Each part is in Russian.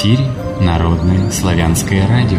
эфире Народное славянское радио.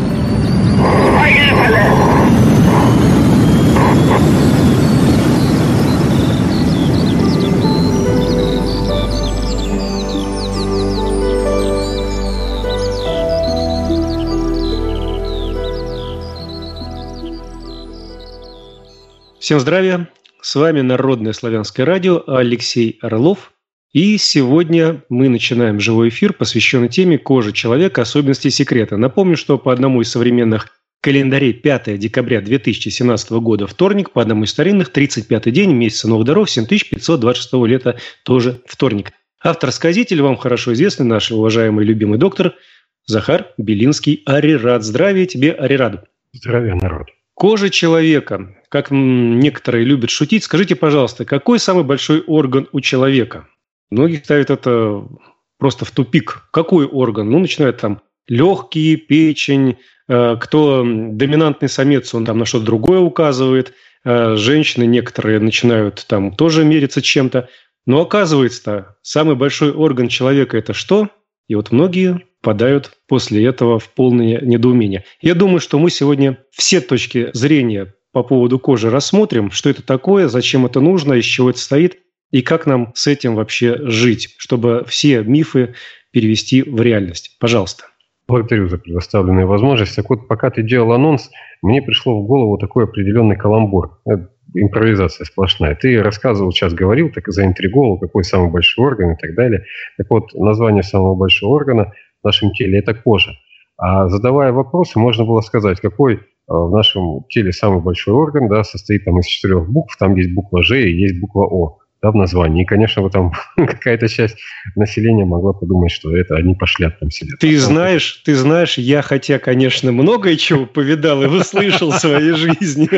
Всем здравия! С вами Народное славянское радио, Алексей Орлов. И сегодня мы начинаем живой эфир, посвященный теме кожи человека, особенности и секреты. Напомню, что по одному из современных календарей 5 декабря 2017 года вторник, по одному из старинных 35-й день месяца новых даров 7526 лета тоже вторник. Автор-сказитель, вам хорошо известный, наш уважаемый любимый доктор Захар Белинский Арират. Здравия тебе, Арират. Здравия, народ. Кожа человека. Как некоторые любят шутить, скажите, пожалуйста, какой самый большой орган у человека? Многие ставят это просто в тупик. Какой орган? Начинают там легкие, печень. Кто доминантный самец, он там на что-то другое указывает. Женщины некоторые начинают там тоже мериться чем-то. Но оказывается, самый большой орган человека – это что? И вот многие впадают после этого в полное недоумение. Я думаю, что мы сегодня все точки зрения по поводу кожи рассмотрим, что это такое, зачем это нужно, из чего это состоит, и как нам с этим вообще жить, чтобы все мифы перевести в реальность. Пожалуйста. Благодарю за предоставленную возможность. Так вот, пока ты делал анонс, мне пришло в голову такой определенный каламбур. Импровизация сплошная. Ты рассказывал, сейчас говорил, так и заинтриговал, какой самый большой орган и так далее. Так вот, название самого большого органа в нашем теле – это кожа. А задавая вопросы, можно было сказать, какой в нашем теле самый большой орган, да, состоит там из 4 букв, там есть буква «Ж» и есть буква «О». Да, в названии. И, конечно, вот там какая-то часть населения могла подумать, что это они пошлят там сидят. Ты знаешь, я хотя, конечно, многое чего повидал и услышал в своей жизни,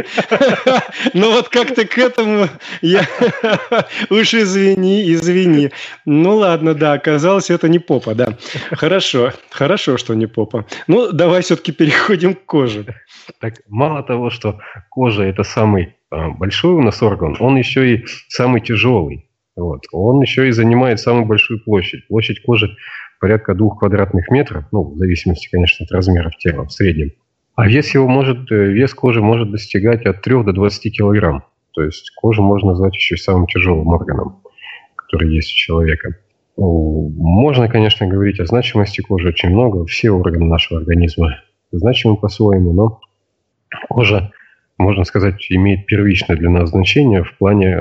но вот как-то к этому я... Уж извини. Ну ладно, да, оказалось, это не попа, да. Хорошо, что не попа. Давай все-таки переходим к коже. Так, мало того, что кожа – это самый большой у нас орган, он еще и самый тяжелый. Вот. Он еще и занимает самую большую площадь. Площадь кожи порядка 2 квадратных метров, в зависимости, конечно, от размеров тела в среднем. А вес кожи может достигать от 3 до 20 килограмм. То есть кожу можно назвать еще и самым тяжелым органом, который есть у человека. Можно, конечно, говорить о значимости кожи очень много. Все органы нашего организма значимы по-своему, но кожа, можно сказать, имеет первичное для нас значение в плане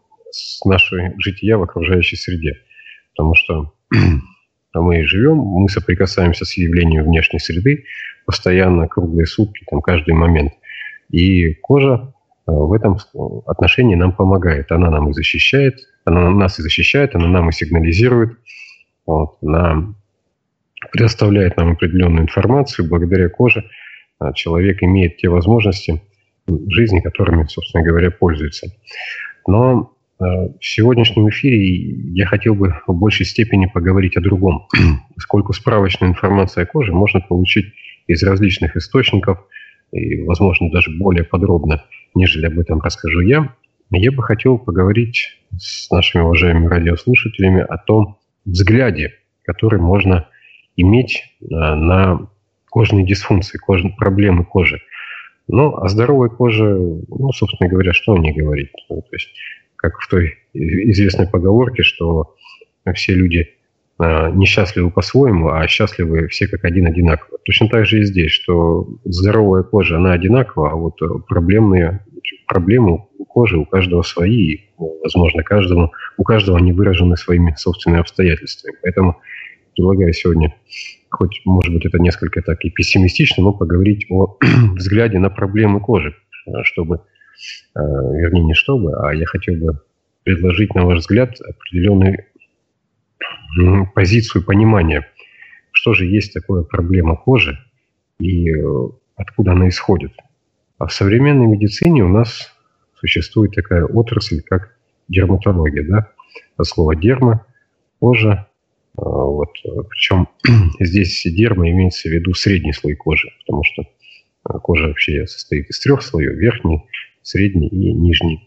нашего жития в окружающей среде. Потому что мы живем, мы соприкасаемся с явлением внешней среды постоянно, круглые сутки, каждый момент. И кожа в этом отношении нам помогает. Она нам и защищает, она нас и защищает, она нам и сигнализирует. Она предоставляет нам определенную информацию. Благодаря коже человек имеет те возможности в жизни, которыми, собственно говоря, пользуется. Но в сегодняшнем эфире я хотел бы в большей степени поговорить о другом. Поскольку справочную информацию о коже можно получить из различных источников, и, возможно, даже более подробно, нежели об этом расскажу я бы хотел поговорить с нашими уважаемыми радиослушателями о том взгляде, который можно иметь на кожные дисфункции, проблемы кожи. О здоровой коже, собственно говоря, что о ней говорить? То есть, как в той известной поговорке, что все люди несчастливы по-своему, а счастливы все как один одинаково. Точно так же и здесь, что здоровая кожа, она одинакова, а вот проблемы у кожи у каждого свои, и, возможно, у каждого они выражены своими собственными обстоятельствами. Поэтому предлагаю сегодня, хоть, может быть, это несколько так и пессимистично, но поговорить о взгляде на проблемы кожи, я хотел бы предложить, на ваш взгляд, определенную позицию понимания, что же есть такое проблема кожи и откуда она исходит. А в современной медицине у нас существует такая отрасль, как дерматология, да? От слова дерма, кожа. Причем здесь дерма имеется в виду средний слой кожи, потому что кожа вообще состоит из 3 слоев: верхний, средний и нижний.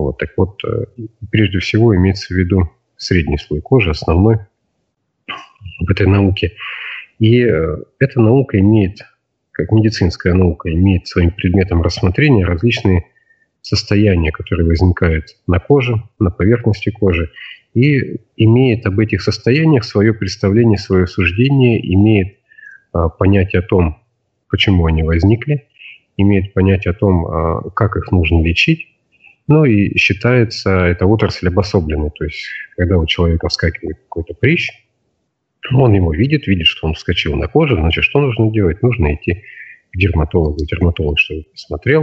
Прежде всего имеется в виду средний слой кожи, основной, в этой науке. И эта наука имеет, как медицинская наука, имеет своим предметом рассмотрения различные состояния, которые возникают на коже, на поверхности кожи, и имеет об этих состояниях свое представление, свое суждение, имеет понятие о том, почему они возникли, имеет понятие о том, как их нужно лечить, ну и считается эта отрасль обособленной. То есть, когда у человека вскакивает какой-то прыщ, он его видит, что он вскочил на кожу, значит, что нужно делать? Нужно идти к дерматологу. Дерматолог что-то посмотрел,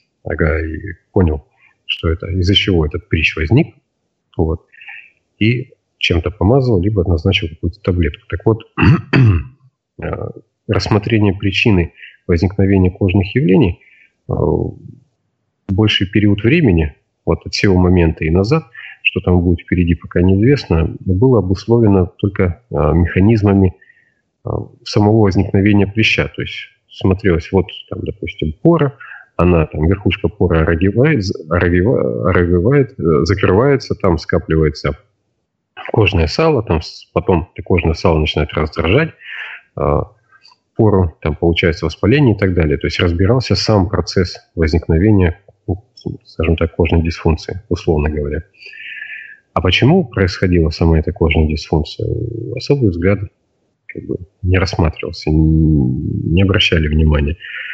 и понял, что это, из-за чего этот прыщ возник, вот, и чем-то помазал, либо назначил какую-то таблетку. Так вот, рассмотрение причины возникновения кожных явлений больший период времени, вот от сего момента и назад, что там будет впереди, пока неизвестно, было обусловлено только механизмами самого возникновения прыща. То есть смотрелось, вот там, допустим, пора, она там, верхушка поры оровевает, закрывается, там скапливается кожное сало, там потом кожное сало начинает раздражать пору, там получается воспаление и так далее. То есть разбирался сам процесс возникновения, скажем так, кожной дисфункции, условно говоря. А почему происходила сама эта кожная дисфункция? Особый взгляд не рассматривался, не обращали внимания.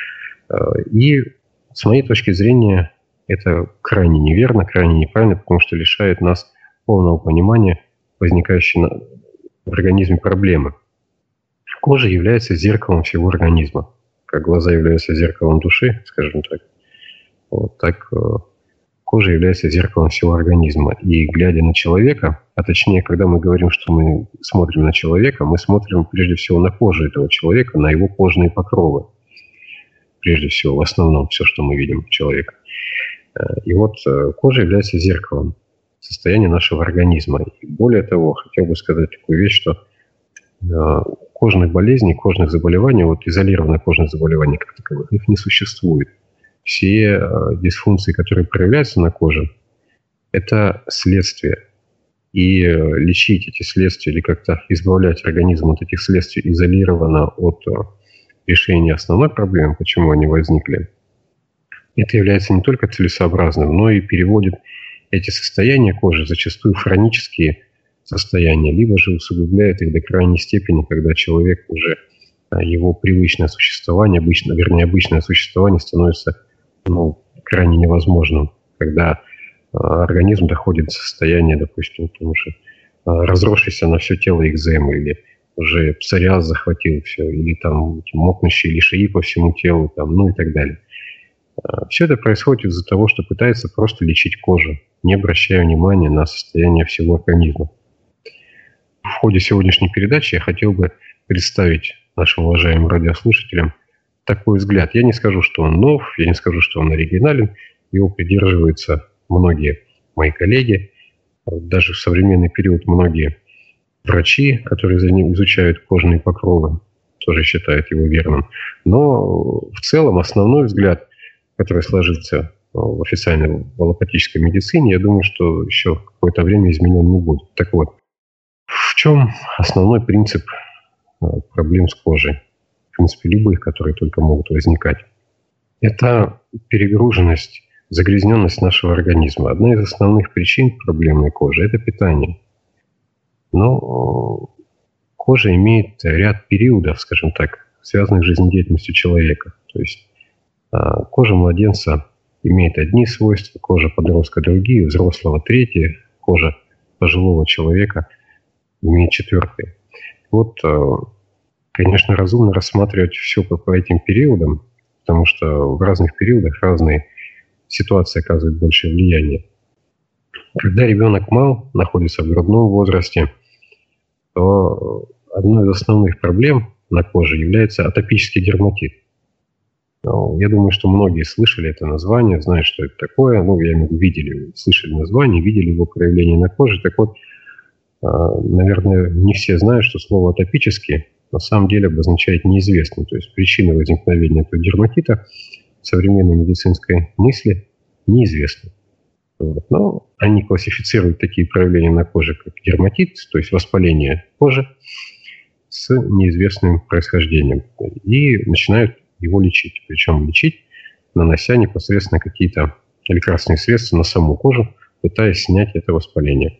И с моей точки зрения это крайне неверно, крайне неправильно, потому что лишает нас полного понимания возникающей в организме проблемы. Кожа является зеркалом всего организма. Как глаза являются зеркалом души, скажем так, вот так кожа является зеркалом всего организма. И глядя на человека, а точнее, когда мы говорим, что мы смотрим на человека, мы смотрим прежде всего на кожу этого человека, на его кожные покровы. Прежде всего, в основном, все, что мы видим у человека. И вот кожа является зеркалом состояния нашего организма. И более того, хотел бы сказать такую вещь, что кожных болезней, кожных заболеваний, вот изолированных кожных заболеваний как таковых, их не существует. Все дисфункции, которые проявляются на коже, это следствие. И лечить эти следствия или как-то избавлять организм от этих следствий изолированно от решения основной проблемы, почему они возникли, это является не только целесообразным, но и переводит эти состояния кожи зачастую в хронические состояния, либо же усугубляет их до крайней степени, когда человек уже, его привычное существование, обычное существование становится крайне невозможным, когда организм доходит до состояния, допустим, потому что разросшийся на все тело экземы, или уже псориаз захватил все, или там мокнущие лишаи по всему телу, там, и так далее. Все это происходит из-за того, что пытается просто лечить кожу, не обращая внимания на состояние всего организма. В ходе сегодняшней передачи я хотел бы представить нашим уважаемым радиослушателям такой взгляд. Я не скажу, что он нов, я не скажу, что он оригинален. Его придерживаются многие мои коллеги. Даже в современный период многие врачи, которые изучают кожные покровы, тоже считают его верным. Но в целом основной взгляд, который сложится в официальной аллопатической медицине, я думаю, что еще какое-то время изменен не будет. Так вот, в чем основной принцип проблем с кожей? В принципе, любых, которые только могут возникать. Это перегруженность, загрязненность нашего организма. Одна из основных причин проблемной кожи – это питание. Но кожа имеет ряд периодов, скажем так, связанных с жизнедеятельностью человека. То есть кожа младенца имеет одни свойства, кожа подростка другие, взрослого третьи, кожа пожилого человека имеет четвертые. Вот, конечно, разумно рассматривать все по этим периодам, потому что в разных периодах разные ситуации оказывают большее влияние. Когда ребенок мал, находится в грудном возрасте, то одной из основных проблем на коже является атопический дерматит. Я думаю, что многие слышали это название, знают, что это такое. Видели, слышали название, видели его проявление на коже. Так вот, наверное, не все знают, что слово «атопический» на самом деле обозначает «неизвестный». То есть причина возникновения этого дерматита в современной медицинской мысли неизвестна. Вот. Но они классифицируют такие проявления на коже, как дерматит, то есть воспаление кожи, с неизвестным происхождением. И начинают его лечить. Причем лечить, нанося непосредственно какие-то лекарственные средства на саму кожу, пытаясь снять это воспаление.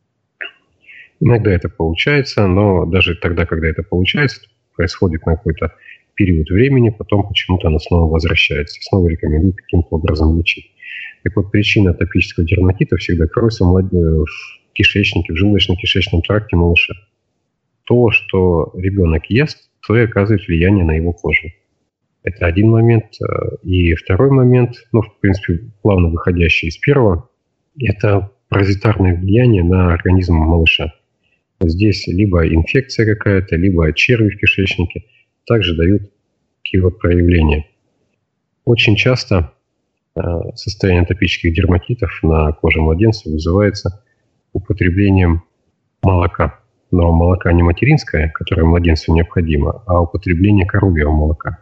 Иногда это получается, но даже тогда, когда это получается, происходит на какой-то период времени, потом почему-то оно снова возвращается. Снова рекомендуют каким-то образом лечить. Так вот, причина атопического дерматита всегда кроется в кишечнике, в желудочно-кишечном тракте малыша. То, что ребенок ест, то и оказывает влияние на его кожу. Это один момент. И второй момент, в принципе, плавно выходящий из первого, это паразитарное влияние на организм малыша. Здесь либо инфекция какая-то, либо черви в кишечнике также дают такие вот проявления. Очень часто состояние атопических дерматитов на коже младенца вызывается употреблением молока. Но молока не материнское, которое младенцу необходимо, а употребление коровьего молока.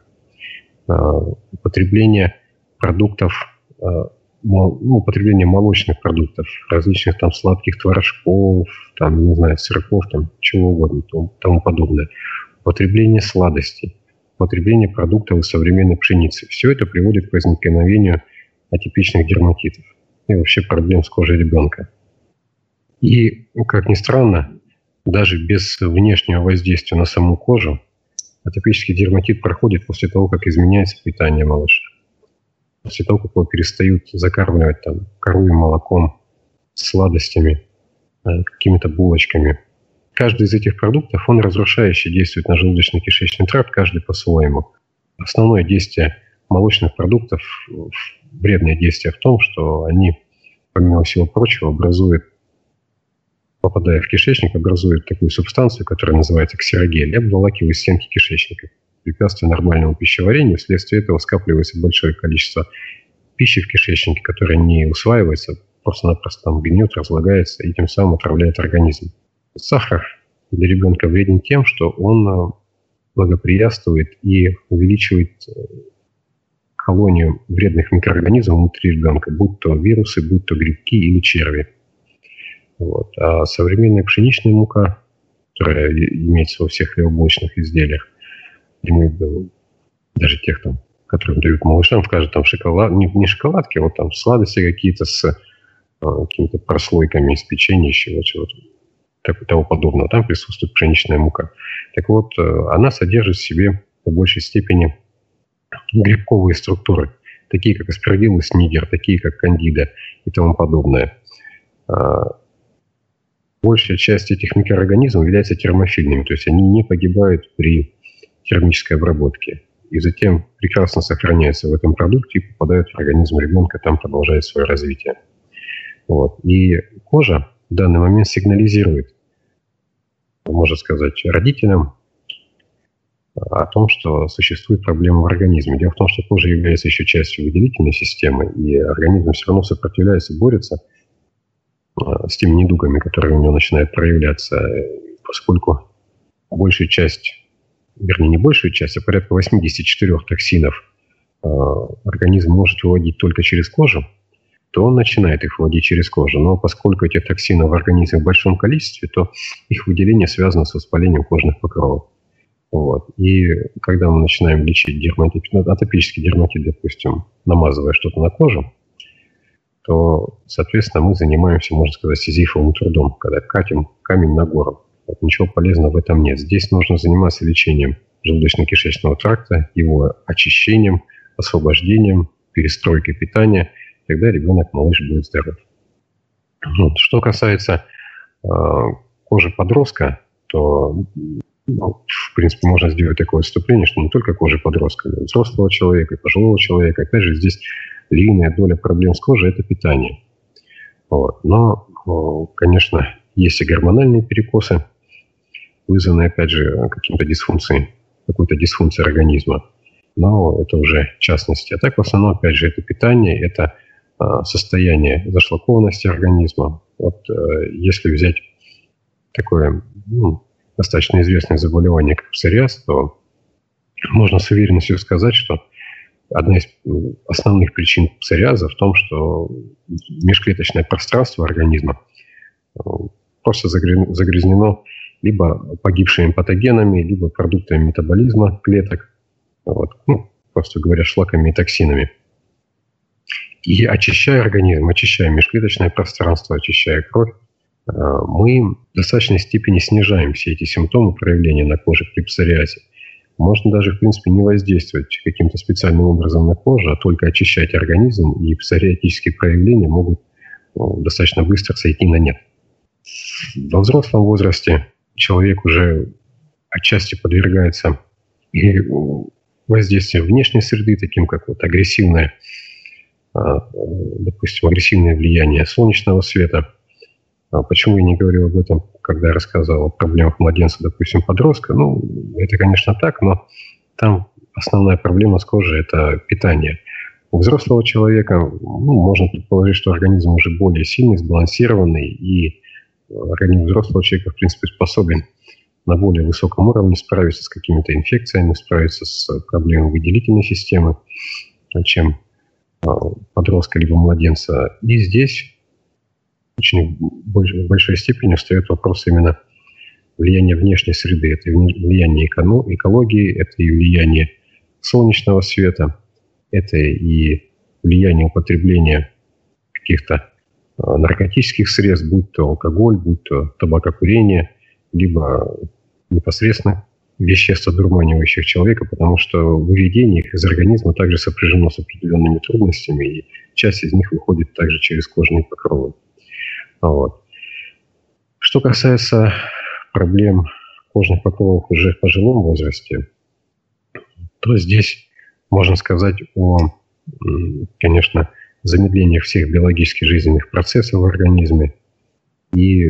Употребление продуктов, употребление молочных продуктов, различных там сладких творожков, там, не знаю, сырков, там, чего угодно, тому подобное. Употребление сладостей, употребление продуктов из современной пшеницы. Все это приводит к возникновению атипичных дерматитов и вообще проблем с кожей ребенка. И, как ни странно, даже без внешнего воздействия на саму кожу атопический дерматит проходит после того, как изменяется питание малыша. После того, как его перестают закармливать там коровьим молоком, сладостями, какими-то булочками. Каждый из этих продуктов, он разрушающе действует на желудочно-кишечный тракт, каждый по-своему. Основное действие молочных продуктов, вредное действие в том, что они, помимо всего прочего, образуют, попадая в кишечник, образуют такую субстанцию, которая называется ксерогель, и обволакивает стенки кишечника, препятствуя нормальному пищеварению. Вследствие этого скапливается большое количество пищи в кишечнике, которая не усваивается, просто-напросто там гниет, разлагается и тем самым отравляет организм. Сахар для ребенка вреден тем, что он благоприятствует и увеличивает колонию вредных микроорганизмов внутри ребенка, будь то вирусы, будь то грибки или черви. Вот. А современная пшеничная мука, которая имеется во всех хлебобулочных изделиях, даже тех, там, которые дают малышам, скажут, там шоколад, не шоколадки, а вот там сладости какие-то с какими-то прослойками из печенья, еще чего-то того подобного. Там присутствует пшеничная мука. Так вот, она содержит в себе по большей степени грибковые структуры, такие как аспаргиллус нигер, такие как кандида и тому подобное. Большая часть этих микроорганизмов является термофильными, то есть они не погибают при термической обработке и затем прекрасно сохраняются в этом продукте и попадают в организм ребенка, там продолжает свое развитие. Вот. И кожа в данный момент сигнализирует, можно сказать, родителям о том, что существует проблема в организме. Дело в том, что кожа является еще частью выделительной системы, и организм все равно сопротивляется, борется с теми недугами, которые у него начинают проявляться, поскольку большую часть, вернее, не большую часть, а порядка 84 токсинов организм может выводить только через кожу, то он начинает их выводить через кожу. Но поскольку этих токсинов в организме в большом количестве, то их выделение связано с воспалением кожных покровов. Вот. И когда мы начинаем лечить атопический дерматит, допустим, намазывая что-то на кожу, то, соответственно, мы занимаемся, можно сказать, сизифовым трудом, когда катим камень на гору. Вот ничего полезного в этом нет. Здесь нужно заниматься лечением желудочно-кишечного тракта, его очищением, освобождением, перестройкой питания. Тогда ребенок, малыш будет здоров. Вот. Что касается кожи подростка, то, в принципе, можно сделать такое отступление, что не только кожа подростка, но и взрослого человека, и пожилого человека. Опять же, здесь львиная доля проблем с кожей – это питание. Вот. Но, конечно, есть и гормональные перекосы, вызванные, опять же, какой-то дисфункцией организма. Но это уже частности. А так, в основном, опять же, это питание, это состояние зашлакованности организма. Вот если взять такое достаточно известное заболевание, как псориаз, то можно с уверенностью сказать, что одна из основных причин псориаза в том, что межклеточное пространство организма просто загрязнено либо погибшими патогенами, либо продуктами метаболизма клеток, вот, просто говоря, шлаками и токсинами. И очищая организм, очищая межклеточное пространство, очищая кровь, мы в достаточной степени снижаем все эти симптомы проявления на коже при псориазе. Можно даже, в принципе, не воздействовать каким-то специальным образом на кожу, а только очищать организм, и псориатические проявления могут достаточно быстро сойти на нет. Во взрослом возрасте человек уже отчасти подвергается и воздействию внешней среды, таким как вот агрессивное, допустим, агрессивное влияние солнечного света. Почему я не говорил об этом, когда я рассказывал о проблемах младенца, допустим, подростка? Это, конечно, так, но там основная проблема с кожей – это питание. У взрослого человека можно предположить, что организм уже более сильный, сбалансированный, и организм взрослого человека, в принципе, способен на более высоком уровне справиться с какими-то инфекциями, справиться с проблемой выделительной системы, чем подростка либо младенца. И здесь очень в большой степени встает вопрос именно влияния внешней среды. Это влияние экологии, это и влияние солнечного света, это и влияние употребления каких-то наркотических средств, будь то алкоголь, будь то табакокурение, либо непосредственно веществ, одурманивающих человека, потому что выведение их из организма также сопряжено с определенными трудностями, и часть из них выходит также через кожные покровы. Вот. Что касается проблем кожных покровов уже в пожилом возрасте, то здесь можно сказать о, конечно, замедлениях всех биологически жизненных процессов в организме. И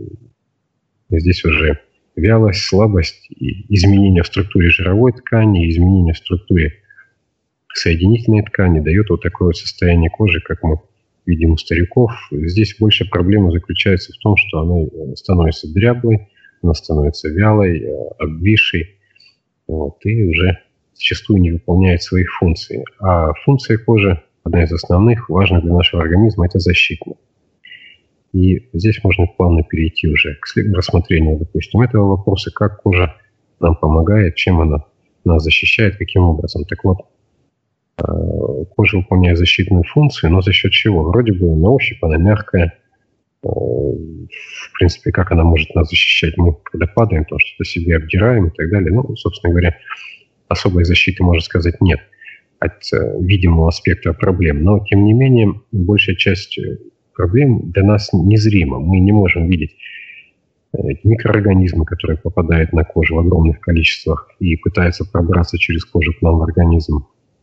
здесь уже вялость, слабость, изменения в структуре жировой ткани, изменения в структуре соединительной ткани дает вот такое вот состояние кожи, как мы видим у стариков. Здесь больше проблема заключается в том, что она становится дряблой, она становится вялой, обвисшей, и уже зачастую не выполняет своих функций. А функция кожи, одна из основных, важных для нашего организма, это защитная. И здесь можно плавно перейти уже к рассмотрению, допустим, этого вопроса, как кожа нам помогает, чем она нас защищает, каким образом. Так вот, кожа выполняет защитную функцию, но за счет чего? Вроде бы на ощупь она мягкая. В принципе, как она может нас защищать? Мы, когда падаем, то что-то себе обдираем и так далее. Собственно говоря, особой защиты, можно сказать, нет от видимого аспекта проблем. Но, тем не менее, большая часть проблем для нас незрима. Мы не можем видеть микроорганизмы, которые попадают на кожу в огромных количествах и пытаются пробраться через кожу к нам в организм.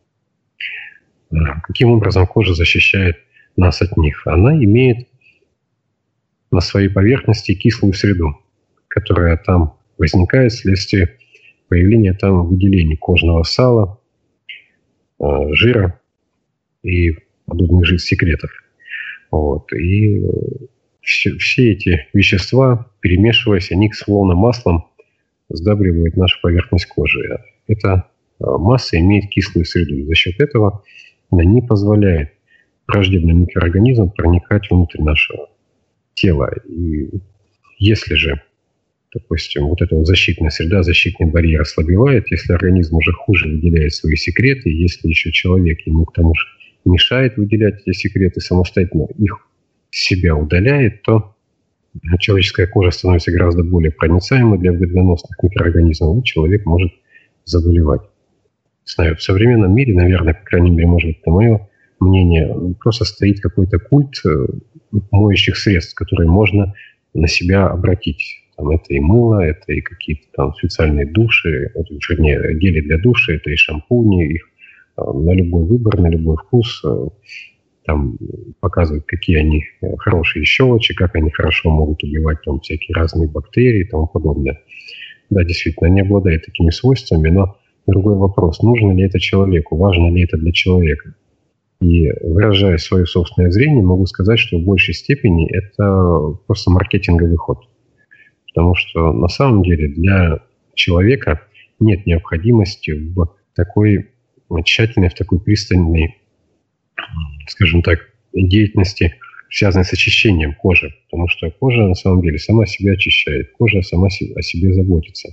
Каким образом кожа защищает нас от них? Она имеет на своей поверхности кислую среду, которая там возникает вследствие появления там выделений кожного сала, жира и подобных же секретов. И все эти вещества, перемешиваясь, они словно маслом сдабривают нашу поверхность кожи. Эта масса имеет кислую среду, и за счет этого она не позволяет враждебным микроорганизмам проникать внутрь нашего тела. И если же, допустим, вот эта вот защитная среда, защитный барьер ослабевает, если организм уже хуже выделяет свои секреты, если еще человек ему к тому же мешает выделять эти секреты, самостоятельно их с себя удаляет, то человеческая кожа становится гораздо более проницаемой для вредоносных микроорганизмов, и человек может заболевать. Знаю, в современном мире, наверное, по крайней мере, может быть, это мое мнение, просто стоит какой-то культ моющих средств, которые можно на себя обратить. Это и мыло, это и какие-то там специальные души, вернее, гели для душа, это и шампуни, их на любой выбор, на любой вкус. Там показывают, какие они хорошие щелочи, как они хорошо могут убивать там всякие разные бактерии и тому подобное. Да, действительно, они обладают такими свойствами, но другой вопрос, нужно ли это человеку, важно ли это для человека. И выражая свое собственное зрение, могу сказать, что в большей степени это просто маркетинговый ход. Потому что на самом деле для человека нет необходимости в такой тщательной, в такой пристальной, скажем так, деятельности связанное с очищением кожи, потому что кожа на самом деле сама себя очищает, кожа сама о себе заботится.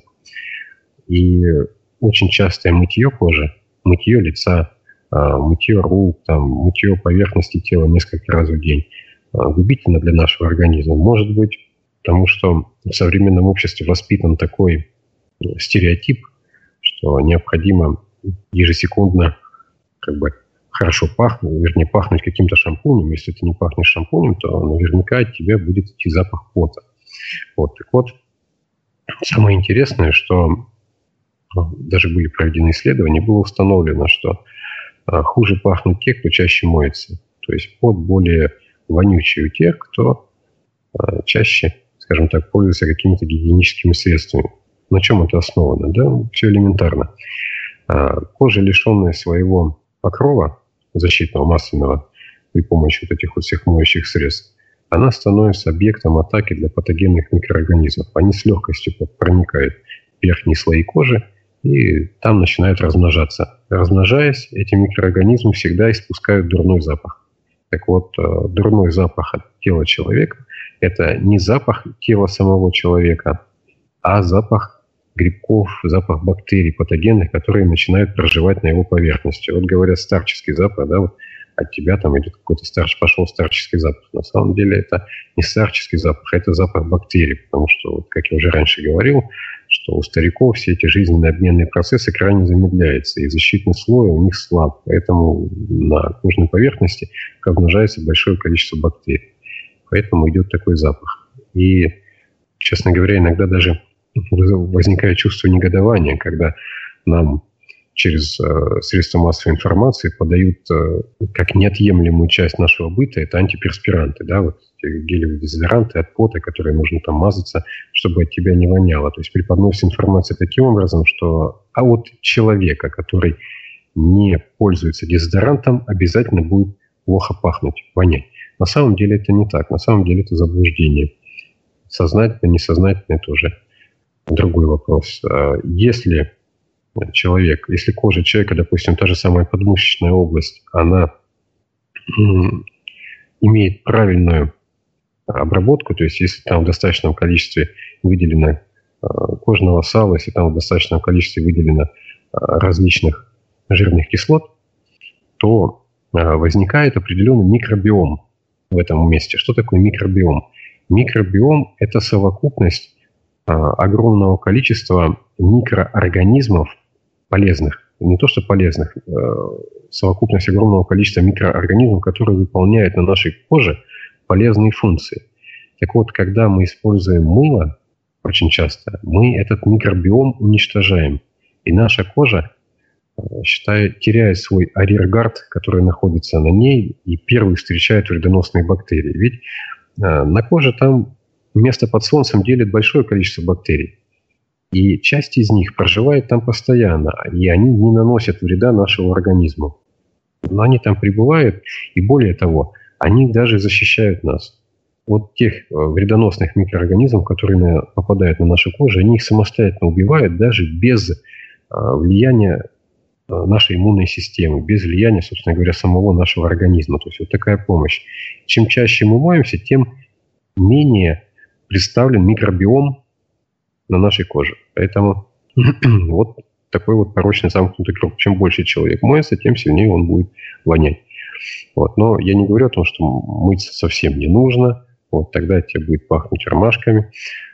И очень частое мытье кожи, мытье лица, мытье рук, мытье поверхности тела несколько раз в день губительно для нашего организма. Может быть, потому что в современном обществе воспитан такой стереотип, что необходимо ежесекундно хорошо пахнуть каким-то шампунем. Если ты не пахнешь шампунем, то наверняка от тебя будет идти запах пота. Так вот, самое интересное, что даже были проведены исследования, было установлено, что хуже пахнут те, кто чаще моется. То есть пот более вонючий у тех, кто чаще, скажем так, пользуется какими-то гигиеническими средствами. На чем это основано? Да, все элементарно. Кожа, лишенная своего покрова защитного, масляного, при помощи этих всех моющих средств, она становится объектом атаки для патогенных микроорганизмов. Они с легкостью проникают в верхние слои кожи и там начинают размножаться. Размножаясь, эти микроорганизмы всегда испускают дурной запах. Так вот, дурной запах от тела человека – это не запах тела самого человека, а запах грибков, запах бактерий патогенных, которые начинают проживать на его поверхности. Говорят, старческий запах, от тебя идет какой-то пошел старческий запах. На самом деле это не старческий запах, это запах бактерий, потому что, как я уже раньше говорил, что у стариков все эти жизненные обменные процессы крайне замедляются, и защитный слой у них слаб, поэтому на кожной поверхности размножается большое количество бактерий. Поэтому идет такой запах. И, честно говоря, иногда даже возникает чувство негодования, когда нам через средства массовой информации подают как неотъемлемую часть нашего быта, это антиперспиранты, гелевые дезодоранты от пота, которые нужно мазаться, чтобы от тебя не воняло. То есть преподносится информация таким образом, что от человека, который не пользуется дезодорантом, обязательно будет плохо пахнуть, вонять. На самом деле это не так, на самом деле это заблуждение. Сознательно, несознательно – это уже другой вопрос. Если кожа человека, допустим, та же самая подмышечная область, она имеет правильную обработку, то есть если там в достаточном количестве выделено кожного сала, если там в достаточном количестве выделено различных жирных кислот, то возникает определенный микробиом в этом месте. Что такое микробиом? Микробиом – это совокупность огромного количества микроорганизмов полезных, не то что полезных, совокупность огромного количества микроорганизмов, которые выполняют на нашей коже полезные функции. Так вот, когда мы используем мыло, очень часто, мы этот микробиом уничтожаем. И наша кожа, теряет свой арьергард, который находится на ней, и первый встречает вредоносные бактерии. Ведь на коже там место под солнцем делит большое количество бактерий. И часть из них проживает там постоянно, и они не наносят вреда нашему организму. Но они там пребывают, и более того, они даже защищают нас. Вот тех вредоносных микроорганизмов, которые попадают на нашу кожу, они их самостоятельно убивают даже без влияния нашей иммунной системы, без влияния, собственно говоря, самого нашего организма. То есть вот такая помощь. Чем чаще мы моемся, тем менее представлен микробиом на нашей коже. Поэтому вот такой вот порочный замкнутый круг. Чем больше человек моется, тем сильнее он будет вонять. Но я не говорю о том, что мыться совсем не нужно. Тогда тебе будет пахнуть ромашками.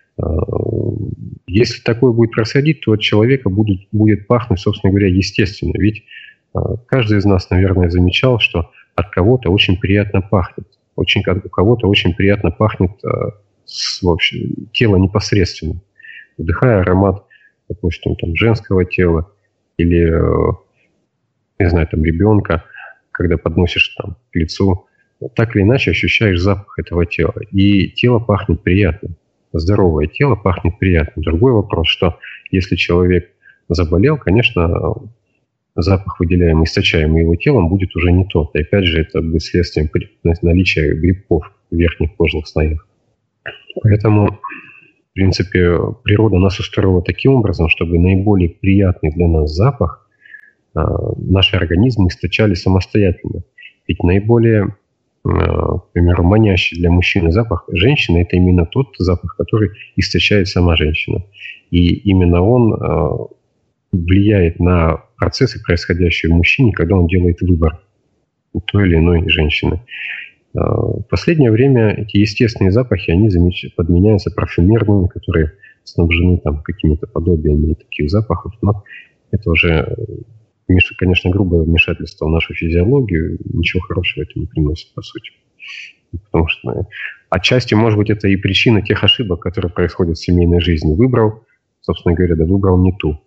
Если такое будет происходить, то от человека будет пахнуть, собственно говоря, естественно. Ведь каждый из нас, наверное, замечал, что от кого-то очень приятно пахнет. У кого-то очень приятно пахнет тело непосредственно. Вдыхая аромат, допустим, женского тела или, не знаю, ребенка, когда подносишь к лицу, так или иначе ощущаешь запах этого тела. И тело пахнет приятно. Здоровое тело пахнет приятно. Другой вопрос, что если человек заболел, конечно, запах, выделяемый, источаемый его телом, будет уже не тот. И опять же, это будет следствием наличия грибков в верхних кожных слоях. Поэтому, в принципе, природа нас устроила таким образом, чтобы наиболее приятный для нас запах наши организмы источали самостоятельно. Ведь наиболее к примеру, манящий для мужчины запах женщины – это именно тот запах, который источает сама женщина. И именно он влияет на процессы, происходящие в мужчине, когда он делает выбор у той или иной женщины. В последнее время эти естественные запахи, они подменяются парфюмерными, которые снабжены там какими-то подобиями таких запахов, но это уже, конечно, грубое вмешательство в нашу физиологию, ничего хорошего это не приносит, по сути. Потому что отчасти, может быть, это и причина тех ошибок, которые происходят в семейной жизни. Выбрал, собственно говоря, выбрал не ту.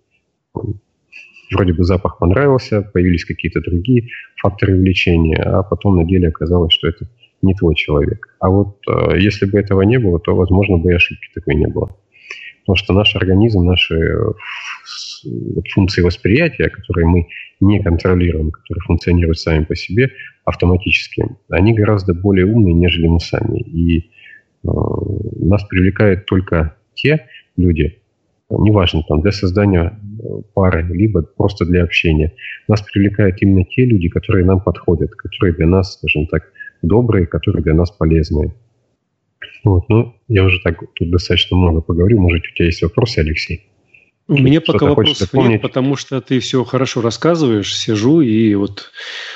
Вроде бы запах понравился, появились какие-то другие факторы влечения, а потом на деле оказалось, что это не твой человек. А вот если бы этого не было, то, возможно, бы и ошибки такой не было. Потому что наш организм, наши функции восприятия, которые мы не контролируем, которые функционируют сами по себе автоматически, они гораздо более умные, нежели мы сами. И нас привлекают только те люди, неважно, там, для создания пары, либо просто для общения. Нас привлекают именно те люди, которые нам подходят, которые для нас, скажем так, добрые, которые для нас полезные. Вот, ну, я уже так тут достаточно много поговорил. Может, у тебя есть вопросы, Алексей? У меня пока вопросов нет, потому что ты все хорошо рассказываешь. Сижу и вот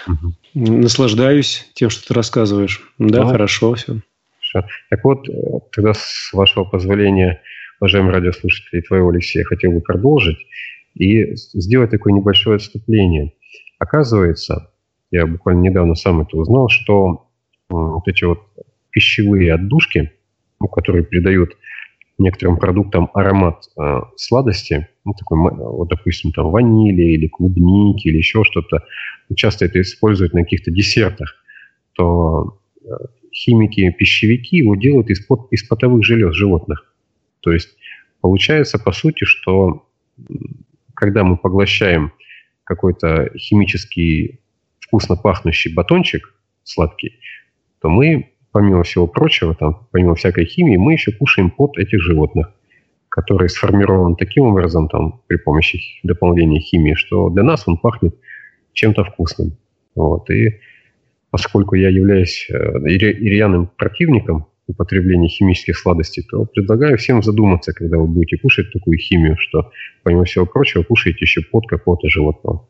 наслаждаюсь тем, что ты рассказываешь. Да, хорошо все. Так вот, тогда, с вашего позволения, уважаемые радиослушатели, твоего, Алексея, я хотел бы продолжить и сделать такое небольшое отступление. Оказывается, я буквально недавно сам это узнал, что вот эти вот пищевые отдушки, которые придают некоторым продуктам аромат сладости, такой, вот, допустим, там ванили или клубники или еще что-то, часто это используют на каких-то десертах, то химики-пищевики его делают из потовых желез животных. То есть получается, по сути, что когда мы поглощаем какой-то химический вкусно пахнущий батончик сладкий, то мы, помимо всего прочего, там, помимо всякой химии, мы еще кушаем пот этих животных, который сформирован таким образом там, при помощи дополнения химии, что для нас он пахнет чем-то вкусным. Вот. И поскольку я являюсь рьяным противником употребления химических сладостей, то предлагаю всем задуматься, когда вы будете кушать такую химию, что, помимо всего прочего, кушаете еще пот какого-то животного.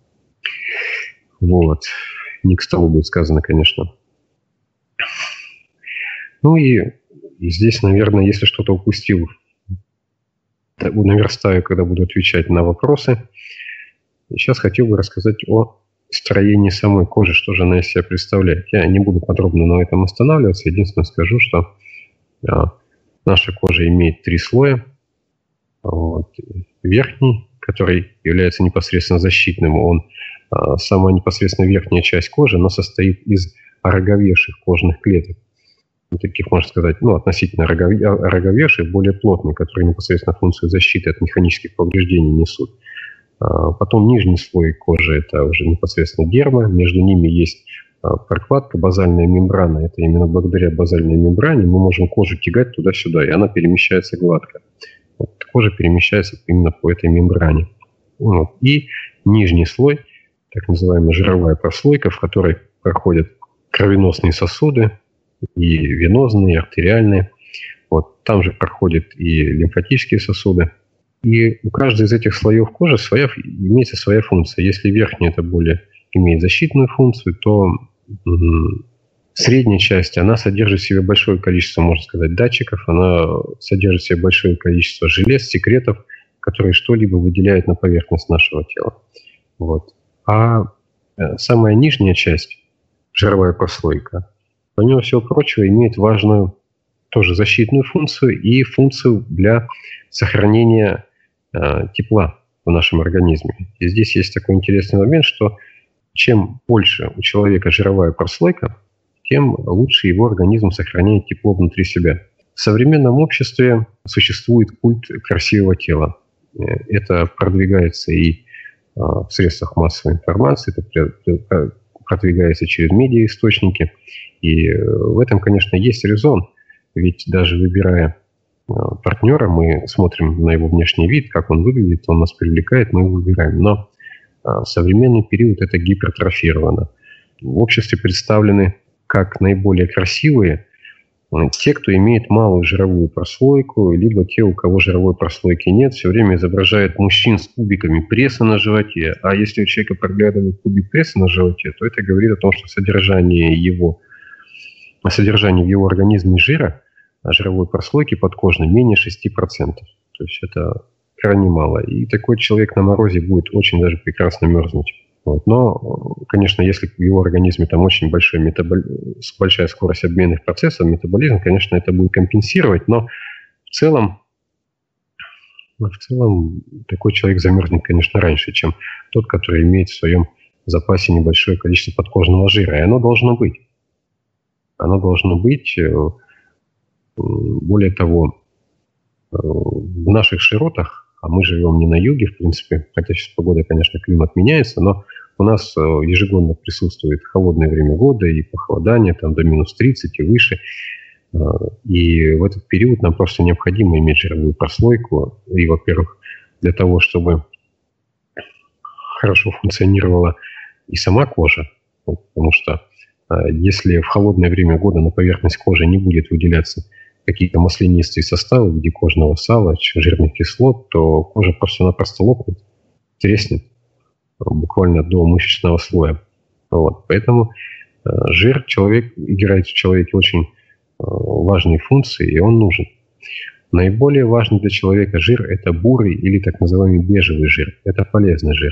Вот. Не к столу будет сказано, конечно. Ну и здесь, наверное, если что-то упустил, наверстаю, когда буду отвечать на вопросы. Сейчас хотел бы рассказать о строении самой кожи, что же она из себя представляет. Я не буду подробно на этом останавливаться. Единственное скажу, что наша кожа имеет 3 слоя. Вот. Верхний, который является непосредственно защитным, сама непосредственно верхняя часть кожи, она состоит из ороговевших кожных клеток. Таких, можно сказать, относительно ороговевших, более плотные, которые непосредственно функцию защиты от механических повреждений несут. Потом нижний слой кожи – это уже непосредственно дерма, между ними есть прокладка, базальная мембрана. Это именно благодаря базальной мембране мы можем кожу тягать туда-сюда, и она перемещается гладко. Вот, кожа перемещается именно по этой мембране. Вот. И нижний слой, так называемая жировая прослойка, в которой проходят кровеносные сосуды, и венозные, и артериальные. Вот, там же проходят и лимфатические сосуды. И у каждой из этих слоев кожи имеется своя функция. Если верхняя это более имеет защитную функцию, то средняя часть, она содержит в себе большое количество, можно сказать, датчиков, она содержит в себе большое количество желез, секретов, которые что-либо выделяют на поверхность нашего тела. Вот. А самая нижняя часть, жировая прослойка, помимо всего прочего, имеет важную тоже защитную функцию и функцию для сохранения тепла в нашем организме. И здесь есть такой интересный момент, что чем больше у человека жировая прослойка, тем лучше его организм сохраняет тепло внутри себя. В современном обществе существует культ красивого тела. Это продвигается и в средствах массовой информации, это продвигается через медиаисточники. И в этом, конечно, есть резон. Ведь даже выбирая партнера, мы смотрим на его внешний вид, как он выглядит, он нас привлекает, мы его выбираем. Но в современный период это гипертрофировано. В обществе представлены как наиболее красивые те, кто имеет малую жировую прослойку, либо те, у кого жировой прослойки нет, все время изображают мужчин с кубиками пресса на животе. А если у человека проглядывает кубик пресса на животе, то это говорит о том, что содержание в его организме жира, жировой прослойки подкожной, менее 6%. То есть это крайне мало. И такой человек на морозе будет очень даже прекрасно мерзнуть. Вот. Но, конечно, если в его организме там очень большая скорость обменных процессов, метаболизм, конечно, это будет компенсировать, но в целом такой человек замерзнет, конечно, раньше, чем тот, который имеет в своем запасе небольшое количество подкожного жира. И оно должно быть. Оно должно быть. Более того, в наших широтах, а мы живем не на юге, в принципе, хотя сейчас погода, конечно, климат меняется, но у нас ежегодно присутствует холодное время года и похолодание там, до минус 30 и выше. И в этот период нам просто необходимо иметь жировую прослойку. И, во-первых, для того, чтобы хорошо функционировала и сама кожа, потому что если в холодное время года на поверхность кожи не будет выделяться какие-то маслянистые составы в виде кожного сала, жирных кислот, то кожа просто-напросто лопнет, треснет буквально до мышечного слоя. Вот. Поэтому жир играет в человеке очень важные функции, и он нужен. Наиболее важный для человека жир – это бурый или так называемый бежевый жир. Это полезный жир.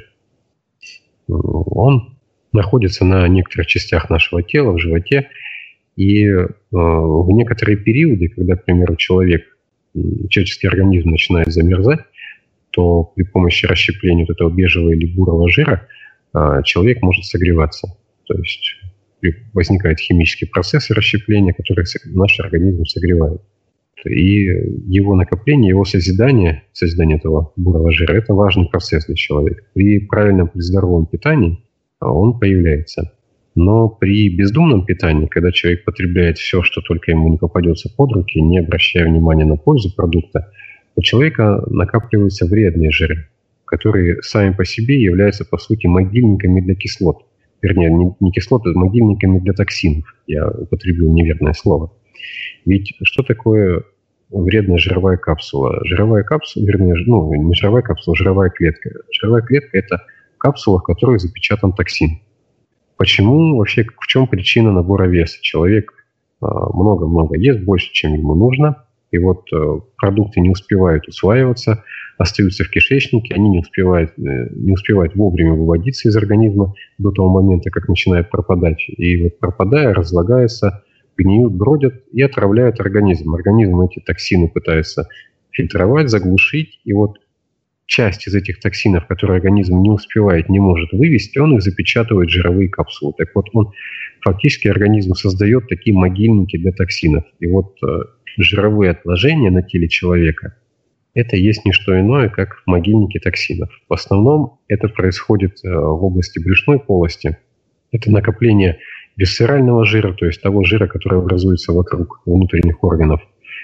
Он находится на некоторых частях нашего тела, в животе, и в некоторые периоды, когда, к примеру, человеческий организм начинает замерзать, то при помощи расщепления вот этого бежевого или бурого жира человек может согреваться. То есть возникают химические процессы расщепления, которые наш организм согревает. И его накопление, его созидание этого бурого жира – это важный процесс для человека. При правильном, при здоровом питании он появляется. Но при бездумном питании, когда человек потребляет все, что только ему не попадется под руки, не обращая внимания на пользу продукта, у человека накапливаются вредные жиры, которые сами по себе являются, по сути, могильниками для кислот. Вернее, не кислот, а могильниками для токсинов. Я употребил неверное слово. Ведь что такое вредная жировая капсула? Жировая капсула, вернее, не жировая капсула, жировая клетка. Жировая клетка – это капсула, в которой запечатан токсин. Почему вообще, в чем причина набора веса? Человек много-много ест, больше, чем ему нужно, и вот продукты не успевают усваиваться, остаются в кишечнике, они не успевают вовремя выводиться из организма до того момента, как начинают пропадать. И вот пропадая, разлагаются, гниют, бродят и отравляют организм. Организм эти токсины пытается фильтровать, заглушить, и вот часть из этих токсинов, которые организм не успевает, не может вывести, он их запечатывает в жировые капсулы. Так вот, фактически организм создает такие могильники для токсинов. И вот жировые отложения на теле человека – это есть не что иное, как могильники токсинов. В основном это происходит в области брюшной полости. Это накопление висцерального жира, то есть того жира, который образуется вокруг внутренних органов.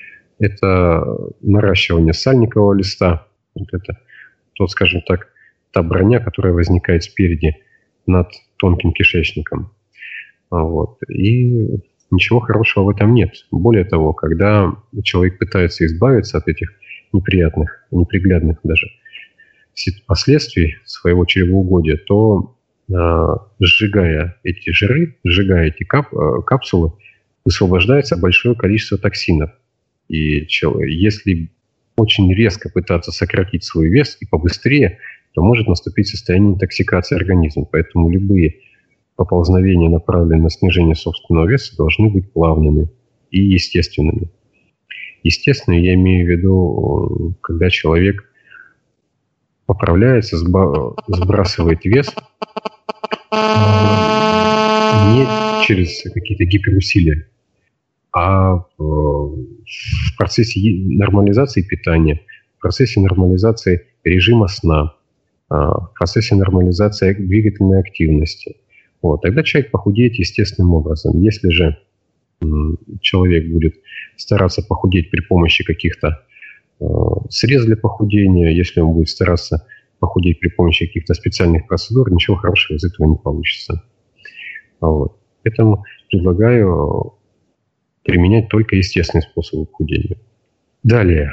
Это наращивание сальникового листа. Вот это скажем так, та броня, которая возникает спереди над тонким кишечником. Вот. И ничего хорошего в этом нет. Более того, когда человек пытается избавиться от этих неприятных, неприглядных даже последствий своего чревоугодия, то сжигая эти жиры, сжигая эти капсулы, высвобождается большое количество токсинов. И если очень резко пытаться сократить свой вес и побыстрее, то может наступить состояние интоксикации организма. Поэтому любые поползновения, направленные на снижение собственного веса, должны быть плавными и естественными. Естественно, я имею в виду, когда человек поправляется, сбрасывает вес не через какие-то гиперусилия, а в процессе нормализации питания, в процессе нормализации режима сна, в процессе нормализации двигательной активности. Вот. Тогда человек похудеет естественным образом. Если же человек будет стараться похудеть при помощи каких-то средств для похудения, если он будет стараться похудеть при помощи каких-то специальных процедур, ничего хорошего из этого не получится. Вот. Поэтому предлагаю применять только естественный способ похудения. Далее.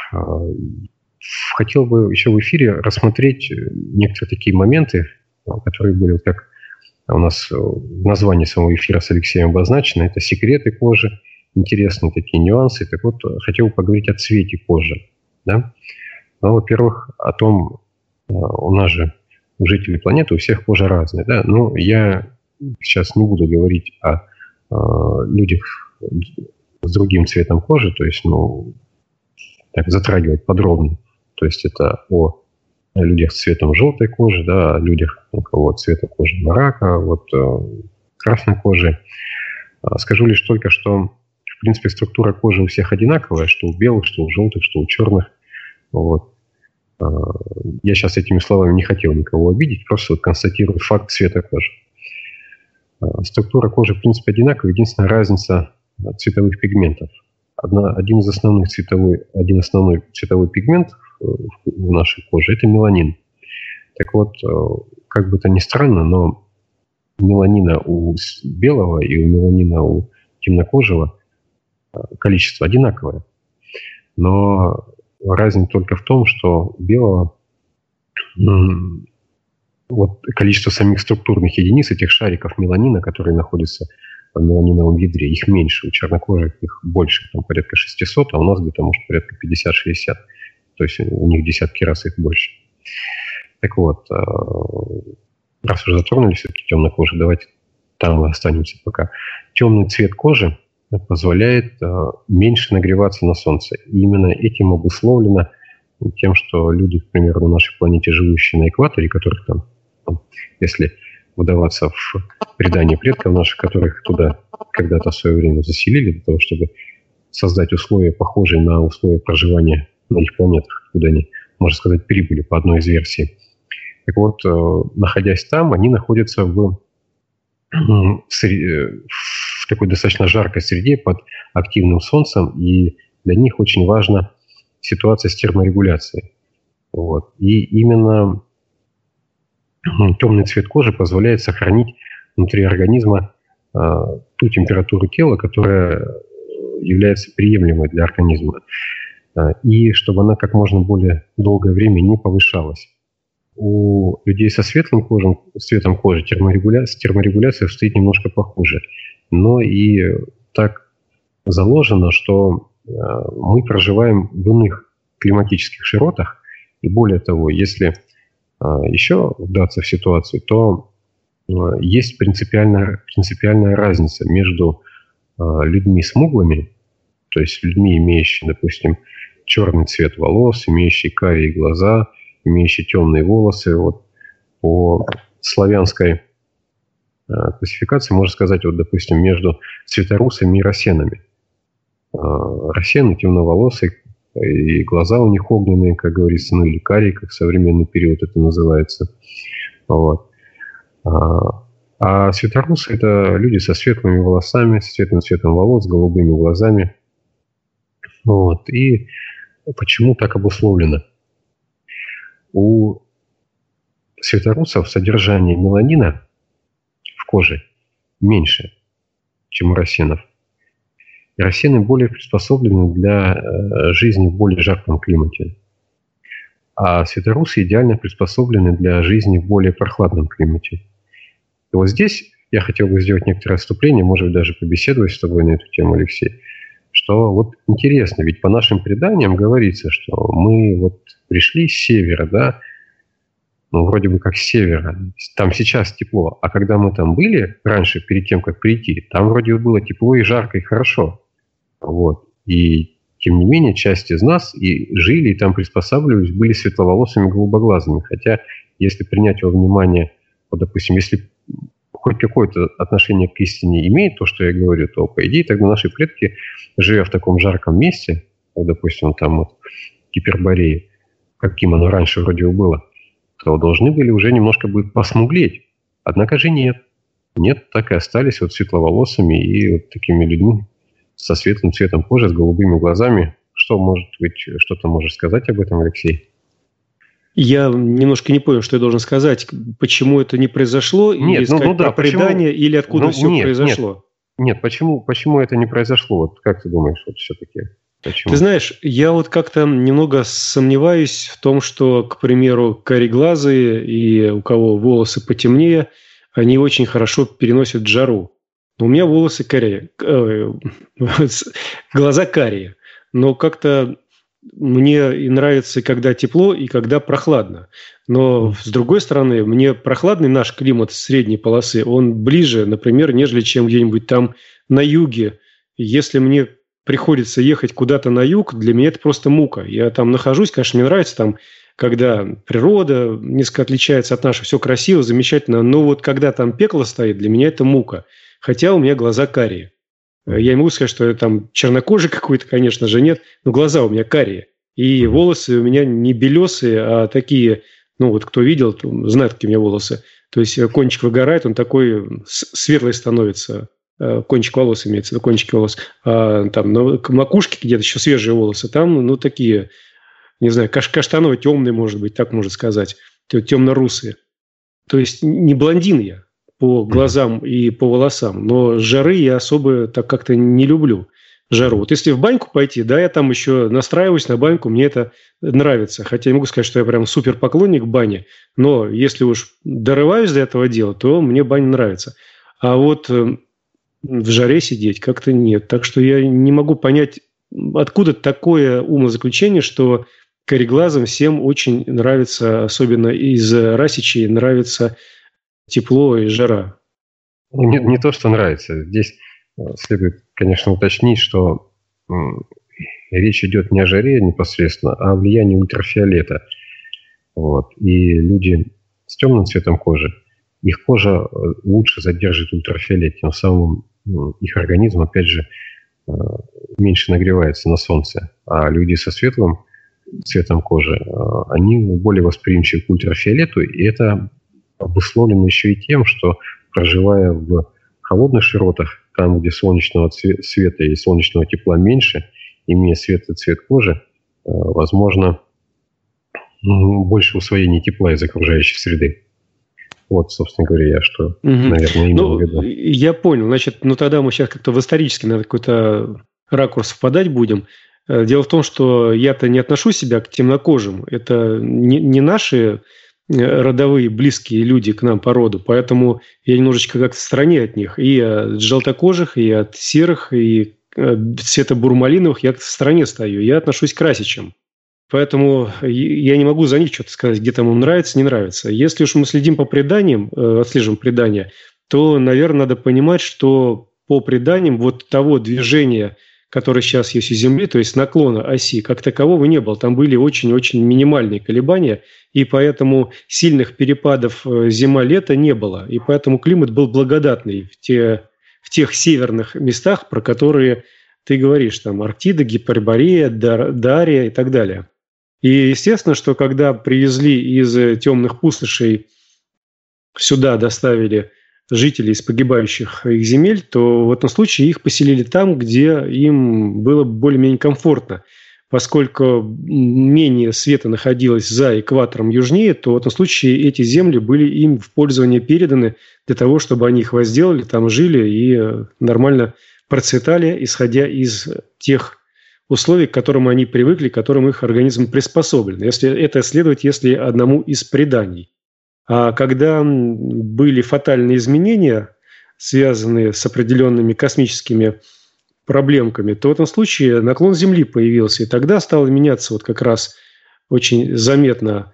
Хотел бы еще в эфире рассмотреть некоторые такие моменты, которые были, как у нас в названии самого эфира с Алексеем обозначено. Это секреты кожи, интересные такие нюансы. Так вот, хотел бы поговорить о цвете кожи. Да? Ну, во-первых, о том, у нас же, у жителей планеты, у всех кожа разная. Да? Но я сейчас не буду говорить о людях с другим цветом кожи, то есть, так, затрагивать подробно. То есть это о людях с цветом желтой кожи, да, о людях, у кого цвета кожи рака, красной кожи. Скажу лишь только, что, в принципе, структура кожи у всех одинаковая, что у белых, что у желтых, что у черных. Вот. Я сейчас этими словами не хотел никого обидеть, просто констатирую факт цвета кожи. Структура кожи, в принципе, одинаковая, единственная разница цветовых пигментов. Один основной цветовой пигмент в нашей коже – это меланин. Так вот, как бы то ни странно, но меланина у белого и у меланина у темнокожего количество одинаковое. Но разница только в том, что у белого количество самих структурных единиц, этих шариков меланина, которые находятся в меланиновом ядре, их меньше. У чернокожих их больше, там порядка 600, а у нас где-то, может, порядка 50-60. То есть у них десятки раз их больше. Так вот, раз уже затронули все-таки темнокожие, давайте там мы останемся пока. Темный цвет кожи позволяет меньше нагреваться на солнце. И именно этим обусловлено тем, что люди, к примеру, на нашей планете, живущие на экваторе, которых там, если вдаваться в предание предков наших, которых туда когда-то в свое время заселили, для того, чтобы создать условия, похожие на условия проживания на их планетах, куда они, можно сказать, прибыли по одной из версий. Так вот, находясь там, они находятся в такой достаточно жаркой среде под активным солнцем, и для них очень важна ситуация с терморегуляцией. Вот. И именно темный цвет кожи позволяет сохранить внутри организма ту температуру тела, которая является приемлемой для организма, и чтобы она как можно более долгое время не повышалась. У людей со светлым цветом кожи терморегуляция стоит немножко похуже. Но и так заложено, что мы проживаем в иных климатических широтах. И более того, если еще вдаться в ситуацию, то есть принципиальная разница между людьми смуглыми, то есть людьми, имеющими, допустим, черный цвет волос, имеющие карие глаза, имеющие темные волосы. Вот по славянской классификации можно сказать, допустим, между цветорусами и рассенами. Рассены темноволосые, и глаза у них огненные, как говорится, или карие, как в современный период это называется. Вот. А цветорусы – это люди со светлыми волосами, с светлым цветом волос, с голубыми глазами. Вот. И почему так обусловлено? У цветорусов содержание меланина в коже меньше, чем у рассенов. И рассены более приспособлены для жизни в более жарком климате. А цветорусы идеально приспособлены для жизни в более прохладном климате. И вот здесь я хотел бы сделать некоторое отступление, может быть, даже побеседовать с тобой на эту тему, Алексей. Что вот интересно, ведь по нашим преданиям говорится, что мы вот пришли с севера, да, вроде бы как с севера, там сейчас тепло, а когда мы там были раньше, перед тем, как прийти, там вроде было тепло и жарко, и хорошо. Вот. И тем не менее, часть из нас и жили, и там приспосабливались, были светловолосыми, голубоглазыми. Хотя, если принять во внимание, вот, допустим, если хоть какое-то отношение к истине имеет то, что я говорю, то, по идее, тогда наши предки, живя в таком жарком месте, как, допустим, там вот Гиперборея, каким оно раньше вроде было, то должны были уже немножко бы посмуглеть. Однако же нет. Нет, так и остались вот светловолосыми и вот такими людьми со светлым цветом кожи, с голубыми глазами. Что, может быть, что-то можешь сказать об этом, Алексей? Я немножко не понял, что я должен сказать. Почему это не произошло? Нет, или сказать про предание, или откуда все произошло? Нет, почему это не произошло? Вот как ты думаешь, вот все-таки? Почему? Ты знаешь, я вот как-то немного сомневаюсь в том, что, к примеру, кареглазые и у кого волосы потемнее, они очень хорошо переносят жару. У меня волосы карие, глаза карие, но как-то мне и нравится, когда тепло и когда прохладно. Но, с другой стороны, мне прохладный наш климат средней полосы, он ближе, например, нежели чем где-нибудь там на юге. Если мне приходится ехать куда-то на юг, для меня это просто мука. Я там нахожусь, конечно, мне нравится там, когда природа несколько отличается от нашей, все красиво, замечательно, но вот когда там пекло стоит, для меня это мука. Хотя у меня глаза карие. Я не могу сказать, что я там чернокожий какой-то, конечно же, нет, но глаза у меня карие. И волосы у меня не белесые, а такие, ну вот кто видел, знает, какие у меня волосы. То есть кончик выгорает, он такой светлый становится. Кончик волос имеется в виду, кончики волос. А там на макушке где-то еще свежие волосы. Там, ну, такие, не знаю, каштановые, темные, может быть, так можно сказать. Темно-русые. То есть не блондин я по глазам и по волосам, но жары я особо так как-то не люблю. Жару. Вот если в баньку пойти, да, я там еще настраиваюсь на баньку, мне это нравится. Хотя не могу сказать, что я прям супер поклонник бани, но если уж дорываюсь до этого дела, то мне баня нравится. А вот в жаре сидеть как-то нет. Так что я не могу понять, откуда такое умозаключение, что кареглазым всем очень нравится, особенно из расичей, нравится тепло и жара. Не то, что нравится. Здесь следует, конечно, уточнить, что речь идет не о жаре непосредственно, а о влиянии ультрафиолета. Вот. И люди с темным цветом кожи, их кожа лучше задержит ультрафиолет, тем самым их организм, опять же, меньше нагревается на солнце. А люди со светлым цветом кожи, они более восприимчивы к ультрафиолету, и это обусловлено еще и тем, что, проживая в холодных широтах, там, где солнечного света и солнечного тепла меньше, имея светлый цвет кожи, возможно, больше усвоения тепла из окружающей среды. Вот, собственно говоря, я что, наверное, имел в виду. Я понял. Значит, тогда мы сейчас как-то в исторический, на какой-то ракурс впадать будем. Дело в том, что я-то не отношу себя к темнокожим. Это не наши родовые, близкие люди к нам по роду. Поэтому я немножечко как-то в стороне от них. И от желтокожих, и от серых, и цвета бурмалиновых я в стороне стою. Я отношусь к расичам. Поэтому я не могу за них что-то сказать, где там им нравится, не нравится. Если уж мы следим по преданиям, отслеживаем предания, то, наверное, надо понимать, что по преданиям вот того движения, которое сейчас есть у Земли, то есть наклона оси, как такового не было. Там были очень-очень минимальные колебания, и поэтому сильных перепадов зима-лето не было. И поэтому климат был благодатный в тех северных местах, про которые ты говоришь, там Арктида, Гиперборея, Дария и так далее. И естественно, что когда привезли из темных пустошей сюда, доставили жителей из погибающих их земель, то в этом случае их поселили там, где им было более-менее комфортно. Поскольку менее света находилось за экватором южнее, то в этом случае эти земли были им в пользование переданы для того, чтобы они их возделали, там жили и нормально процветали, исходя из тех условий, к которым они привыкли, к которым их организм приспособлен. Если это следует, если одному из преданий. А когда были фатальные изменения, связанные с определенными космическими проблемками, то в этом случае наклон Земли появился. И тогда стало меняться вот как раз очень заметно.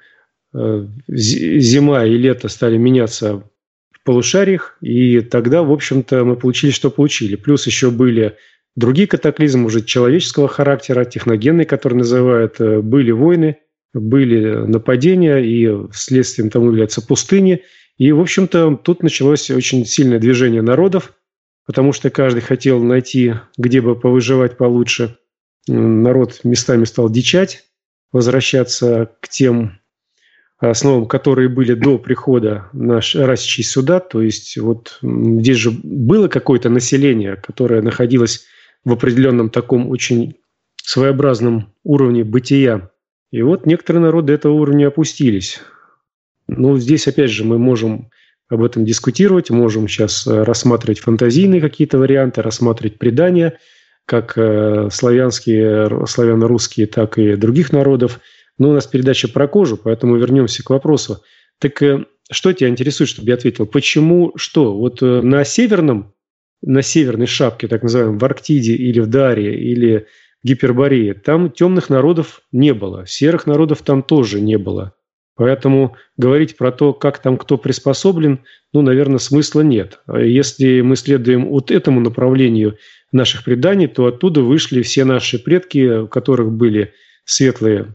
Зима и лето стали меняться в полушариях. И тогда, в общем-то, мы получили, что получили. Плюс еще были другие катаклизмы уже человеческого характера, техногенные, которые называют, были войны, были нападения, и следствием тому являются пустыни. И, в общем-то, тут началось очень сильное движение народов, потому что каждый хотел найти, где бы повыживать получше. Народ местами стал дичать, возвращаться к тем основам, которые были до прихода расичей сюда. То есть вот здесь же было какое-то население, которое находилось в определенном таком очень своеобразном уровне бытия. И вот некоторые народы этого уровня опустились. Но здесь, опять же, мы можем об этом дискутировать, можем сейчас рассматривать фантазийные какие-то варианты, рассматривать предания, как славянские, славяно-русские, так и других народов. Но у нас передача про кожу, поэтому вернемся к вопросу. Так что тебя интересует, чтобы я ответил? Почему, что? Вот на северной шапке, так называемой, в Арктиде или в Даре, или в Гиперборее, там темных народов не было, серых народов там тоже не было. Поэтому говорить про то, как там кто приспособлен, наверное, смысла нет. Если мы следуем вот этому направлению наших преданий, то оттуда вышли все наши предки, у которых были светлые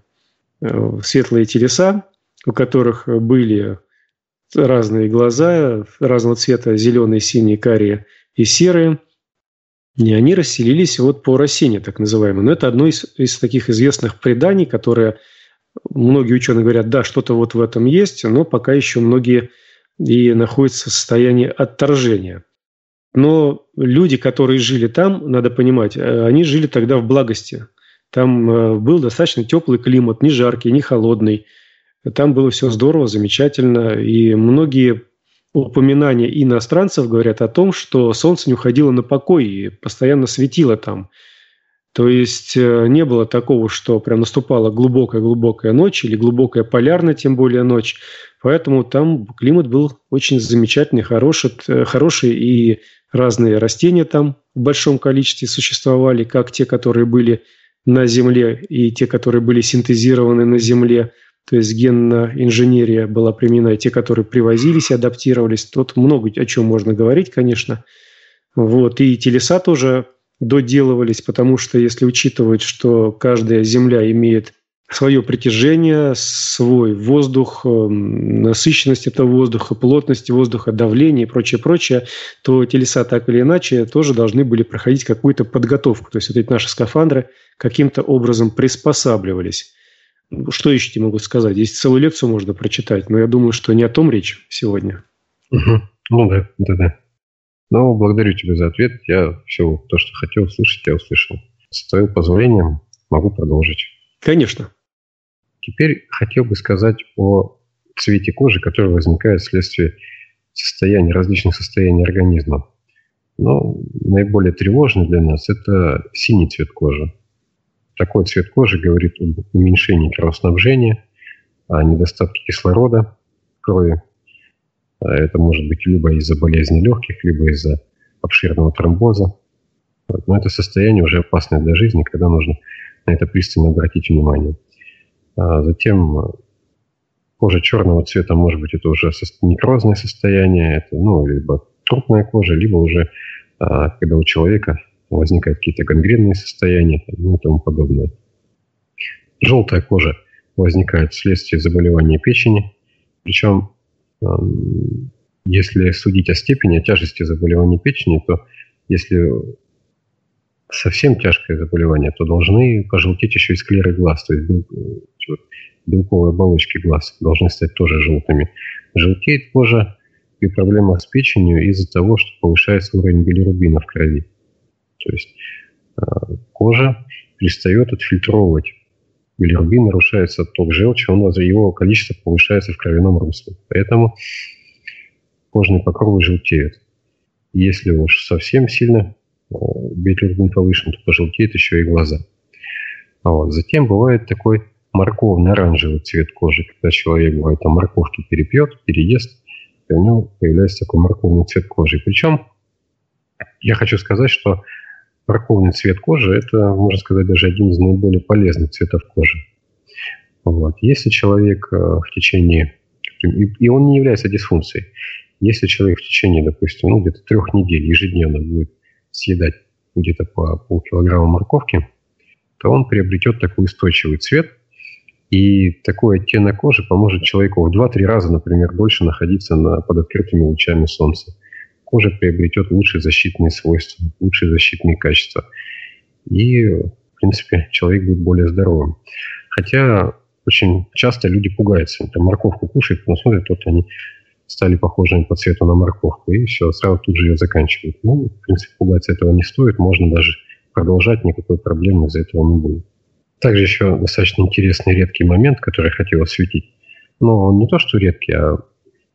телеса, у которых были разные глаза, разного цвета, зеленые, синие, карие и серые. И они расселились вот по Рассене, так называемому. Но это одно из таких известных преданий, которые многие ученые говорят, да, что-то вот в этом есть, но пока еще многие и находятся в состоянии отторжения. Но люди, которые жили там, надо понимать, они жили тогда в благости. Там был достаточно теплый климат, не жаркий, не холодный. Там было все здорово, замечательно. И многие упоминания иностранцев говорят о том, что солнце не уходило на покой и постоянно светило там. То есть не было такого, что прям наступала глубокая-глубокая ночь или глубокая полярная, тем более ночь. Поэтому там климат был очень замечательный, хороший, и разные растения там в большом количестве существовали, как те, которые были на Земле, и те, которые были синтезированы на Земле. То есть генная инженерия была применена, и те, которые привозились и адаптировались. Тут много о чем можно говорить, конечно. Вот. И телеса тоже доделывались, потому что если учитывать, что каждая Земля имеет свое притяжение, свой воздух, насыщенность этого воздуха, плотность воздуха, давление и прочее, то телеса так или иначе тоже должны были проходить какую-то подготовку. То есть вот эти наши скафандры каким-то образом приспосабливались. Что еще тебе могу сказать? Здесь целую лекцию можно прочитать, но я думаю, что не о том речь сегодня. Да. Ну, благодарю тебя за ответ. Я все то, что хотел услышать, я услышал. С твоим позволением могу продолжить. Конечно. Теперь хотел бы сказать о цвете кожи, который возникает вследствие различных состояний организма. Но наиболее тревожный для нас – это синий цвет кожи. Такой цвет кожи говорит об уменьшении кровоснабжения, о недостатке кислорода в крови. Это может быть либо из-за болезни легких, либо из-за обширного тромбоза. Но это состояние уже опасное для жизни, когда нужно на это пристально обратить внимание. Затем кожа черного цвета, может быть, это уже некрозное состояние, это либо трупная кожа, либо уже когда у человека возникают какие-то гангренные состояния и тому подобное. Желтая кожа возникает вследствие заболевания печени. Причем, если судить о степени, о тяжести заболевания печени, то если совсем тяжкое заболевание, то должны пожелтеть еще и склеры глаз, то есть белковые оболочки глаз должны стать тоже желтыми. Желтеет кожа при проблемах с печенью из-за того, что повышается уровень билирубина в крови. То есть кожа перестает отфильтровывать билирубин, нарушается отток желчи, его количество повышается в кровяном русле. Поэтому кожные покровы желтеют. Если уж совсем сильно билирубин повышен, то пожелтеет еще и глаза. Затем бывает такой морковно-оранжевый цвет кожи, когда человек, бывает, морковки переест, и у него появляется такой морковный цвет кожи. Причем я хочу сказать, что морковный цвет кожи – это, можно сказать, даже один из наиболее полезных цветов кожи. Если человек в течение... И он не является дисфункцией. Если человек в течение, допустим, где-то 3 недель ежедневно будет съедать где-то по полкилограмма морковки, то он приобретет такой устойчивый цвет. И такой оттенок кожи поможет человеку в 2-3 раза, например, дольше находиться под открытыми лучами солнца. Кожа приобретет лучшие защитные свойства, лучшие защитные качества. И, в принципе, человек будет более здоровым. Хотя очень часто люди пугаются. Морковку кушают, но смотрят, они стали похожими по цвету на морковку. И все, сразу тут же ее заканчивают. В принципе, пугаться этого не стоит. Можно даже продолжать, никакой проблемы из-за этого не будет. Также еще достаточно интересный редкий момент, который я хотел осветить. Но он не то, что редкий, а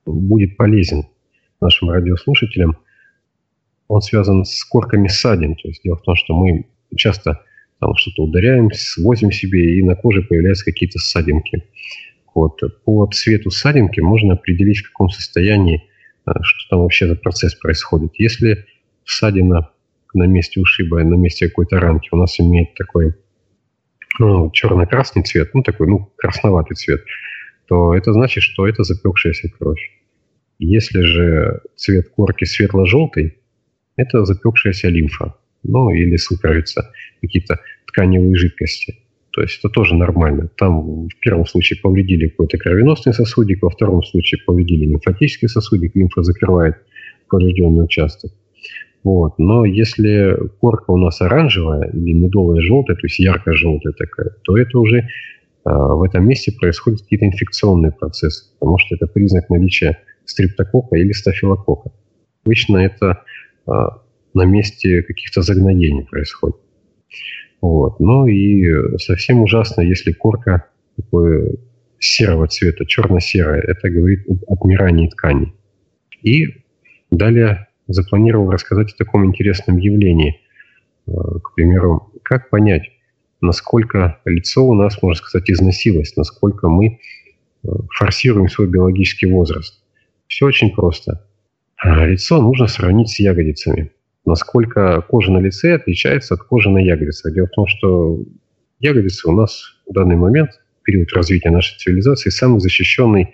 будет полезен нашим радиослушателям. Он связан с корками ссадин. То есть дело в том, что мы часто там что-то ударяем, свозим себе, и на коже появляются какие-то ссадинки. Вот. По цвету ссадинки можно определить, в каком состоянии, что там вообще за процесс происходит. Если ссадина на месте ушиба, на месте какой-то ранки у нас имеет такой черно-красный цвет, такой красноватый цвет, то это значит, что это запекшаяся кровь. Если же цвет корки светло-желтый, это запекшаяся лимфа, или супровица, какие-то тканевые жидкости. То есть это тоже нормально. Там в первом случае повредили какой-то кровеносный сосудик, во втором случае повредили лимфатический сосудик, лимфа закрывает поврежденный участок. Вот. Но если корка у нас оранжевая или медовая желтая, то есть ярко-желтая такая, то это уже в этом месте происходят какие-то инфекционные процессы, потому что это признак наличия стрептококка или стафилококка. Обычно это на месте каких-то загноений происходит. Вот. И совсем ужасно, если корка такой серого цвета, черно-серая. Это говорит об отмирании тканей. И далее запланировал рассказать о таком интересном явлении. К примеру, как понять, насколько лицо у нас, можно сказать, износилось, насколько мы форсируем свой биологический возраст. Все очень просто. Лицо нужно сравнить с ягодицами. Насколько кожа на лице отличается от кожи на ягодицах. Дело в том, что ягодицы у нас в данный момент, в период развития нашей цивилизации, самая защищенная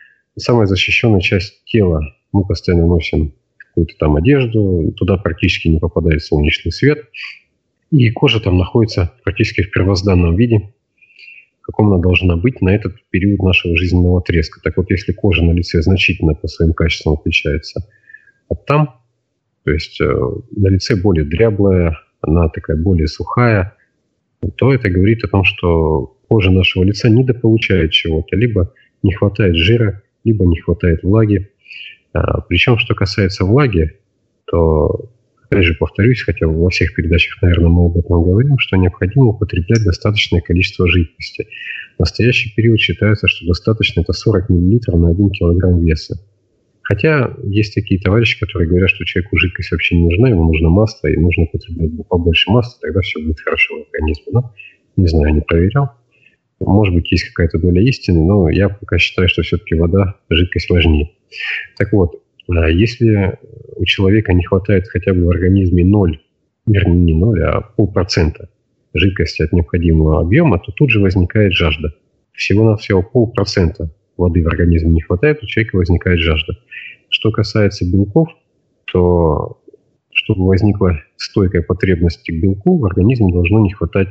часть тела. Мы постоянно носим какую-то там одежду, туда практически не попадает солнечный свет. И кожа там находится практически в первозданном виде, в каком она должна быть на этот период нашего жизненного отрезка. Так вот, если кожа на лице значительно по своим качествам отличается от там, то есть на лице более дряблая, она такая более сухая, то это говорит о том, что кожа нашего лица недополучает чего-то. Либо не хватает жира, либо не хватает влаги. Причем, что касается влаги, то, опять же, повторюсь, хотя во всех передачах, наверное, мы об этом говорим, что необходимо употреблять достаточное количество жидкости. В настоящий период считается, что достаточно это 40 мл на 1 кг веса. Хотя есть такие товарищи, которые говорят, что человеку жидкость вообще не нужна, ему нужно масло, и нужно употреблять побольше масла, тогда все будет хорошо в организме. Но, не знаю, не проверял. Может быть, есть какая-то доля истины, но я пока считаю, что все-таки вода, жидкость важнее. Так вот, если у человека не хватает хотя бы в организме 0, вернее, не 0, а 0,5% жидкости от необходимого объема, то тут же возникает жажда. Всего-навсего 0,5% воды в организме не хватает, у человека возникает жажда. Что касается белков, то чтобы возникла стойкая потребность к белку, в организме должно не хватать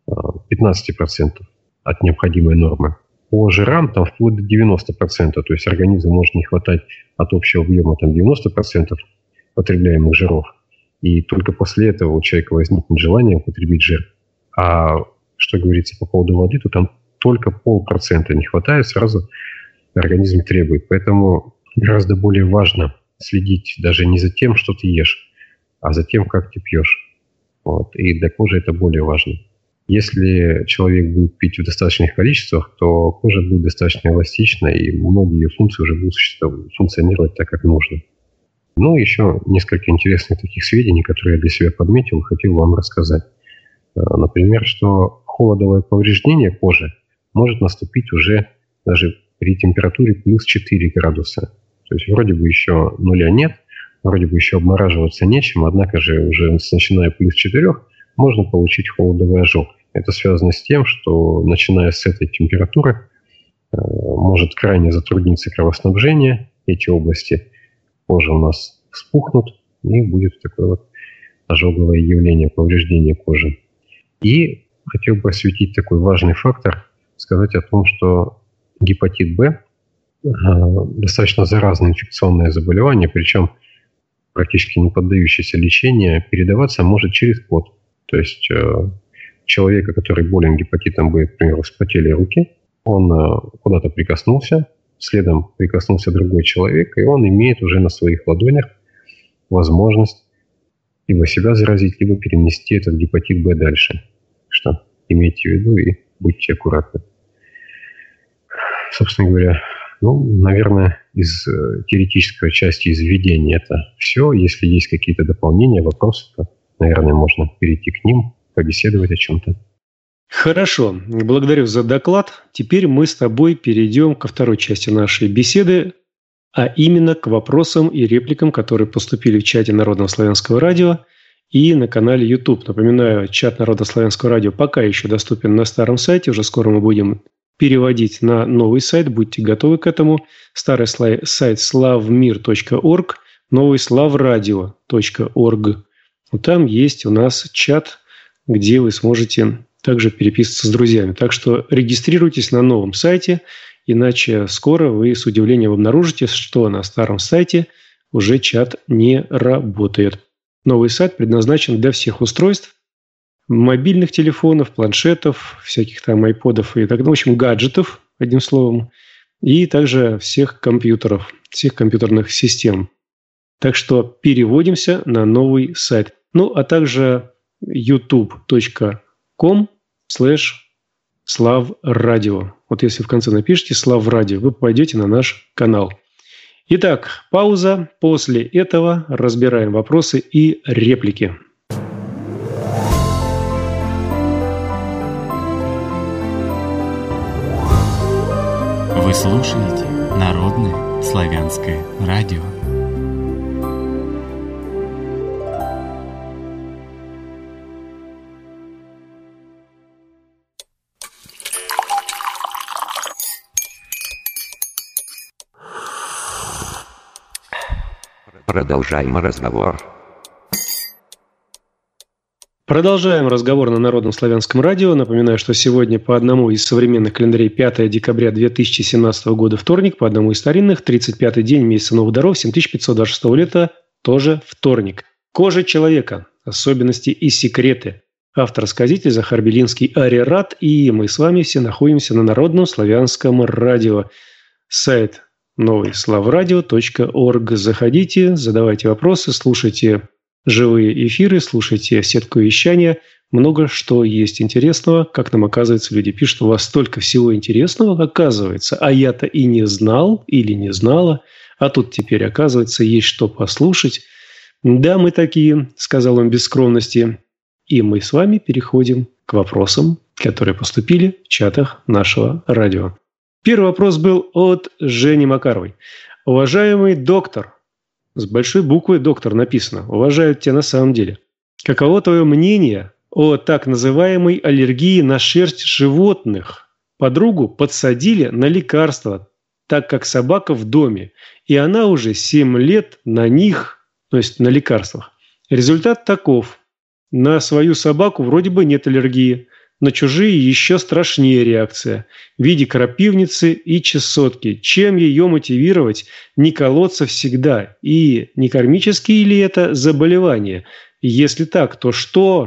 15% от необходимой нормы. По жирам там вплоть до 90%, то есть организму может не хватать от общего объема там 90% потребляемых жиров, и только после этого у человека возникнет желание употребить жир. А что говорится по поводу воды, то там только 0,5% не хватает, сразу организм требует. Поэтому гораздо более важно следить даже не за тем, что ты ешь, а за тем, как ты пьешь. Вот. И для кожи это более важно. Если человек будет пить в достаточных количествах, то кожа будет достаточно эластична, и многие функции уже будут функционировать так, как нужно. Еще несколько интересных таких сведений, которые я для себя подметил и хотел вам рассказать. Например, что холодовое повреждение кожи может наступить уже даже при температуре плюс 4 градуса. То есть вроде бы еще нуля нет, вроде бы еще обмораживаться нечем, однако же уже начиная плюс 4 можно получить холодовый ожог. Это связано с тем, что начиная с этой температуры может крайне затрудниться кровоснабжение, эти области кожи у нас вспухнут, и будет такое вот ожоговое явление, повреждение кожи. И хотел бы осветить такой важный фактор, сказать о том, что гепатит Б достаточно заразное инфекционное заболевание, причем практически не поддающееся лечению, передаваться может через пот. То есть человека, который болен гепатитом Б, к примеру, вспотели руки, он куда-то прикоснулся, следом прикоснулся другой человек, и он имеет уже на своих ладонях возможность либо себя заразить, либо перенести этот гепатит Б дальше. Что имейте в виду и будьте аккуратны. Собственно говоря, Наверное, из теоретической части, из введения это все. Если есть какие-то дополнения, вопросы, то, наверное, можно перейти к ним, побеседовать о чем-то. Хорошо, благодарю за доклад. Теперь мы с тобой перейдем ко второй части нашей беседы, а именно к вопросам и репликам, которые поступили в чате Народного славянского радио и на канале YouTube. Напоминаю, чат Народного славянского радио пока еще доступен на старом сайте, уже скоро мы будем переводить на новый сайт, будьте готовы к этому. Старый сайт slavmir.org, новый slavradio.org. Там есть у нас чат, где вы сможете также переписываться с друзьями. Так что регистрируйтесь на новом сайте, иначе скоро вы с удивлением обнаружите, что на старом сайте уже чат не работает. Новый сайт предназначен для всех устройств, мобильных телефонов, планшетов, всяких там айподов и так далее, в общем, гаджетов, одним словом, и также всех компьютеров, всех компьютерных систем. Так что переводимся на новый сайт. А также youtube.com/slavradio. Вот если в конце напишите «Slavradio», вы попадете на наш канал. Итак, пауза. После этого разбираем вопросы и реплики. Вы слушаете Народное славянское радио. Продолжаем разговор. Продолжаем разговор на Народном славянском радио. Напоминаю, что сегодня по одному из современных календарей 5 декабря 2017 года вторник, по одному из старинных 35-й день месяца новых даров 7526 лета, тоже вторник. Кожа человека. Особенности и секреты. Автор-сказитель Захар Белинский, Арират, и мы с вами все находимся на Народном славянском радио. Сайт новый slavradio.org. Заходите, задавайте вопросы, слушайте живые эфиры, слушайте сетку вещания. Много что есть интересного. Как нам оказывается, люди пишут, у вас столько всего интересного оказывается. А я-то и не знал или не знала. А тут теперь, оказывается, есть что послушать. Да, мы такие, сказал он без скромности. И мы с вами переходим к вопросам, которые поступили в чатах нашего радио. Первый вопрос был от Жени Макаровой. Уважаемый доктор, с большой буквы доктор написано, уважают тебя на самом деле. Каково твое мнение о так называемой аллергии на шерсть животных? Подругу подсадили на лекарства, так как собака в доме, и она уже 7 лет на них, то есть на лекарствах. Результат таков. На свою собаку вроде бы нет аллергии, на чужие еще страшнее реакция в виде крапивницы и чесотки. Чем ее мотивировать не колоться всегда? И не кармические ли это заболевания? Если так, то что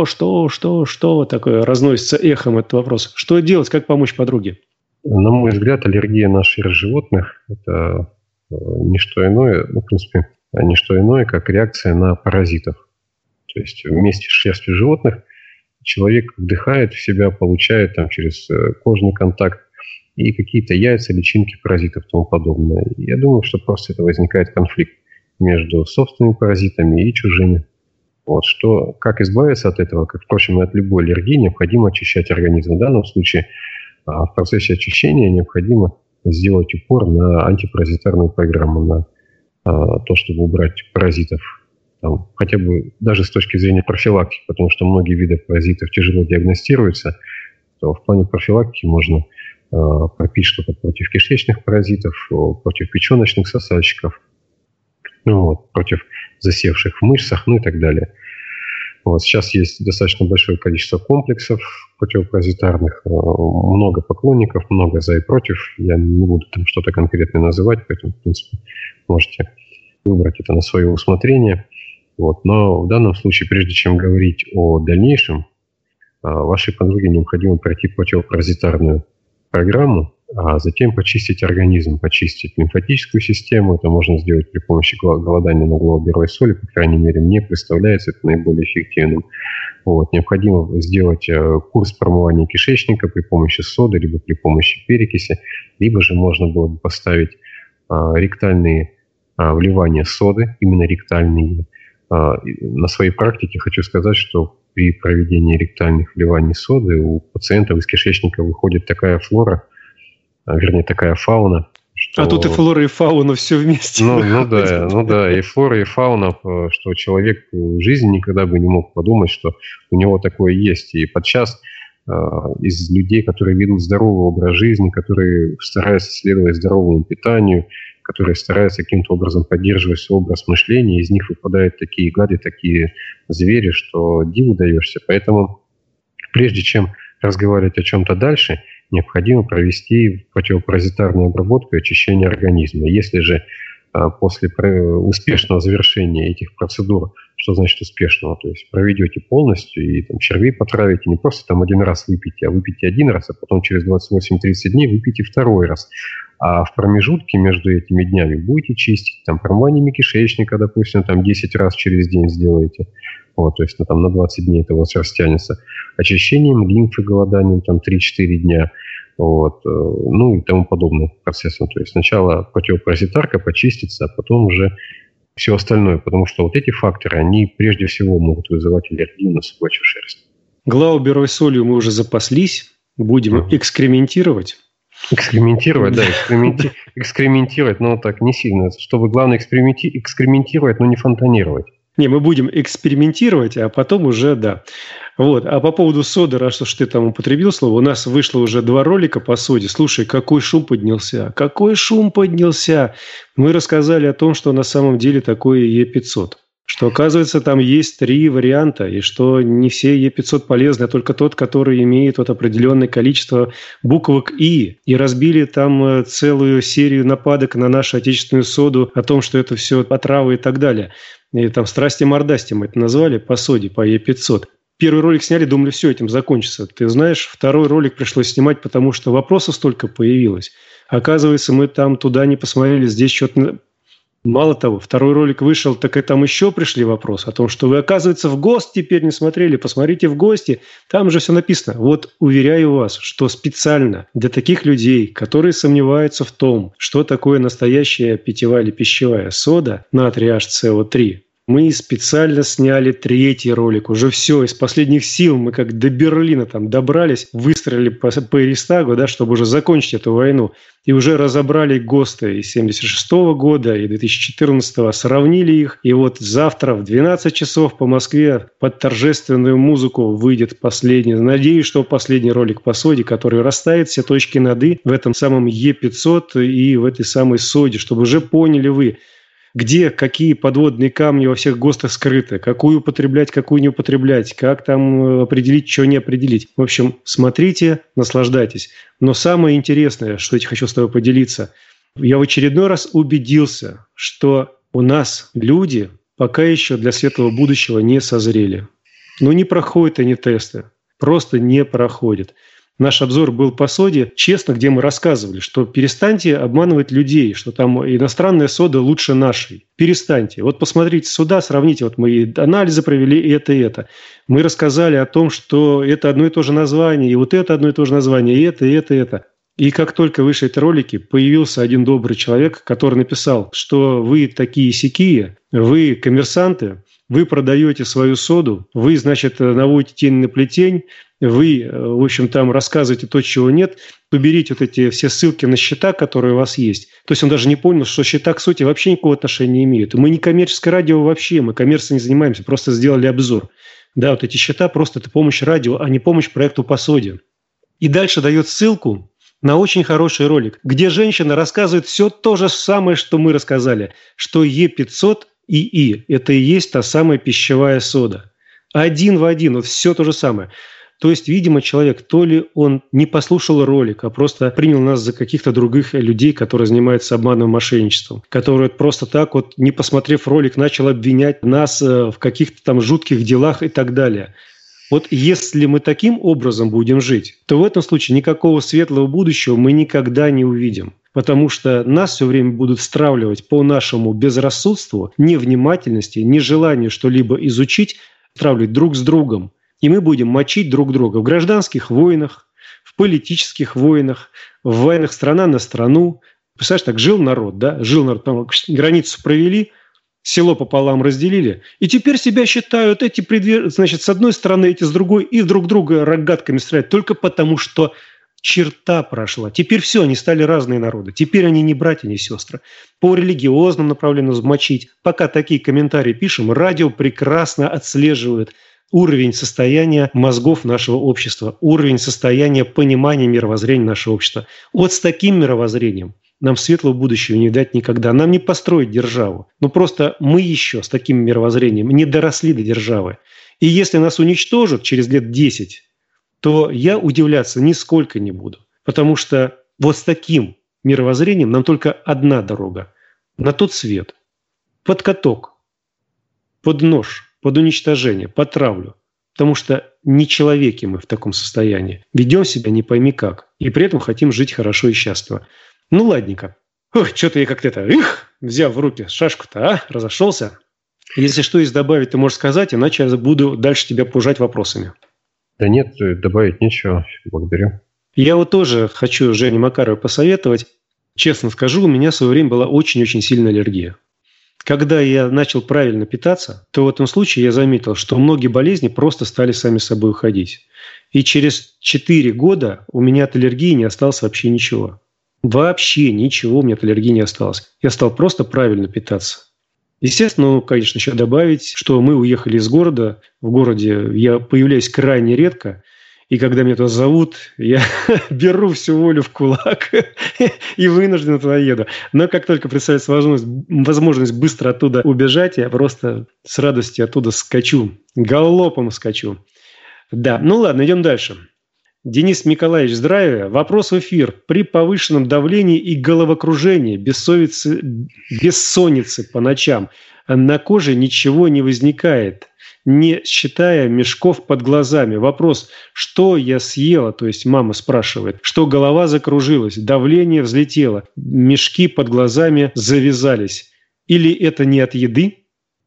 такое разносится эхом этот вопрос? Что делать, как помочь подруге? На мой взгляд, аллергия на шерсть животных – это не что иное, не что иное, как реакция на паразитов. То есть вместе с шерстью животных человек вдыхает в себя, получает через кожный контакт и какие-то яйца, личинки паразитов и тому подобное. Я думаю, что просто это возникает конфликт между собственными паразитами и чужими. Как избавиться от этого, как, впрочем, и от любой аллергии, необходимо очищать организм. В данном случае в процессе очищения необходимо сделать упор на антипаразитарную программу, на то, чтобы убрать паразитов. Хотя бы даже с точки зрения профилактики, потому что многие виды паразитов тяжело диагностируются, то в плане профилактики можно пропить что-то против кишечных паразитов, против печеночных сосальщиков, против засевших в мышцах, и так далее. Сейчас есть достаточно большое количество комплексов противопаразитарных, много поклонников, много за и против. Я не буду там что-то конкретное называть, поэтому, в принципе, можете выбрать это на свое усмотрение. Но в данном случае, прежде чем говорить о дальнейшем, вашей подруге необходимо пройти противопаразитарную программу, а затем почистить организм, почистить лимфатическую систему. Это можно сделать при помощи голодания на главоберовой соли, по крайней мере, мне представляется это наиболее эффективным. Вот. Необходимо сделать курс промывания кишечника при помощи соды, либо при помощи перекиси, либо же можно было бы поставить ректальные вливания соды, именно ректальные. На своей практике хочу сказать, что при проведении ректальных вливаний соды у пациентов из кишечника выходит такая флора, вернее, такая фауна. Что... А тут и флора, и фауна все вместе. Ну да, и флора, и фауна, что человек в жизни никогда бы не мог подумать, что у него такое есть. И подчас из людей, которые ведут здоровый образ жизни, которые стараются следовать здоровому питанию, которые стараются каким-то образом поддерживать свой образ мышления, из них выпадают такие гады, такие звери, что диву даешься. Поэтому прежде чем разговаривать о чем-то дальше, необходимо провести противопаразитарную обработку и очищение организма. Если же после успешного завершения этих процедур, что значит успешного, то есть проведете полностью и там, червей потравите, не просто там один раз выпейте, а выпейте один раз, а потом через 28-30 дней выпейте второй раз. А в промежутке между этими днями будете чистить, там, промываниями кишечника, допустим, там 10 раз через день сделаете, вот, то есть там, на 20 дней это у вас растянется, очищением лимфы, голоданием там 3-4 дня, вот, ну и тому подобным процессом. То есть сначала противопаразитарка почистится, а потом уже все остальное, потому что вот эти факторы, они прежде всего могут вызывать аллергию на собачью шерсть. Главоберовой солью мы уже запаслись, будем экспериментировать. Экспериментировать, да, экспериментировать, но так не сильно. Чтобы, главное, экспериментировать, но не фонтанировать. Не, мы будем экспериментировать, а потом уже, да. Вот. А по поводу соды, раз уж ты там употребил слово, у нас вышло уже 2 ролика по соде. Слушай, какой шум поднялся. Какой шум поднялся. Мы рассказали о том, что на самом деле такое Е500. Что, оказывается, там есть 3 варианта, и что не все Е500 полезны, а только тот, который имеет вот определенное количество буквок И. И разбили там целую серию нападок на нашу отечественную соду о том, что это все отравы и так далее. И там страсти-мордасти мы это назвали по соде, по Е500. Первый ролик сняли, думали, все, этим закончится. Ты знаешь, второй ролик пришлось снимать, потому что вопросов столько появилось. Оказывается, мы там туда не посмотрели, здесь что-то... Мало того, второй ролик вышел, так и там еще пришли вопросы о том, что вы, оказывается, в ГОСТ теперь не смотрели, посмотрите в ГОСТе, там же все написано. Вот уверяю вас, что специально для таких людей, которые сомневаются в том, что такое настоящая питьевая или пищевая сода, натрий HCO3, мы специально сняли 3-й ролик. Уже все, из последних сил мы как до Берлина там добрались, выстроили по Рейхстагу, да, чтобы уже закончить эту войну. И уже разобрали ГОСТы из 1976 года и 2014, сравнили их. И вот завтра в 12 часов по Москве под торжественную музыку выйдет последний, надеюсь, что последний ролик по соде, который расставит все точки над «и» в этом самом Е500 и в этой самой соде, чтобы уже поняли вы, где какие подводные камни во всех ГОСТах скрыты, какую употреблять, какую не употреблять, как там определить, что не определить. В общем, смотрите, наслаждайтесь. Но самое интересное, что я хочу с тобой поделиться, я в очередной раз убедился, что у нас люди пока еще для светлого будущего не созрели. Но не проходят они тесты, просто не проходят. Наш обзор был по соде, честно, где мы рассказывали, что перестаньте обманывать людей, что там иностранная сода лучше нашей. Перестаньте. Вот посмотрите сюда, сравните. Вот мы анализы провели, и это. Мы рассказали о том, что это одно и то же название, и вот это одно и то же название, и это. И как только вышли эти ролики, появился один добрый человек, который написал, что вы такие-сякие, вы коммерсанты, вы продаете свою соду, вы, значит, наводите тень на плетень, вы, в общем, там рассказываете то, чего нет, уберите вот эти все ссылки на счета, которые у вас есть. То есть он даже не понял, что счета к соде вообще никакого отношения не имеют. И мы не коммерческое радио вообще, мы коммерцией не занимаемся, просто сделали обзор. Да, вот эти счета просто это помощь радио, а не помощь проекту по соде. И дальше дает ссылку на очень хороший ролик, где женщина рассказывает все то же самое, что мы рассказали, что Е500 ИИ – это и есть та самая пищевая сода. Один в один, вот все то же самое. То есть, видимо, человек, то ли он не послушал ролик, а просто принял нас за каких-то других людей, которые занимаются обманом, мошенничеством, которые просто так вот, не посмотрев ролик, начал обвинять нас в каких-то там жутких делах и так далее. Вот если мы таким образом будем жить, то в этом случае никакого светлого будущего мы никогда не увидим. Потому что нас все время будут стравливать по нашему безрассудству, невнимательности, нежеланию что-либо изучить, стравливать друг с другом. И мы будем мочить друг друга в гражданских войнах, в политических войнах, в войнах страна на страну. Представляешь, так жил народ, да? Жил народ, там границу провели, село пополам разделили, и теперь себя считают эти значит, с одной стороны, эти с другой, и друг друга рогатками стреляют только потому, что черта прошла. Теперь все, они стали разные народы. Теперь они не братья, не сестры. По религиозному направлению мочить. Пока такие комментарии пишем, радио прекрасно отслеживает уровень состояния мозгов нашего общества, уровень состояния понимания мировоззрения нашего общества. Вот с таким мировоззрением нам светлого будущего не дать никогда. Нам не построить державу. Но просто мы еще с таким мировоззрением не доросли до державы. И если нас уничтожат через лет 10, то я удивляться нисколько не буду. Потому что вот с таким мировоззрением нам только одна дорога. На тот свет. Под каток. Под нож. Под уничтожение. Под травлю. Потому что не человеки мы в таком состоянии. Ведем себя не пойми как. И при этом хотим жить хорошо и счастливо. Ну, ладненько. Ой, что-то я как-то взял в руки шашку-то, разошелся. Если что есть добавить, ты можешь сказать, иначе я буду дальше тебя пужать вопросами. Да нет, добавить нечего. Благодарю. Я вот тоже хочу Жене Макаровой посоветовать. Честно скажу, у меня в свое время была очень-очень сильная аллергия. Когда я начал правильно питаться, то в этом случае я заметил, что многие болезни просто стали сами собой уходить. И через 4 года у меня от аллергии не осталось вообще ничего. Вообще ничего у меня от аллергии не осталось. Я стал просто правильно питаться. Естественно, конечно, еще добавить, что мы уехали из города. В городе я появляюсь крайне редко. И когда меня туда зовут, я беру всю волю в кулак и вынужден туда еду. Но как только представится возможность быстро оттуда убежать, я просто с радостью оттуда скачу. Галопом скачу. Да, ну ладно, идем дальше. Денис Николаевич, здравия. Вопрос в эфир. При повышенном давлении и головокружении, бессоннице по ночам, на коже ничего не возникает, не считая мешков под глазами. Вопрос, что я съела, то есть мама спрашивает, что голова закружилась, давление взлетело, мешки под глазами завязались. Или это не от еды?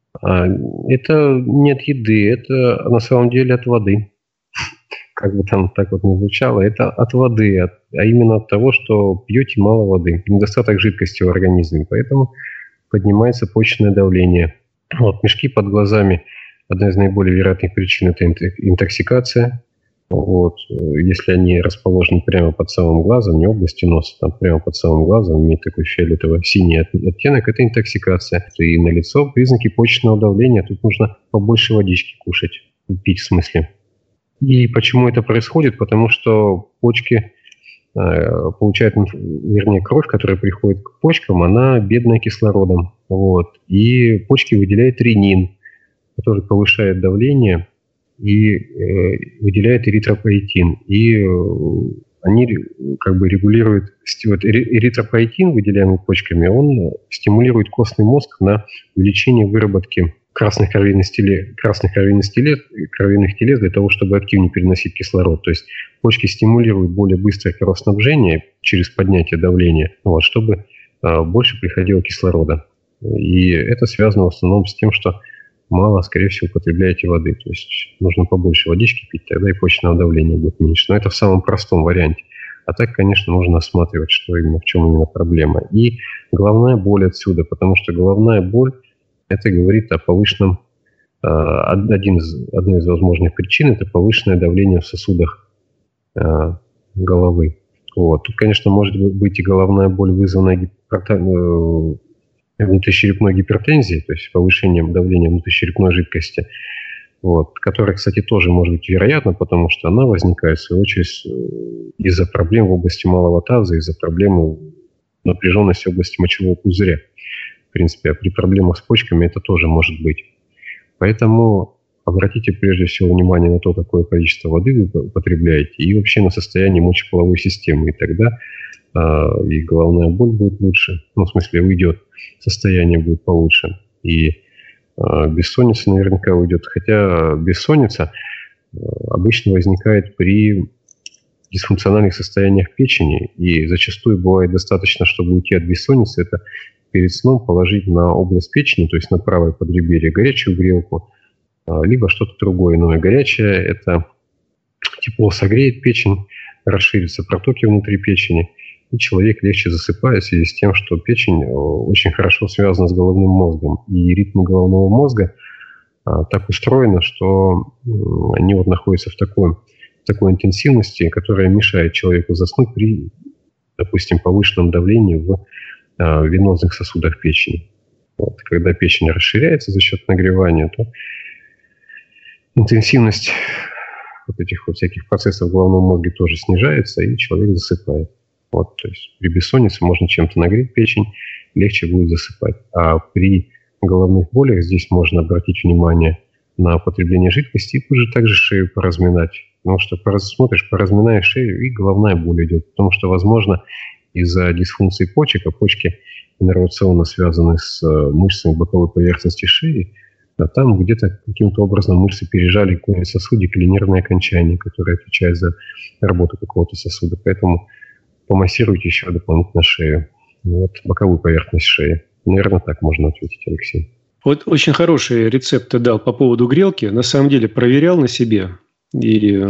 Это не от еды, это на самом деле от воды. Как бы там так вот не звучало, это от воды, а именно от того, что пьете мало воды, недостаток жидкости в организме, поэтому поднимается почечное давление. Вот, мешки под глазами, одна из наиболее вероятных причин – это интоксикация. Вот, если они расположены прямо под самым глазом, не в области носа, там прямо под самым глазом, имеет такой фиолетово-синий оттенок, это интоксикация. И налицо признаки почечного давления, тут нужно побольше водички кушать, пить в смысле. И почему это происходит? Потому что почки получают, вернее, кровь, которая приходит к почкам, она бедная кислородом. Вот. И почки выделяют ренин, который повышает давление, и выделяет эритропоэтин. И они как бы регулируют... Вот эритропоэтин, выделяемый почками, он стимулирует костный мозг на увеличение выработки красных кровяных телец для того, чтобы активнее переносить кислород. То есть почки стимулируют более быстрое кровоснабжение через поднятие давления, вот, чтобы больше приходило кислорода. И это связано в основном с тем, что мало, скорее всего, употребляете воды. То есть нужно побольше водички пить, тогда и почечного давления будет меньше. Но это в самом простом варианте. А так, конечно, нужно осматривать, что именно, в чем именно проблема. И головная боль отсюда, потому что головная боль это говорит о повышенном, одной из возможных причин – это повышенное давление в сосудах головы. Вот. Тут, конечно, может быть и головная боль, вызванная внутричерепной гипертензией, то есть повышением давления внутричерепной жидкости, вот, которая, кстати, тоже может быть вероятна, потому что она возникает, в свою очередь, из-за проблем в области малого таза, из-за проблем напряженности в области мочевого пузыря. В принципе, а при проблемах с почками это тоже может быть. Поэтому обратите прежде всего внимание на то, какое количество воды вы употребляете, и вообще на состояние мочеполовой системы. И тогда и головная боль будет лучше, ну, в смысле, уйдет, состояние будет получше. И бессонница наверняка уйдет. Хотя бессонница, обычно возникает при дисфункциональных состояниях печени, и зачастую бывает достаточно, чтобы уйти от бессонницы, это перед сном положить на область печени, то есть на правое подреберье, горячую грелку, либо что-то другое. Но горячее – это тепло согреет печень, расширятся протоки внутри печени, и человек легче засыпает в связи с тем, что печень очень хорошо связана с головным мозгом. И ритм головного мозга так устроено, что они вот находятся в такой интенсивности, которая мешает человеку заснуть при, допустим, повышенном давлении в венозных сосудах печени. Вот. Когда печень расширяется за счет нагревания, то интенсивность вот этих вот всяких процессов в головном мозге тоже снижается, и человек засыпает. Вот, то есть при бессоннице можно чем-то нагреть печень, легче будет засыпать. А при головных болях здесь можно обратить внимание на употребление жидкости и уже также шею поразминать. Потому что поразминаешь шею, и головная боль идет. Потому что, возможно, из-за дисфункции почек, а почки иннервационно связаны с мышцами боковой поверхности шеи, а там где-то каким-то образом мышцы пережали какой-нибудь сосудик или нервное окончание, которое отвечает за работу какого-то сосуда. Поэтому помассируйте еще дополнительно шею. Вот, боковую поверхность шеи. Наверное, так можно ответить, Алексей. Вот очень хороший рецепт ты дал по поводу грелки. На самом деле проверял на себе и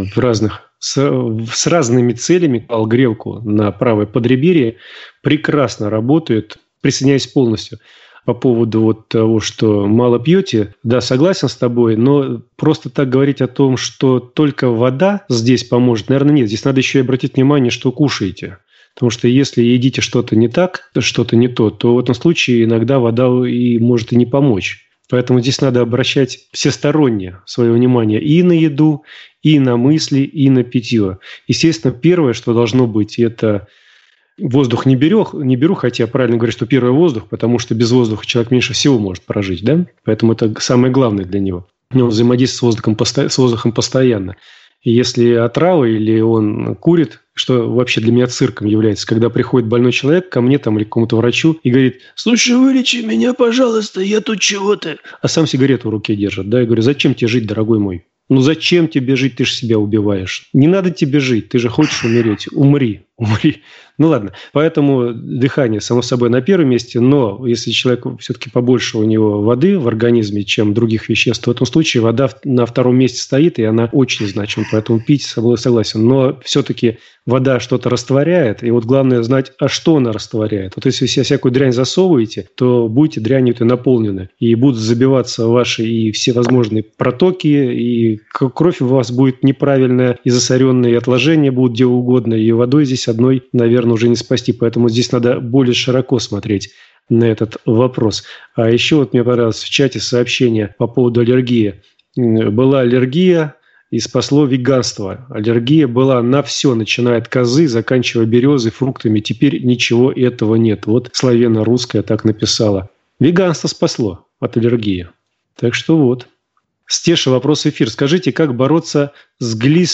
с разными целями клал грелку на правое подреберье. Прекрасно работает. Присоединяюсь полностью. По поводу вот того, что мало пьете, да, согласен с тобой, но просто так говорить о том, что только вода здесь поможет, наверное, нет. Здесь надо еще и обратить внимание, что кушаете. Потому что если едите что-то не так, что-то не то, то в этом случае иногда вода и может и не помочь. Поэтому здесь надо обращать всесторонне свое внимание и на еду, и на мысли, и на питье. Естественно, первое, что должно быть, это воздух не беру, хотя правильно говорю, что первый воздух, потому что без воздуха человек меньше всего может прожить, да? Поэтому это самое главное для него. Он взаимодействует с воздухом постоянно. И если отрава или он курит, что вообще для меня цирком является, когда приходит больной человек ко мне там или к какому-то врачу и говорит: «Слушай, вылечи меня, пожалуйста, я тут чего-то...» А сам сигарету в руке держит, да? Я говорю: «Зачем тебе жить, дорогой мой? Ну зачем тебе жить? Ты же себя убиваешь. Не надо тебе жить, ты же хочешь умереть. Умри. Ну ладно, поэтому дыхание, само собой, на первом месте, но если человек все-таки побольше у него воды в организме, чем других веществ, то в этом случае вода на втором месте стоит, и она очень значима, поэтому пить согласен. Но все-таки вода что-то растворяет, и вот главное знать, а что она растворяет. Вот если вы себе всякую дрянь засовываете, то будете дрянью этой наполнены, и будут забиваться ваши и все возможные протоки, и кровь у вас будет неправильная, и засоренные, и отложения будут где угодно, и водой здесь одной, наверное, уже не спасти. Поэтому здесь надо более широко смотреть на этот вопрос. А еще вот мне понравилось в чате сообщение по поводу аллергии. Была аллергия, и спасло веганство. Аллергия была на все, начиная от козы, заканчивая березой, фруктами. Теперь ничего этого нет. Вот славяно-русская так написала. Веганство спасло от аллергии. Так что вот. Стеша, вопрос в эфир. Скажите, как бороться с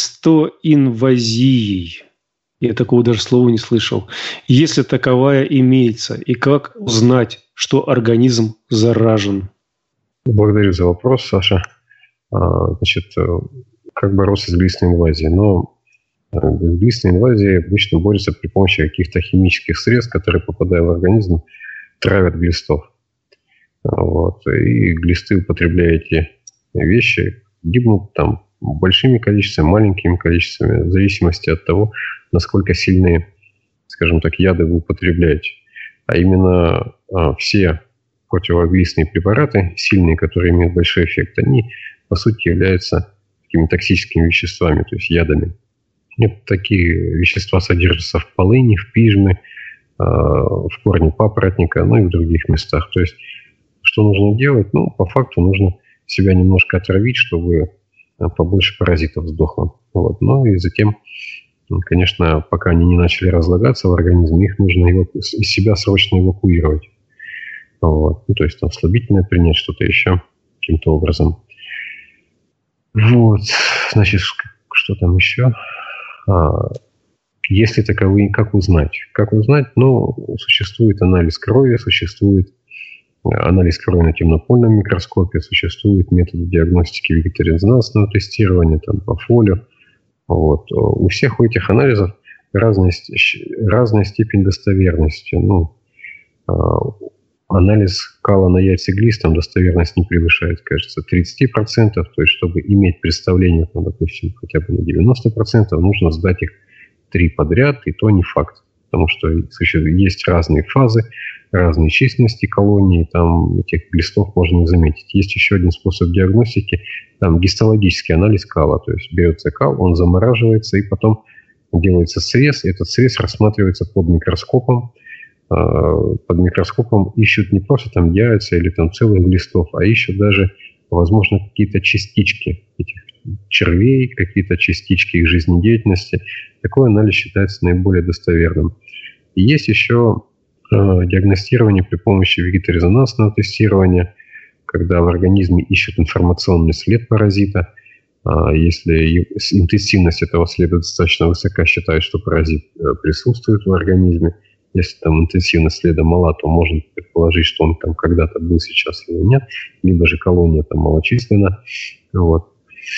глистоинвазией? Я такого даже слова не слышал. Если таковая имеется, и как узнать, что организм заражен? Благодарю за вопрос, Саша. Значит, как бороться с глистной инвазией? Но с глистной инвазией обычно борются при помощи каких-то химических средств, которые, попадая в организм, травят глистов. Вот. И глисты, употребляя эти вещи, гибнут там большими количествами, маленькими количествами, в зависимости от того, насколько сильные, скажем так, яды вы употребляете. А именно все противоглистные препараты, сильные, которые имеют большой эффект, они, по сути, являются такими токсическими веществами, то есть ядами. Такие вещества содержатся в полыни, в пижме, в корне папоротника, ну и в других местах. То есть, что нужно делать? Ну, по факту нужно себя немножко отравить, чтобы побольше паразитов сдохло. Вот. Ну и затем, конечно, пока они не начали разлагаться в организме, их нужно из себя срочно эвакуировать. Вот. Ну, то есть там слабительное принять, что-то еще каким-то образом. Вот. Значит, что там еще? Если таковые, как узнать? Как узнать? Ну, существует анализ крови, существует анализ крови на темнопольном микроскопе, существуют методы диагностики вегеторезонансного тестирования, там, по фолио. Вот. У всех этих анализов разная степень достоверности. Анализ кала на яйцеглист, там достоверность не превышает, кажется, 30%. То есть, чтобы иметь представление, допустим, хотя бы на 90%, нужно сдать их 3 подряд, и то не факт. Потому что есть разные фазы, разные численности колонии, там этих глистов можно не заметить. Есть еще один способ диагностики, там гистологический анализ кала. То есть берется кал, он замораживается, и потом делается срез. Этот срез рассматривается под микроскопом. Под микроскопом ищут не просто там яйца или там целых глистов, а ищут даже, возможно, какие-то частички этих червей, какие-то частички их жизнедеятельности. Такой анализ считается наиболее достоверным. И есть еще диагностирование при помощи вегеторезонансного тестирования, когда в организме ищут информационный след паразита. Если интенсивность этого следа достаточно высока, считают, что паразит присутствует в организме. Если там интенсивность следа мала, то можно предположить, что он там когда-то был, сейчас его нет, либо же колония там малочисленна. Вот.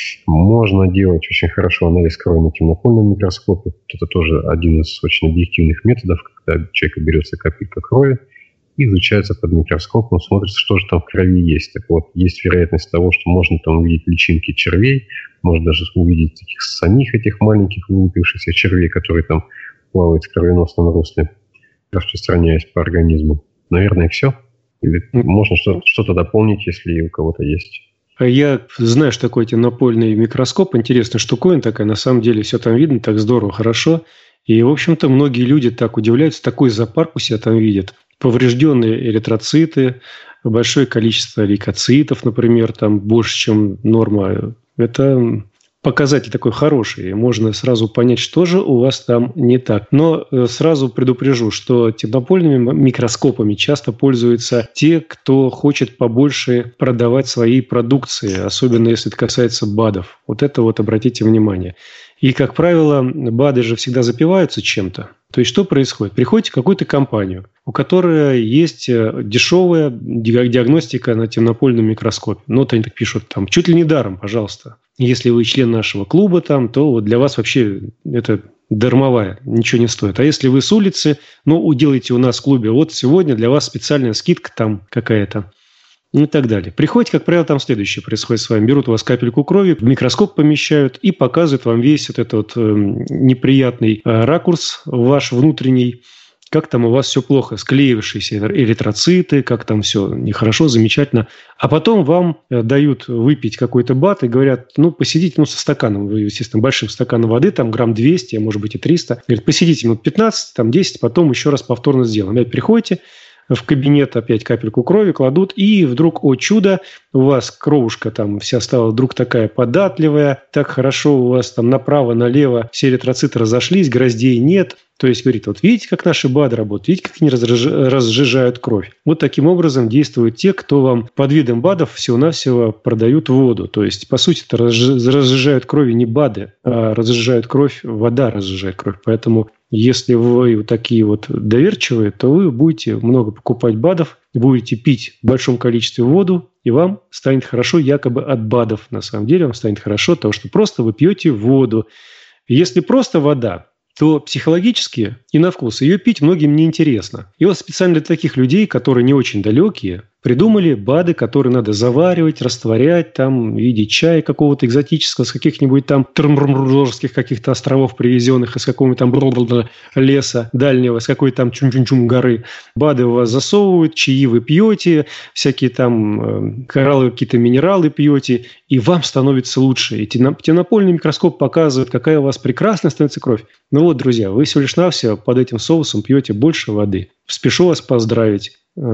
Можно делать очень хорошо анализ крови на темнопольном микроскопе. Это тоже один из очень объективных методов, когда у человека берется капелька крови, изучается под микроскопом, смотрится, что же там в крови есть. Так вот, есть вероятность того, что можно там увидеть личинки червей, можно даже увидеть самих этих маленьких вылупившихся червей, которые там плавают в кровеносном русле, распространяясь по организму. Наверное, все. Или можно что-то дополнить, если у кого-то есть. Я знаю, что такое темнопольный микроскоп. Интересная штуковина такая. На самом деле все там видно так здорово, хорошо. И, в общем-то, многие люди так удивляются. Такой зоопарк у себя там видят. Поврежденные эритроциты, большое количество лейкоцитов, например, там больше, чем норма. Это показатель такой хороший. Можно сразу понять, что же у вас там не так. Но сразу предупрежу, что темнопольными микроскопами часто пользуются те, кто хочет побольше продавать своей продукции, особенно если это касается БАДов. Вот это вот обратите внимание. И, как правило, БАДы же всегда запиваются чем-то. То есть, что происходит? Приходите в какую-то компанию, у которой есть дешевая диагностика на темнопольном микроскопе. Вот они так пишут, там, чуть ли не даром, пожалуйста. Если вы член нашего клуба, там, то вот для вас вообще это дармовая, ничего не стоит. А если вы с улицы, уделайте у нас в клубе, вот сегодня для вас специальная скидка там какая-то. И так далее. Приходите, как правило, там следующее происходит с вами. Берут у вас капельку крови, в микроскоп помещают и показывают вам весь вот этот неприятный ракурс ваш внутренний, как там у вас все плохо, склеившиеся эритроциты, как там все нехорошо, замечательно. А потом вам дают выпить какой-то БАД и говорят, посидите со стаканом, естественно, большим стаканом воды, там грамм 200, а может быть и 300. Говорят, посидите минут 15, там 10, потом еще раз повторно сделаем. Опять приходите в кабинет, опять капельку крови кладут, и вдруг, о чудо, у вас кровушка там вся стала вдруг такая податливая, так хорошо у вас там направо-налево все эритроциты разошлись, гроздей нет. То есть, говорит, вот видите, как наши БАДы работают, видите, как они разжижают кровь. Вот таким образом действуют те, кто вам под видом БАДов всего-навсего продают воду. То есть, по сути, это разжижают крови не БАДы, а разжижают кровь, вода разжижает кровь. Поэтому, если вы вот такие вот доверчивые, то вы будете много покупать БАДов, будете пить в большом количестве воду, и вам станет хорошо якобы от БАДов. На самом деле вам станет хорошо от того, что просто вы пьете воду. Если просто вода, то психологически и на вкус ее пить многим неинтересно. И вот специально для таких людей, которые не очень далекие, придумали БАДы, которые надо заваривать, растворять, там, в виде чая какого-то экзотического, с каких-нибудь там Тырмрмржских каких-то островов, привезенных из какого-нибудь там леса дальнего, с какой-то там чум-чум-чум горы. БАДы у вас засовывают, чаи вы пьете, всякие там коралловые какие-то минералы пьете, и вам становится лучше. И темнопольный микроскоп показывает, какая у вас прекрасная становится кровь. Друзья, вы всего лишь навсего под этим соусом пьете больше воды. Спешу вас поздравить.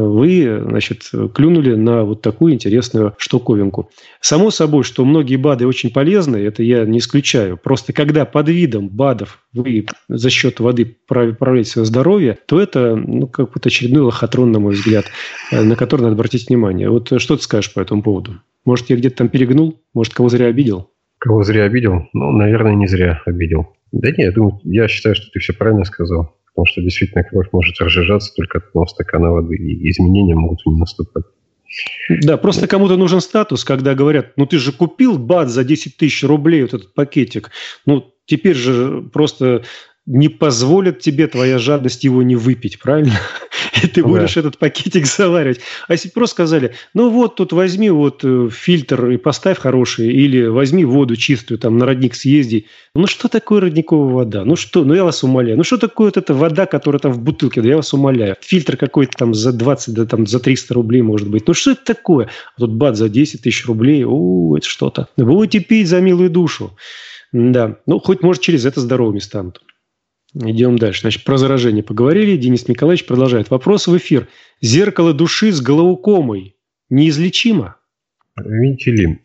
Вы, клюнули на вот такую интересную штуковинку. Само собой, что многие БАДы очень полезны, это я не исключаю. Просто когда под видом БАДов вы за счет воды поправляете свое здоровье, то это как будто очередной лохотрон, на мой взгляд, на который надо обратить внимание. Вот что ты скажешь по этому поводу? Может, я где-то там перегнул? Может, кого зря обидел? Кого зря обидел? Наверное, не зря обидел. Да нет, я считаю, что ты все правильно сказал. Потому что действительно кровь может разжижаться только от одного стакана воды, и изменения могут не наступать. Да, просто кому-то нужен статус, когда говорят, ну ты же купил бат за 10 тысяч рублей, вот этот пакетик, ну теперь же просто не позволит тебе твоя жадность его не выпить, правильно? И ты будешь этот пакетик заваривать. А если просто сказали, ну вот тут возьми вот фильтр и поставь хороший, или возьми воду чистую, там на родник съезди. Ну что такое родниковая вода? Ну что, ну я вас умоляю. Ну что такое вот эта вода, которая там в бутылке? Да я вас умоляю. Фильтр какой-то там за 20, да там за 300 рублей может быть. Ну что это такое? А тут бат за 10 тысяч рублей. Это что-то. Будете пить за милую душу. Да, ну хоть может через это здоровыми станут. Идем дальше. Значит, про заражение поговорили. Денис Николаевич продолжает. Вопрос в эфир. Зеркало души с глаукомой неизлечимо? Видите ли,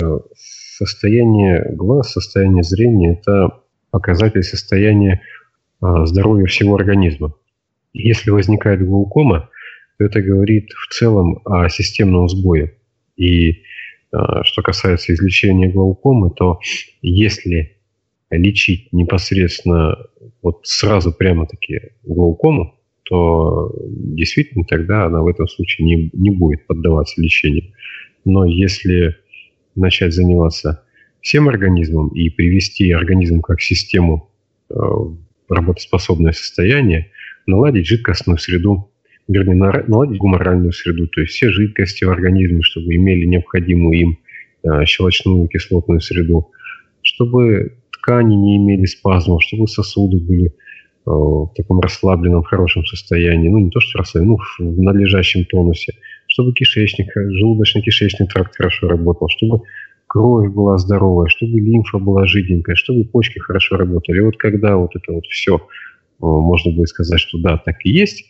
состояние глаз, состояние зрения – это показатель состояния здоровья всего организма. Если возникает глаукома, то это говорит в целом о системном сбое. И что касается излечения глаукомы, то если лечить непосредственно вот сразу прямо-таки глаукому, то действительно тогда она в этом случае не будет поддаваться лечению. Но если начать заниматься всем организмом и привести организм как систему в работоспособное состояние, наладить жидкостную среду, вернее, наладить гуморальную среду, то есть все жидкости в организме, чтобы имели необходимую им щелочную кислотную среду, чтобы ткани не имели спазмов, чтобы сосуды были в таком расслабленном, хорошем состоянии, ну не то что расслабленном, ну в надлежащем тонусе, чтобы кишечник, желудочно-кишечный тракт хорошо работал, чтобы кровь была здоровая, чтобы лимфа была жиденькая, чтобы почки хорошо работали. И вот когда вот это вот все, можно будет сказать, что да, так и есть,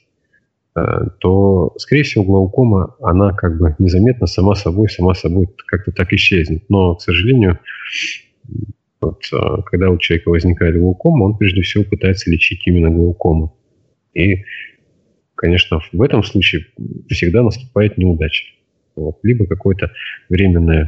то, скорее всего, глаукома, она как бы незаметно сама собой как-то так исчезнет. Но, к сожалению, вот, когда у человека возникает глаукома, он прежде всего пытается лечить именно глаукому. И, конечно, в этом случае всегда наступает неудача. Вот. Либо какое-то временное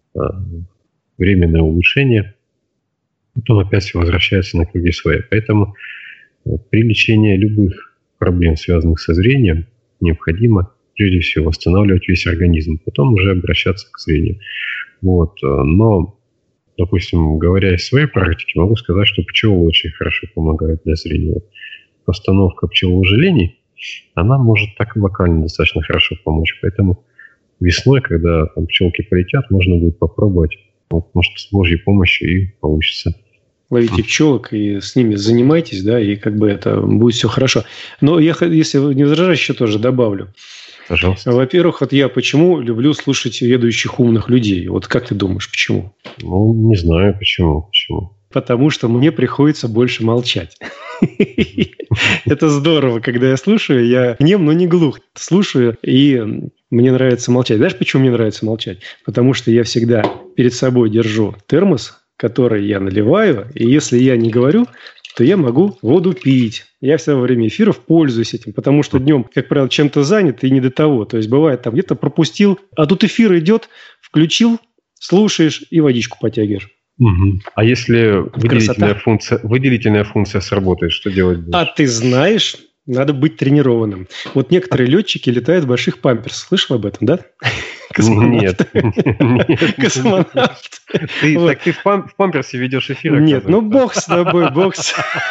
улучшение, потом опять все возвращается на круги своя. Поэтому при лечении любых проблем, связанных со зрением, необходимо прежде всего восстанавливать весь организм, потом уже обращаться к зрению. Вот. Но допустим, говоря из своей практики, могу сказать, что пчелы очень хорошо помогают для зрения. Постановка пчелоужелений, она может так и локально достаточно хорошо помочь. Поэтому весной, когда там пчелки полетят, можно будет попробовать. Вот, может, с Божьей помощью и получится. Ловите пчелок и с ними занимайтесь, да, и как бы это будет все хорошо. Но я, если не возражаешь, еще тоже добавлю. Пожалуйста. Во-первых, вот я почему люблю слушать ведущих умных людей? Вот как ты думаешь, почему? Ну, не знаю, почему. Потому что мне приходится больше молчать. Это здорово, когда я слушаю, я нем, но не глух. Слушаю, и мне нравится молчать. Знаешь, почему мне нравится молчать? Потому что я всегда перед собой держу термос, который я наливаю, и если я не говорю, то я могу воду пить. Я всегда во время эфиров пользуюсь этим, потому что днем, как правило, чем-то занят и не до того. То есть бывает там где-то пропустил, а тут эфир идет, включил, слушаешь и водичку потягиваешь. Угу. А если выделительная функция сработает, что делать будешь? А ты знаешь, надо быть тренированным. Вот некоторые летчики летают в больших памперсах. Слышал об этом, да? Нет. Космонавт. Ты в памперсе ведешь эфир? Нет, ну бог с тобой, бог с...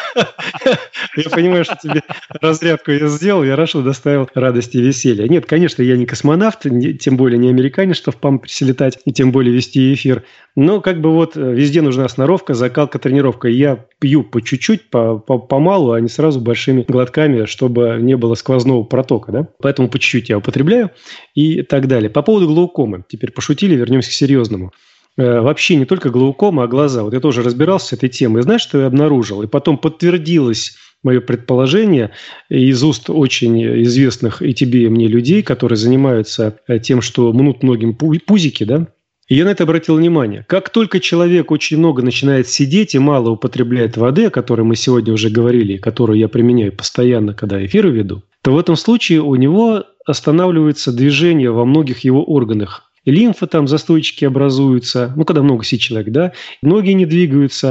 Я понимаю, что тебе разрядку я сделал, я рад, что доставил радость и веселье. Нет, конечно, я не космонавт, тем более не американец, что в памперсе летать, и тем более вести эфир. Но как бы вот везде нужна сноровка, закалка, тренировка. Я пью по чуть-чуть, помалу, а не сразу большими глотками, чтобы не было сквозного протока, да? Поэтому по чуть-чуть я употребляю и так далее. По поводу глаукомы. Теперь пошутили, вернемся к серьезному. Вообще не только глаукома, а глаза. Вот я тоже разбирался с этой темой. И знаешь, что я обнаружил? И потом подтвердилось мое предположение из уст очень известных и тебе, и мне людей, которые занимаются тем, что мнут многим пузики, да? И я на это обратил внимание. Как только человек очень много начинает сидеть и мало употребляет воды, о которой мы сегодня уже говорили, и которую я применяю постоянно, когда эфиры веду, то в этом случае у него останавливается движение во многих его органах. И лимфа там, застойчики образуются, ну, когда много сидит человек, да, ноги не двигаются,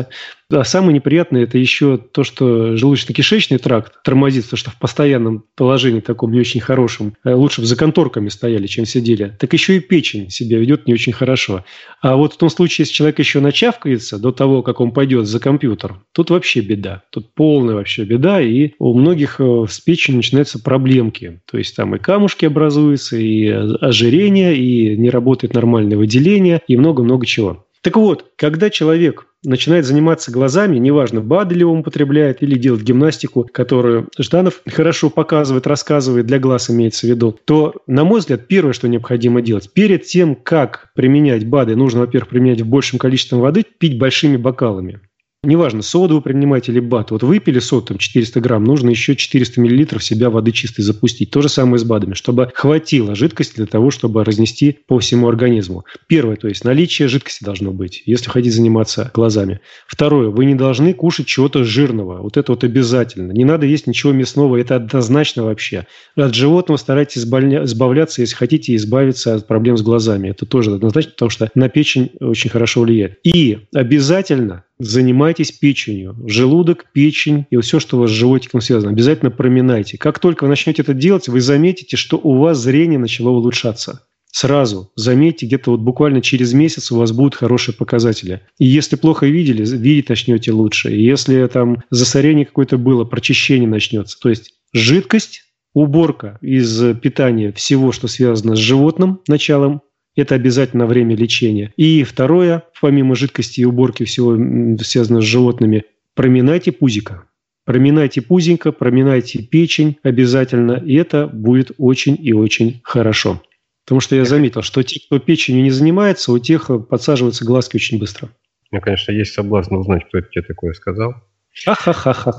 А самое неприятное – это еще то, что желудочно-кишечный тракт тормозит, то, что в постоянном положении таком не очень хорошем, лучше бы за конторками стояли, чем сидели, так еще и печень себя ведет не очень хорошо. А вот в том случае, если человек еще начавкается до того, как он пойдет за компьютер, тут вообще беда. Тут полная вообще беда, и у многих с печенью начинаются проблемки. То есть там и камушки образуются, и ожирение, и не работает нормальное выделение, и много-много чего. Так вот, когда человек начинает заниматься глазами, неважно, БАДы ли он употребляет или делает гимнастику, которую Жданов хорошо показывает, рассказывает, для глаз имеется в виду, то, на мой взгляд, первое, что необходимо делать, перед тем, как применять БАДы, нужно, во-первых, применять в большем количестве воды, пить большими бокалами. Неважно, соду вы принимаете или БАД. Вот выпили соду, там 400 грамм, нужно еще 400 миллилитров в себя воды чистой запустить. То же самое с БАДами, чтобы хватило жидкости для того, чтобы разнести по всему организму. Первое, то есть наличие жидкости должно быть, если хотите заниматься глазами. Второе, вы не должны кушать чего-то жирного. Вот это вот обязательно. Не надо есть ничего мясного, это однозначно вообще. От животного старайтесь избавляться, если хотите избавиться от проблем с глазами. Это тоже однозначно, потому что на печень очень хорошо влияет. И обязательно занимайтесь печенью. Желудок, печень и все, что у вас с животиком связано. Обязательно проминайте. Как только вы начнете это делать, вы заметите, что у вас зрение начало улучшаться. Сразу заметьте, где-то вот буквально через месяц у вас будут хорошие показатели. И если плохо видели, видеть начнете лучше. И если там засорение какое-то было, прочищение начнется. То есть жидкость, уборка из питания всего, что связано с животным началом, это обязательно время лечения. И второе, помимо жидкости и уборки всего, связанного с животными, проминайте пузико. Проминайте пузенько, проминайте печень обязательно, и это будет очень и очень хорошо. Потому что я заметил, что те, кто печенью не занимается, у тех подсаживаются глазки очень быстро. У меня, конечно, есть соблазн узнать, кто это тебе такое сказал. Ха-ха-ха-ха.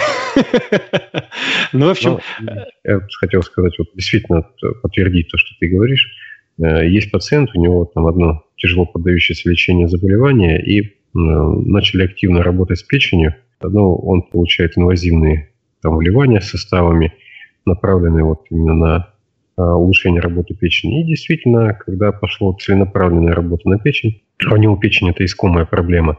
Ну, в общем... Я хотел сказать, вот действительно подтвердить то, что ты говоришь. Есть пациент, у него там одно тяжело поддающееся лечению заболевание, и начали активно работать с печенью. Но он получает инвазивные там вливания с составами, направленные вот именно на улучшение работы печени. И действительно, когда пошла целенаправленная работа на печень, а у него печень – это искомая проблема,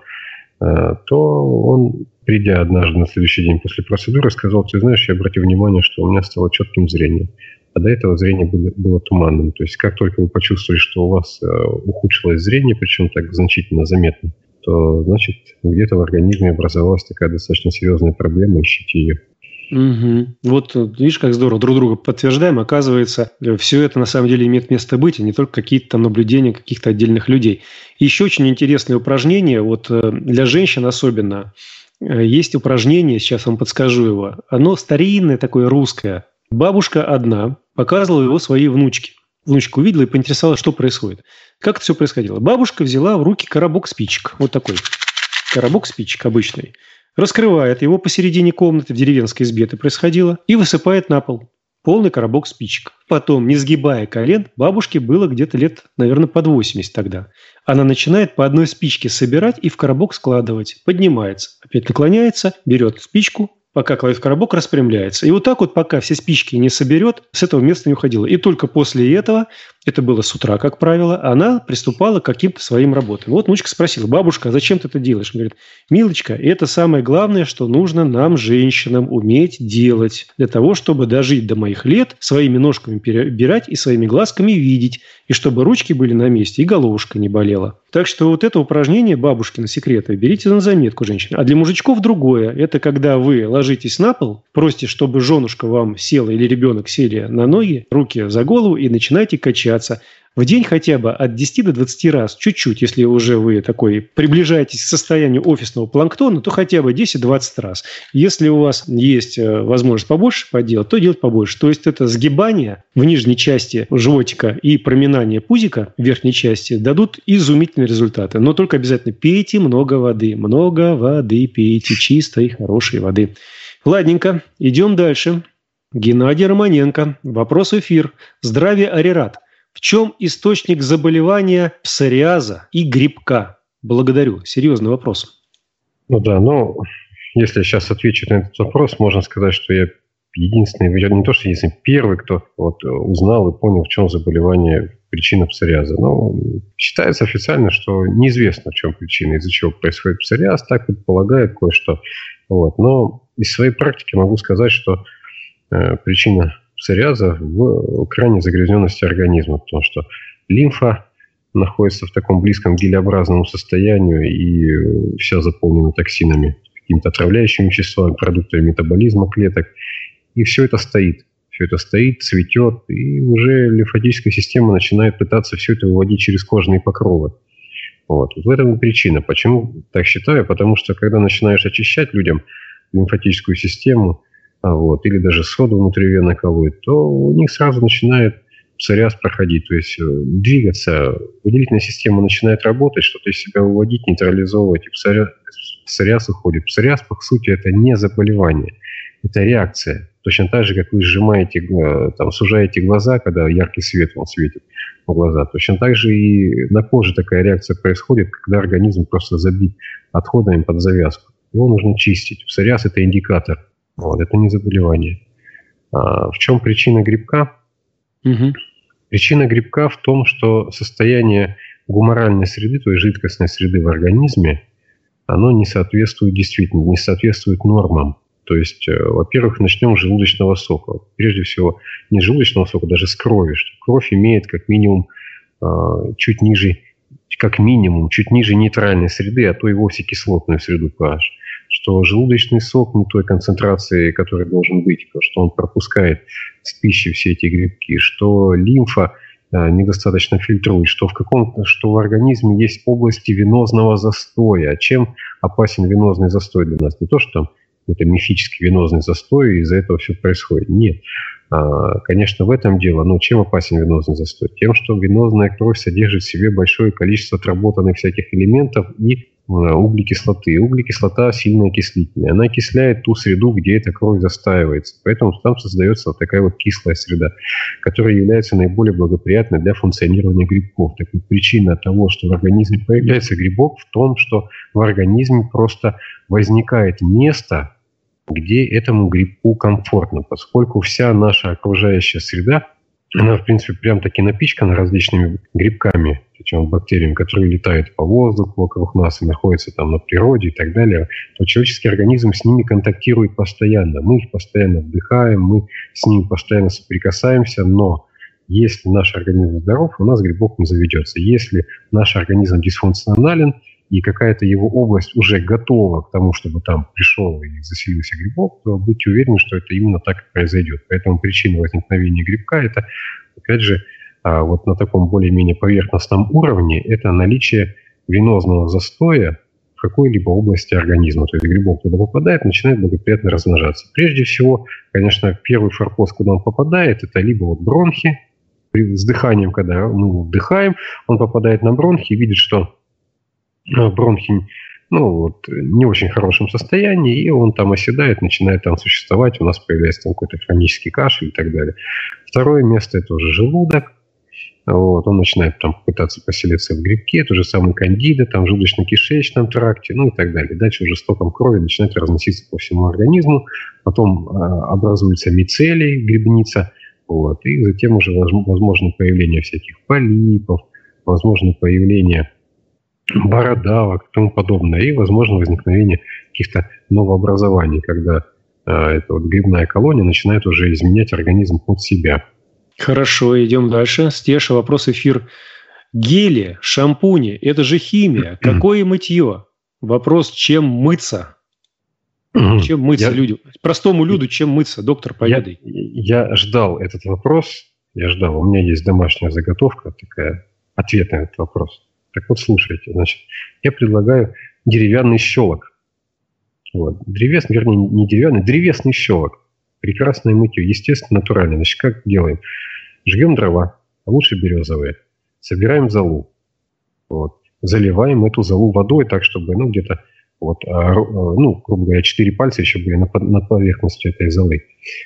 то он, придя однажды на следующий день после процедуры, сказал: ты знаешь, я обратил внимание, что у меня стало четким зрение. А до этого зрение было туманным. То есть как только вы почувствовали, что у вас ухудшилось зрение, причем так значительно заметно, то, значит, где-то в организме образовалась такая достаточно серьезная проблема, ищите ее. Угу. Вот видишь, как здорово друг друга подтверждаем. Оказывается, все это на самом деле имеет место быть, а не только какие-то там наблюдения каких-то отдельных людей. И еще очень интересное упражнение, вот для женщин особенно, есть упражнение, сейчас вам подскажу его. Оно старинное, такое русское. Бабушка одна показывала его своей внучке. Внучка увидела и поинтересовалась, что происходит. Как это все происходило? Бабушка взяла в руки коробок спичек. Вот такой коробок спичек обычный. Раскрывает его посередине комнаты, в деревенской избе это происходило, и высыпает на пол. Полный коробок спичек. Потом, не сгибая колен, бабушке было где-то лет, наверное, под 80 тогда. Она начинает по одной спичке собирать и в коробок складывать. Поднимается, опять наклоняется, берет спичку, пока кладет в коробок, распрямляется. И вот так вот, пока все спички не соберет, с этого места не уходила. И только после этого, это было с утра, как правило, она приступала к каким-то своим работам. Вот внучка спросила: бабушка, а зачем ты это делаешь? Она говорит: милочка, это самое главное, что нужно нам, женщинам, уметь делать для того, чтобы дожить до моих лет, своими ножками перебирать и своими глазками видеть, и чтобы ручки были на месте и головушка не болела. Так что вот это упражнение бабушкины секреты берите на заметку, женщины. А для мужичков другое. Это когда вы ложитесь на пол, просите, чтобы женушка вам села или ребенок сели на ноги, руки за голову и начинаете качаться. В день хотя бы от 10 до 20 раз, чуть-чуть, если уже вы такой приближаетесь к состоянию офисного планктона, то хотя бы 10-20 раз. Если у вас есть возможность побольше поделать, то делать побольше. То есть это сгибание в нижней части животика и проминание пузика в верхней части дадут изумительные результаты. Но только обязательно пейте много воды пейте, чистой, хорошей воды. Ладненько, идем дальше. Геннадий Романенко. Вопрос в эфир. Здравия, Арират. В чем источник заболевания псориаза и грибка? Благодарю. Серьезный вопрос. Ну да, если я сейчас отвечу на этот вопрос, можно сказать, что я единственный, не то что единственный, первый, кто вот узнал и понял, в чем заболевание причина псориаза. Но считается официально, что неизвестно, в чем причина, из-за чего происходит псориаз, так предполагает кое-что. Вот. Но из своей практики могу сказать, что причина псориаза в крайней загрязненности организма, потому что лимфа находится в таком близком гелеобразному состоянию и вся заполнена токсинами, какими-то отравляющими веществами, продуктами метаболизма клеток. И все это стоит. Все это стоит, цветет, и уже лимфатическая система начинает пытаться все это выводить через кожные покровы. Вот в этом и причина. Почему так считаю? Потому что когда начинаешь очищать людям лимфатическую систему, или даже соду внутривенно колоть, то у них сразу начинает псориаз проходить, то есть двигаться, выделительная система начинает работать, что-то из себя выводить, нейтрализовывать, и псориаз уходит. Псориаз, по сути, это не заболевание, это реакция. Точно так же, как вы сжимаете, сужаете глаза, когда яркий свет вам светит в глаза. Точно так же и на коже такая реакция происходит, когда организм просто забит отходами под завязку. Его нужно чистить. Псориаз – это индикатор, это не заболевание. В чем причина грибка? Угу. Причина грибка в том, что состояние гуморальной среды, то есть жидкостной среды в организме, оно не соответствует действительно, не соответствует нормам. То есть, во-первых, начнем с желудочного сока. Прежде всего, не желудочного сока, даже с крови. Что кровь имеет как минимум чуть ниже нейтральной среды, а то и вовсе кислотную среду pH. Что желудочный сок не той концентрации, которой должен быть, что он пропускает с пищей все эти грибки, что лимфа недостаточно фильтрует, что в организме есть области венозного застоя. А чем опасен венозный застой для нас? Не то, что там это мифический венозный застой, и из-за этого все происходит. Нет. Конечно, в этом дело. Но чем опасен венозный застой? Тем, что венозная кровь содержит в себе большое количество отработанных всяких элементов и углекислоты. Углекислота сильно окислительная. Она окисляет ту среду, где эта кровь застаивается. Поэтому там создается вот такая вот кислая среда, которая является наиболее благоприятной для функционирования грибков. Так вот, причина того, что в организме появляется грибок, в том, что в организме просто возникает место, где этому грибку комфортно, поскольку вся наша окружающая среда, она, в принципе, прям-таки напичкана различными грибками, бактериями, которые летают по воздуху вокруг нас и находятся там на природе и так далее, то человеческий организм с ними контактирует постоянно. Мы их постоянно вдыхаем, мы с ними постоянно соприкасаемся, но если наш организм здоров, у нас грибок не заведется. Если наш организм дисфункционален, и какая-то его область уже готова к тому, чтобы там пришел и заселился грибок, то будьте уверены, что это именно так и произойдет. Поэтому причина возникновения грибка – это, опять же, вот на таком более-менее поверхностном уровне, это наличие венозного застоя в какой-либо области организма. То есть грибок туда попадает, начинает благоприятно размножаться. Прежде всего, конечно, первый форпост, куда он попадает, это либо вот бронхи, с дыханием, когда мы вдыхаем, он попадает на бронхи и видит, что бронхи не очень хорошем состоянии, и он там оседает, начинает там существовать, у нас появляется там какой-то хронический кашель и так далее. Второе место – это уже желудок. Он начинает там пытаться поселиться в грибке, то же самое кандида, там в желудочно-кишечном тракте, и так далее. Дальше уже стоком крови начинает разноситься по всему организму, потом образуется мицелий, грибница, и затем уже возможно появление всяких полипов, возможно появление бородавок и тому подобное, и возможно возникновение каких-то новообразований, когда эта вот грибная колония начинает уже изменять организм под себя. Хорошо, идем дальше. Стеша, вопрос эфир. Гели, шампуни – это же химия. Какое мытье? Вопрос, чем мыться? Чем мыться людям? Простому люду чем мыться? Доктор, поведай. Я ждал этот вопрос. У меня есть домашняя заготовка, такая, ответ на этот вопрос. Так вот, слушайте. Значит, я предлагаю деревянный щелок. Древесный щелок. Прекрасное мытье, естественно, натуральное. Значит, как делаем? Жгем дрова, а лучше березовые. Собираем золу. Заливаем эту золу водой так, чтобы, грубо говоря, 4 пальца еще были над поверхностью этой золы.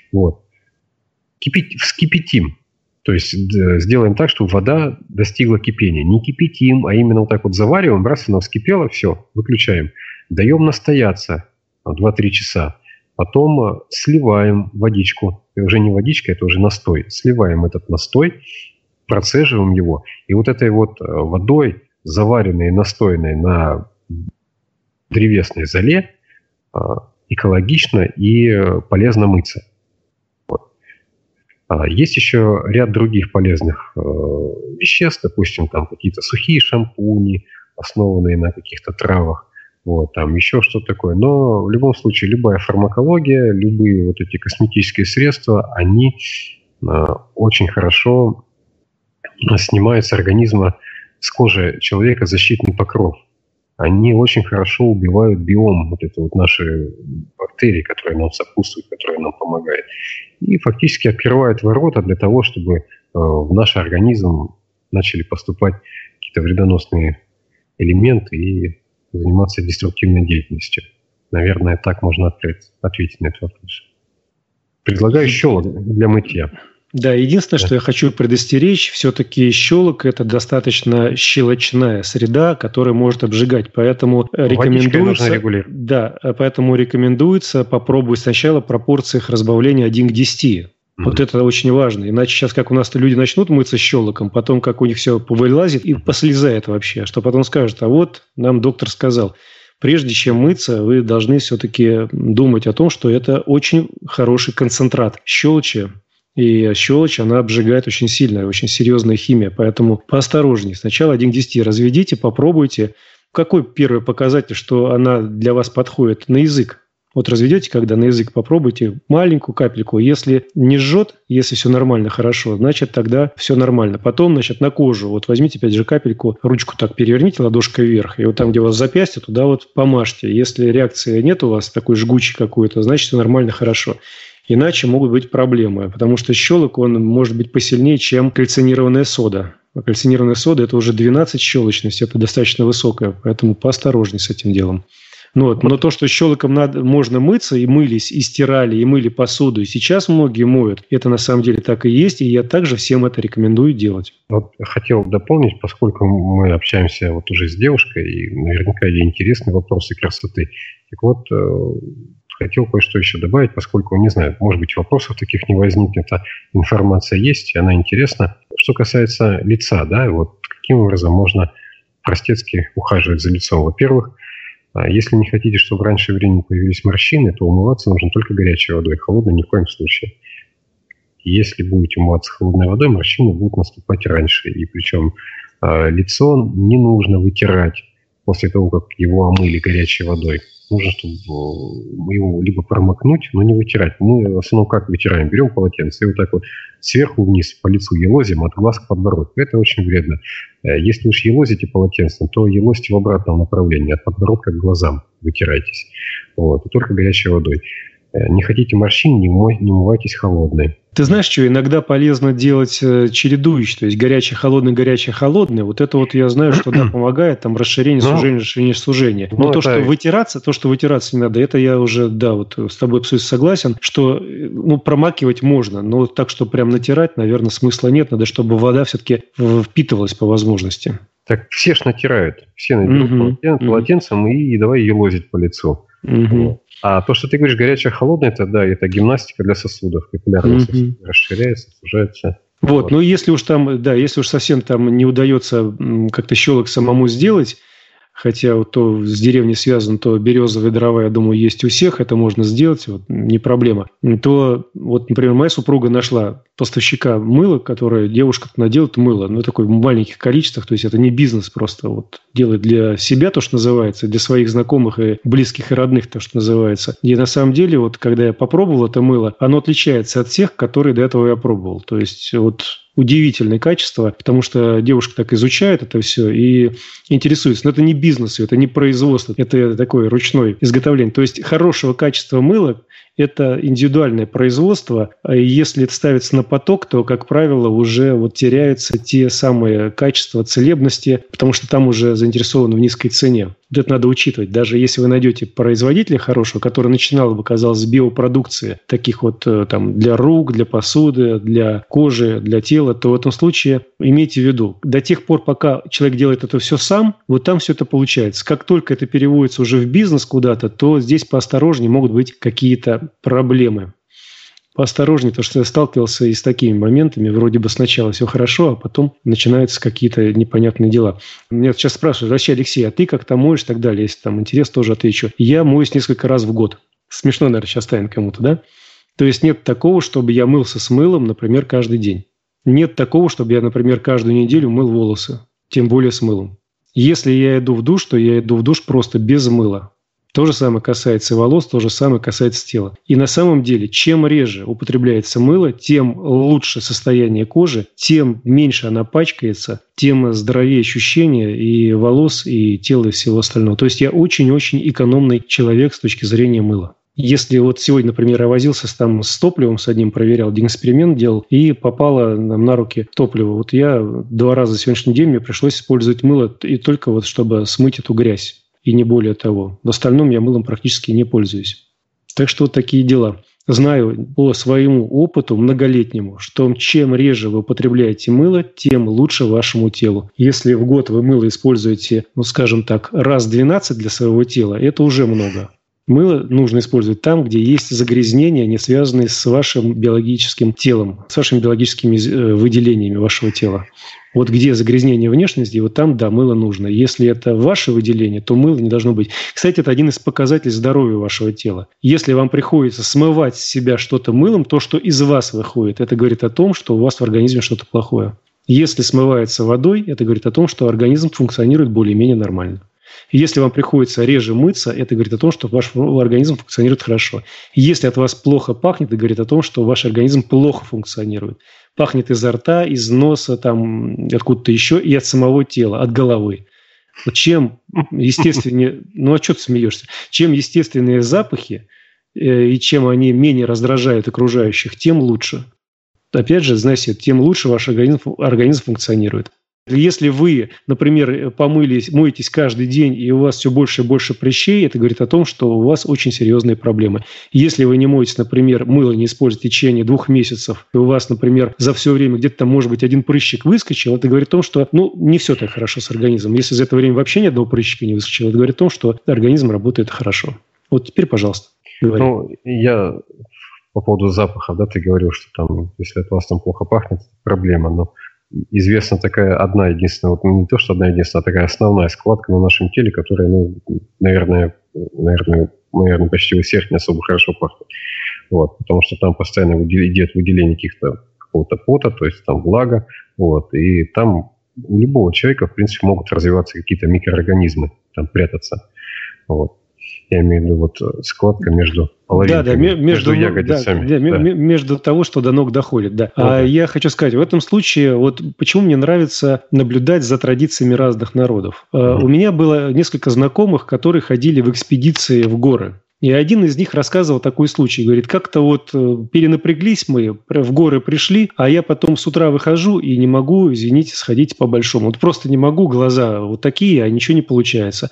Вскипятим. То есть сделаем так, чтобы вода достигла кипения. Не кипятим, а именно вот так вот завариваем, раз она вскипела, все, выключаем. Даем настояться 2-3 часа. Потом сливаем водичку. И уже не водичка, это уже настой. Сливаем этот настой процеживаем его, и вот этой вот водой, заваренной и настойной на древесной золе, экологично и полезно мыться. Вот. Есть еще ряд других полезных веществ, допустим, там какие-то сухие шампуни, основанные на каких-то травах, вот, там еще что-то такое. Но в любом случае любая фармакология, любые вот эти косметические средства, они очень хорошо снимают с организма, с кожи человека защитный покров. Они очень хорошо убивают биом, вот это вот наши бактерии, которые нам сопутствуют, которые нам помогают. И фактически открывают ворота для того, чтобы в наш организм начали поступать какие-то вредоносные элементы и заниматься деструктивной деятельностью. Наверное, так можно ответить на этот вопрос. Предлагаю щелок для мытья. Да, единственное, что я хочу предостеречь, все-таки щелок – это достаточно щелочная среда, которая может обжигать, поэтому рекомендуется попробовать сначала в пропорциях разбавления 1 к 10. Вот это очень важно. Иначе сейчас, как у нас люди начнут мыться щелоком, потом как у них все повылазит и послезает вообще, что потом скажут, а вот нам доктор сказал. Прежде чем мыться, вы должны все-таки думать о том, что это очень хороший концентрат щелочи. И щелочь, она обжигает очень сильно, очень серьезная химия. Поэтому поосторожнее. Сначала 1 к 10 разведите, попробуйте. Какой первый показатель, что она для вас подходит? На язык. Вот разведете, когда на язык попробуйте маленькую капельку. Если не жжет, если все нормально, хорошо, значит, тогда все нормально. Потом, значит, на кожу. Вот возьмите, опять же, капельку, ручку так переверните ладошкой вверх. И вот там, где у вас запястье, туда вот помажьте. Если реакции нет у вас такой жгучей какой-то, значит, все нормально, хорошо. Иначе могут быть проблемы, потому что щелок, он может быть посильнее, чем кальцинированная сода. А кальцинированная сода – это уже 12 щелочность, это достаточно высокая, поэтому поосторожней с этим делом. Но то, что щелоком можно мыться, и мылись, и стирали, и мыли посуду, и сейчас многие моют, это на самом деле так и есть, и я также всем это рекомендую делать. Вот хотел дополнить, поскольку мы общаемся вот уже с девушкой, и наверняка ей интересны вопросы красоты. Так вот, хотел кое-что еще добавить, поскольку, не знаю, может быть, вопросов таких не возникнет, а информация есть, и она интересна. Что касается лица, да, вот каким образом можно простецки ухаживать за лицом? Во-первых, если не хотите, чтобы раньше времени появились морщины, то умываться нужно только горячей водой, холодной ни в коем случае. Если будете умываться холодной водой, морщины будут наступать раньше. И причем лицо не нужно вытирать после того, как его омыли горячей водой. Нужно, чтобы его либо промокнуть, но не вытирать. Мы в основном как вытираем? Берем полотенце и вот так вот сверху вниз по лицу елозим от глаз к подбородку. Это очень вредно. Если уж елозите полотенцем, то елозьте в обратном направлении, от подбородка к глазам вытирайтесь. Вот. И только горячей водой. Не хотите морщин, не умывайтесь холодной. Ты знаешь, что иногда полезно делать чередующий, то есть горячее-холодное. Вот это вот я знаю, что да, помогает, там расширение, сужение. Но то, что вытираться не надо, это я уже, да, вот с тобой абсолютно согласен, что промакивать можно, но так, что прям натирать, наверное, смысла нет. Надо, чтобы вода все-таки впитывалась по возможности. Так все ж натирают. Все натирают полотенцем и давай елозить по лицу. Вот. А то, что ты говоришь, горячее-холодное, это да, это гимнастика для сосудов. Капиллярные сосуды расширяются, сужаются. Вот, но если уж совсем там не удается как-то щелок самому сделать, хотя вот то с деревней связано, то березовые дрова, я думаю, есть у всех, это можно сделать, вот, не проблема. То, вот, например, моя супруга нашла поставщика мыла, которое девушка наделает мыло, такой в маленьких количествах, то есть это не бизнес, просто вот делает для себя то, что называется, для своих знакомых и близких и родных, то, что называется. И на самом деле, вот когда я попробовал это мыло, оно отличается от тех, которые до этого я пробовал. То есть вот удивительное качество, потому что девушка так изучает это все и интересуется. Но это не бизнес, это не производство, это такое ручное изготовление. То есть хорошего качества мыла – это индивидуальное производство. И если это ставится на поток, то, как правило, уже вот теряются те самые качества целебности, потому что там уже заинтересованы в низкой цене. Вот это надо учитывать. Даже если вы найдете производителя хорошего, который начинал бы, казалось, с биопродукции, таких вот там для рук, для посуды, для кожи, для тела, то в этом случае имейте в виду, до тех пор, пока человек делает это все сам, вот там все это получается. Как только это переводится уже в бизнес куда-то, то здесь поосторожнее могут быть какие-то проблемы. поосторожнее, потому что я сталкивался и с такими моментами. Вроде бы сначала все хорошо, а потом начинаются какие-то непонятные дела. Меня сейчас спрашивают: вообще, Алексей, а ты как там моешь и так далее? Если там интерес, тоже отвечу. Я моюсь несколько раз в год. Смешно, наверное, сейчас станет кому-то, да? То есть нет такого, чтобы я мылся с мылом, например, каждый день. Нет такого, чтобы я, например, каждую неделю мыл волосы, тем более с мылом. Если я иду в душ, то я иду в душ просто без мыла. То же самое касается волос, то же самое касается тела. И на самом деле, чем реже употребляется мыло, тем лучше состояние кожи, тем меньше она пачкается, тем здоровее ощущения и волос, и тела, и всего остального. То есть я очень-очень экономный человек с точки зрения мыла. Если вот сегодня, например, я возился с топливом, с одним проверял, один эксперимент делал, и попало нам на руки топливо. Вот я 2 раза за сегодняшний день мне пришлось использовать мыло, и только вот чтобы смыть эту грязь. И не более того. В остальном я мылом практически не пользуюсь. Так что вот такие дела. Знаю по своему опыту многолетнему, что чем реже вы употребляете мыло, тем лучше вашему телу. Если в год вы мыло используете, скажем так, раз 12 для своего тела, это уже много. Мыло нужно использовать там, где есть загрязнения, не связанные с вашим биологическим телом, с вашими биологическими выделениями вашего тела. Вот где загрязнение внешности, вот там, да, мыло нужно. Если это ваше выделение, то мыла не должно быть. Кстати, это один из показателей здоровья вашего тела. Если вам приходится смывать с себя что-то мылом, то, что из вас выходит, это говорит о том, что у вас в организме что-то плохое. Если смывается водой, это говорит о том, что организм функционирует более-менее нормально. Если вам приходится реже мыться, это говорит о том, что ваш организм функционирует хорошо. Если от вас плохо пахнет, это говорит о том, что ваш организм плохо функционирует. Пахнет изо рта, из носа, там, откуда-то еще, и от самого тела, от головы. Вот чем естественнее... а что ты смеешься? Чем естественные запахи, и чем они менее раздражают окружающих, тем лучше. Опять же, знаете, тем лучше ваш организм функционирует. Если вы, например, моетесь каждый день, и у вас все больше и больше прыщей, это говорит о том, что у вас очень серьезные проблемы. Если вы не моетесь, например, мыло не используете в течение 2 месяцев, и у вас, например, за все время где-то там, может быть, один прыщик выскочил, это говорит о том, что не все так хорошо с организмом. Если за это время вообще ни одного прыщика не выскочило, это говорит о том, что организм работает хорошо. Вот теперь, пожалуйста, говори. Я по поводу запаха, да, ты говорил, что там, если от вас там плохо пахнет, проблема, но известна такая одна единственная, не то, что одна единственная, а такая основная складка на нашем теле, которая, наверное, почти у всех не особо хорошо пахнет. Вот, потому что там постоянно идет выделение какого-то пота, то есть там влага, вот, и там у любого человека, в принципе, могут развиваться какие-то микроорганизмы, там прятаться. Вот. Я имею в виду складка между половинками, между ягодицами. Между того, что до ног доходит. Да. А я хочу сказать, в этом случае, почему мне нравится наблюдать за традициями разных народов. У меня было несколько знакомых, которые ходили в экспедиции в горы. И один из них рассказывал такой случай. Говорит, как-то перенапряглись мы, в горы пришли, а я потом с утра выхожу и не могу, извините, сходить по-большому. Просто не могу, глаза такие, а ничего не получается.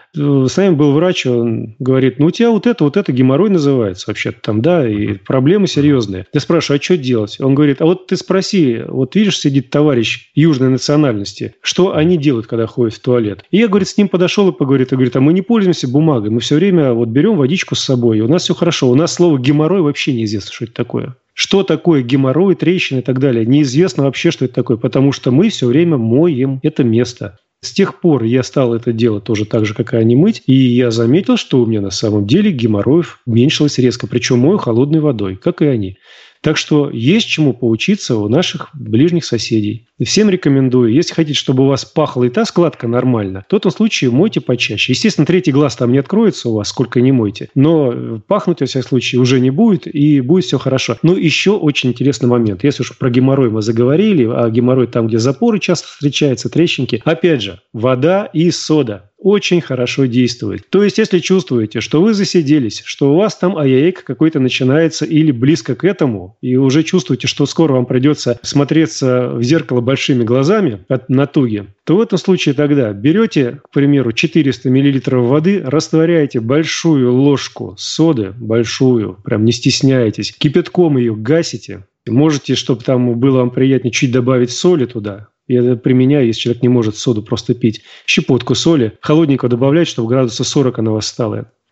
С нами был врач, он говорит, у тебя вот это геморрой называется вообще-то там, да, и проблемы серьезные. Я спрашиваю, а что делать? Он говорит, а ты спроси, видишь, сидит товарищ южной национальности, что они делают, когда ходят в туалет? И я, говорит, с ним подошел и говорит, а мы не пользуемся бумагой, мы все время берем водичку с собой, и у нас все хорошо. У нас слово геморрой вообще неизвестно, что это такое. Что такое геморрой, трещины и так далее, неизвестно вообще, что это такое, потому что мы все время моем это место. С тех пор я стал это делать тоже так же, как и они мыть, и я заметил, что у меня на самом деле геморроев уменьшилось резко, причем мою холодной водой, как и они. Так что есть чему поучиться у наших ближних соседей. И всем рекомендую, если хотите, чтобы у вас пахла и та складка нормально, то в этом случае мойте почаще. Естественно, 3-й глаз там не откроется у вас, сколько не мойте, но пахнуть, во всяком случае, уже не будет, и будет все хорошо. Но еще очень интересный момент. Если уж про геморрой мы заговорили, а геморрой там, где запоры часто встречаются, трещинки, опять же, вода и сода очень хорошо действует. То есть, если чувствуете, что вы засиделись, что у вас там ай-яй-яйка какой-то начинается или близко к этому, и уже чувствуете, что скоро вам придется смотреться в зеркало большими глазами от натуги, то в этом случае тогда берете, к примеру, 400 мл воды, растворяете большую ложку соды, большую, прям не стесняйтесь, кипятком ее гасите. Можете, чтобы там было вам приятнее, чуть добавить соли туда. Я это применяю, если человек не может соду просто пить. Щепотку соли, холодненького добавлять, чтобы градусов 40 она у вас стала.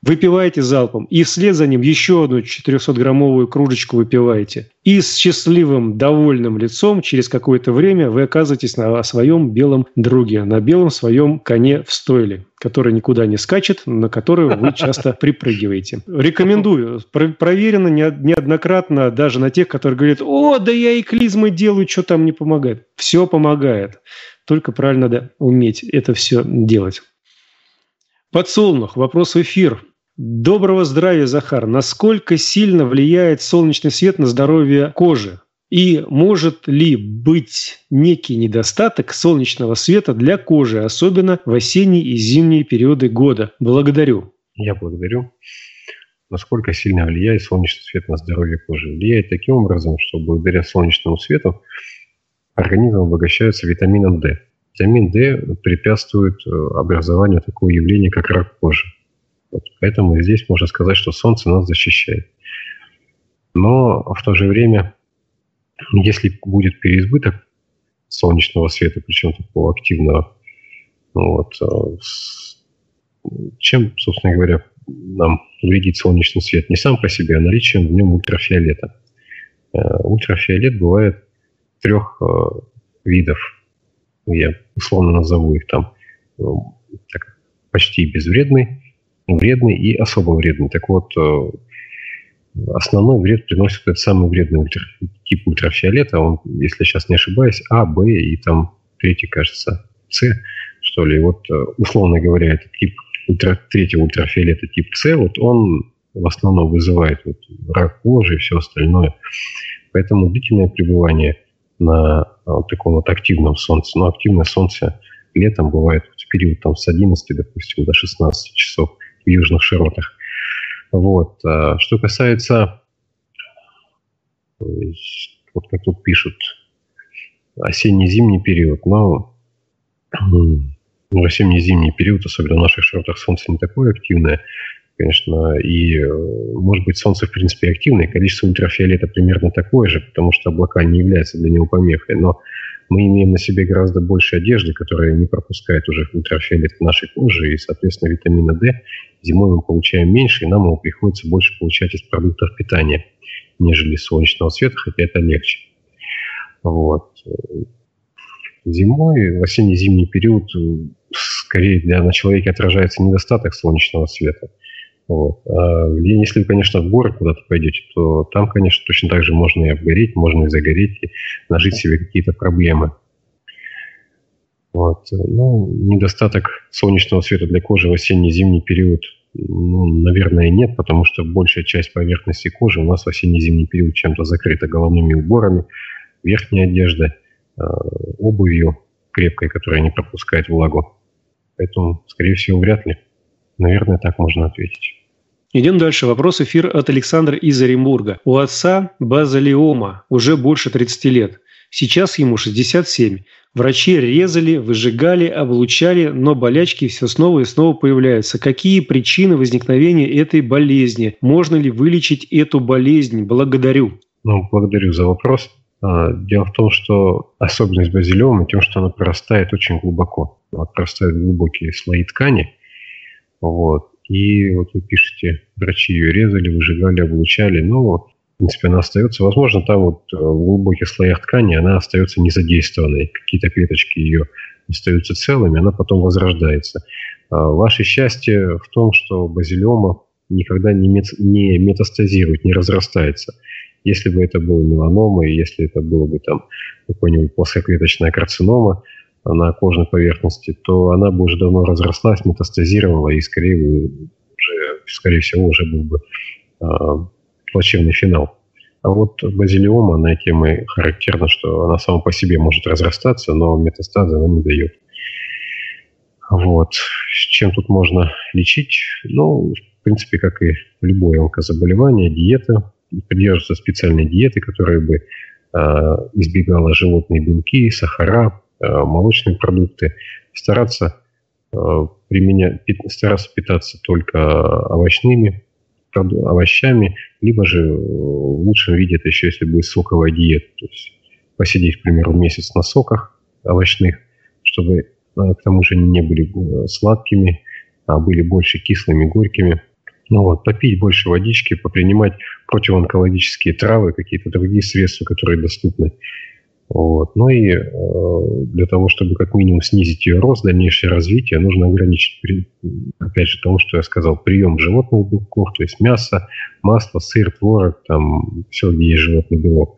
выпиваете залпом, и вслед за ним еще одну 400-граммовую кружечку выпиваете. И с счастливым, довольным лицом через какое-то время вы оказываетесь на своем белом друге, на белом своем коне в стойле, который никуда не скачет, на который вы часто припрыгиваете. Рекомендую. Проверено неоднократно даже на тех, которые говорят: «О, да я и клизмы делаю, что там не помогает». Все помогает. Только правильно надо уметь это все делать. Подсолнух. Вопрос в эфир. Доброго здравия, Захар. Насколько сильно влияет солнечный свет на здоровье кожи? И может ли быть некий недостаток солнечного света для кожи, особенно в осенние и зимние периоды года? Благодарю. Я благодарю. Насколько сильно влияет солнечный свет на здоровье кожи? Влияет таким образом, что благодаря солнечному свету организм обогащается витамином D. Витамин D препятствует образованию такого явления, как рак кожи. Вот. Поэтому здесь можно сказать, что солнце нас защищает. Но в то же время, если будет переизбыток солнечного света, причем такого активного, чем, собственно говоря, нам вредит солнечный свет? Не сам по себе, а наличием в нем ультрафиолета. Ультрафиолет бывает 3 видов. Я условно назову их там почти безвредный, вредный и особо вредный. Так вот, основной вред приносит этот самый вредный тип ультрафиолета. Он, если я сейчас не ошибаюсь, А, Б и там третий, кажется, С, что ли. Вот, условно говоря, этот тип третьего ультрафиолета, тип С, вот он в основном вызывает рак кожи и все остальное. Поэтому длительное пребывание на таком активном солнце. Но активное солнце летом бывает в период с 11, допустим, до 16 часов в южных широтах. Вот. Что касается, вот как тут пишут, осенне-зимний период, в осенне-зимний период, особенно в наших широтах, солнце не такое активное, конечно, и, может быть, солнце, в принципе, активное, количество ультрафиолета примерно такое же, потому что облака не являются для него помехой, но мы имеем на себе гораздо больше одежды, которая не пропускает уже ультрафиолет в нашей коже, и, соответственно, витамина D зимой мы получаем меньше, и нам его приходится больше получать из продуктов питания, нежели солнечного света, хотя это легче. Вот. Зимой, в осенне-зимний период, скорее на человеке отражается недостаток солнечного света. Вот. Если вы, конечно, в горы куда-то пойдете, то там, конечно, точно так же можно и обгореть, можно и загореть, и нажить себе какие-то проблемы. Вот. Недостаток солнечного света для кожи в осенне-зимний период, наверное, нет, потому что большая часть поверхности кожи у нас в осенне-зимний период чем-то закрыта головными уборами, верхней одеждой, обувью крепкой, которая не пропускает влагу. Поэтому, скорее всего, вряд ли. Наверное, так можно ответить. Идем дальше. Вопрос эфир от Александра из Оренбурга. У отца базалиома уже больше 30 лет. Сейчас ему 67. Врачи резали, выжигали, облучали, но болячки все снова и снова появляются. Какие причины возникновения этой болезни? Можно ли вылечить эту болезнь? Благодарю. Благодарю за вопрос. Дело в том, что особенность базилиома тем, что она прорастает очень глубоко. Она прорастает в глубокие слои ткани. Вот. И вот вы пишете, врачи ее резали, выжигали, облучали. В принципе, она остается. Возможно, там в глубоких слоях ткани она остается незадействованной. Какие-то клеточки ее остаются целыми, она потом возрождается. Ваше счастье в том, что базилиома никогда не метастазирует, не разрастается. Если бы это было меланома, и если это было бы какой-нибудь плоскоклеточная карцинома на кожной поверхности, то она бы уже давно разрослась, метастазировала, и скорее всего уже был бы плачевный финал. А вот базилиома, она тем и характерна, что она сама по себе может разрастаться, но метастазы она не дает. Вот. С чем тут можно лечить? В принципе, как и любое онкозаболевание, диета. Придерживаться специальной диеты, которая бы избегала животные белки, сахара, молочные продукты. Стараться питаться только овощами, либо же в лучшем виде это еще если будет соковая диета. То есть посидеть, к примеру, месяц на соках овощных, чтобы к тому же они не были сладкими, а были больше кислыми, горькими. Ну вот, попить больше водички, попринимать противоонкологические травы, какие-то другие средства, которые доступны. Вот. Ну и для того, чтобы как минимум снизить ее рост, дальнейшее развитие, нужно ограничить, опять же, тому, что я сказал, прием животных белков, то есть мясо, масло, сыр, творог, там все, где есть животный белок.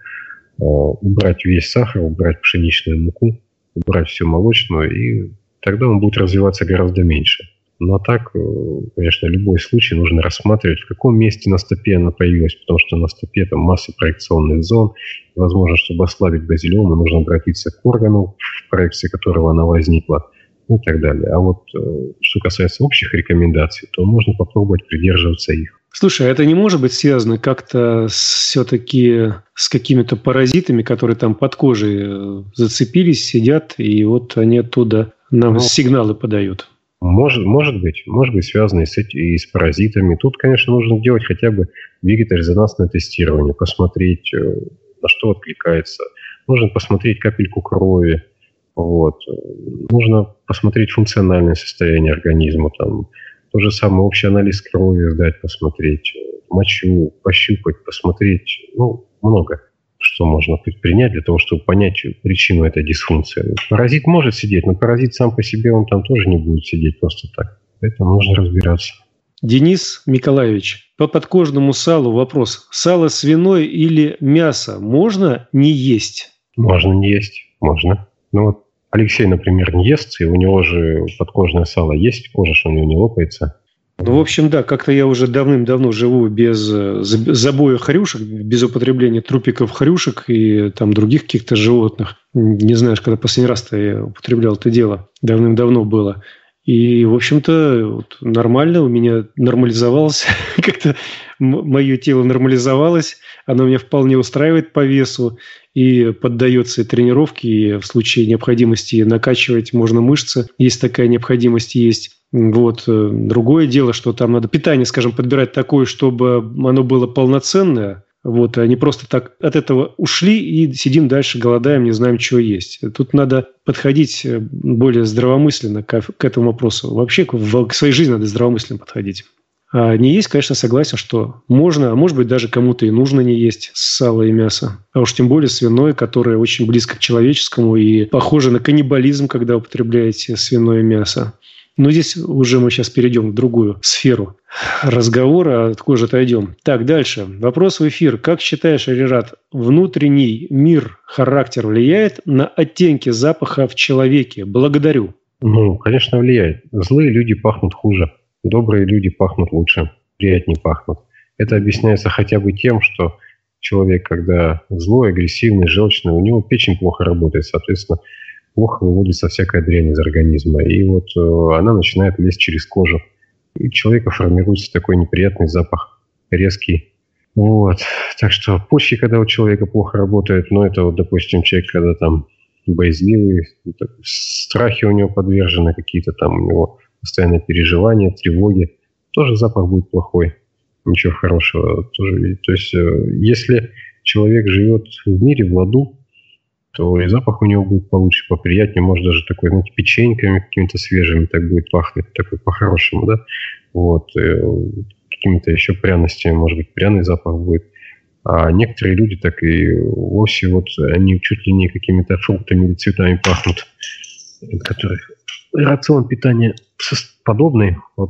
Убрать весь сахар, убрать пшеничную муку, убрать всю молочную, и тогда он будет развиваться гораздо меньше. Но так, конечно, любой случай нужно рассматривать, в каком месте на стопе она появилась, потому что на стопе там масса проекционных зон. Возможно, чтобы ослабить базилиому, нужно обратиться к органу, в проекции которого она возникла, ну и так далее. А вот что касается общих рекомендаций, то можно попробовать придерживаться их. Слушай, а это не может быть связано как-то все-таки с какими-то паразитами, которые там под кожей зацепились, сидят, и вот они оттуда нам сигналы подают? Может быть связано и с паразитами. Тут, конечно, нужно делать хотя бы вегеторезонансное тестирование, посмотреть, на что откликается. Нужно посмотреть капельку крови. Вот. Нужно посмотреть функциональное состояние организма. Там, то же самое, общий анализ крови сдать, посмотреть, мочу, пощупать, посмотреть. Много что можно предпринять для того, чтобы понять причину этой дисфункции. Паразит может сидеть, но паразит сам по себе, он там тоже не будет сидеть просто так. Поэтому нужно разбираться. Денис Николаевич, по подкожному салу вопрос. Сало свиное или мясо можно не есть? Можно не есть, можно. Ну вот Алексей, например, не ест, и у него же подкожное сало есть, кожа у него не лопается. Ну, в общем, да, как-то я уже давным-давно живу без забоя хрюшек, без употребления трупиков хрюшек и там других каких-то животных. Не знаешь, когда последний раз-то я употреблял это дело. Давным-давно было. И, в общем-то, вот нормально, у меня нормализовалось, как-то мое тело нормализовалось, оно меня вполне устраивает по весу и поддается тренировке, и в случае необходимости накачивать можно мышцы, если такая необходимость есть. Вот. Другое дело, что там надо питание, скажем, подбирать такое, чтобы оно было полноценное, вот, а не просто так от этого ушли и сидим дальше, голодаем, не знаем, что есть. Тут надо подходить более здравомысленно к этому вопросу. Вообще к своей жизни надо здравомысленно подходить. А не есть, конечно, согласен, что можно, а может быть, даже кому-то и нужно не есть сало и мясо. А уж тем более свиное, которое очень близко к человеческому и похоже на каннибализм, когда употребляете свиное мясо. Но здесь уже мы сейчас перейдем в другую сферу разговора, от кожи отойдем. Так, дальше. Вопрос в эфир. Как считаешь, Арират, внутренний мир, характер влияет на оттенки запаха в человеке? Благодарю. Конечно, влияет. Злые люди пахнут хуже. Добрые люди пахнут лучше, приятнее пахнут. Это объясняется хотя бы тем, что человек, когда злой, агрессивный, желчный, у него печень плохо работает, соответственно, плохо выводится всякая дрянь из организма. И вот она начинает лезть через кожу. И у человека формируется такой неприятный запах, резкий. Вот. Так что почки, когда у человека плохо работают, это вот, допустим, человек, когда там боязливый, страхи у него подвержены, какие-то там у него постоянные переживания, тревоги, тоже запах будет плохой. Ничего хорошего. Тоже. То есть, если человек живет в мире, в ладу, то и запах у него будет получше, поприятнее, может даже такой, печеньками какими-то свежими так будет пахнуть, такой по-хорошему, да, вот, какими-то еще пряностями, может быть, пряный запах будет. А некоторые люди так и вовсе они чуть ли не какими-то фруктами или цветами пахнут, которые рацион питания подобный. Вот.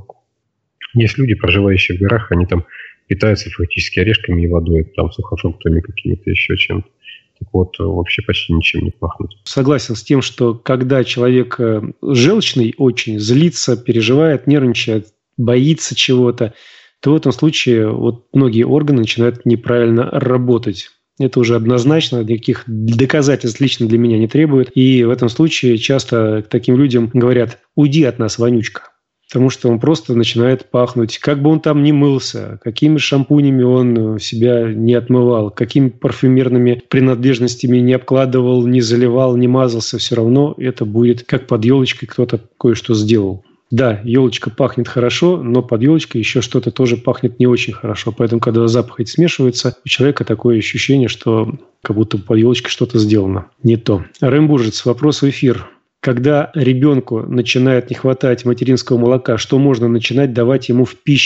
Есть люди, проживающие в горах, они там питаются фактически орешками и водой, там сухофруктами какими-то, еще чем-то. Так вот, вообще почти ничем не пахнут. Согласен с тем, что когда человек желчный очень, злится, переживает, нервничает, боится чего-то, то в этом случае многие органы начинают неправильно работать. Это уже однозначно, никаких доказательств лично для меня не требует. И в этом случае часто таким людям говорят: «Уйди от нас, вонючка». Потому что он просто начинает пахнуть, как бы он там ни мылся, какими шампунями он себя не отмывал, какими парфюмерными принадлежностями не обкладывал, не заливал, не мазался, все равно это будет как под елочкой кто-то кое-что сделал. Да, елочка пахнет хорошо, но под елочкой еще что-то тоже пахнет не очень хорошо. Поэтому, когда запахи эти смешиваются, у человека такое ощущение, что как будто под елочкой что-то сделано не то. Рэмбуржец, вопрос в эфир. Когда ребенку начинает не хватать материнского молока, что можно начинать давать ему в пищу?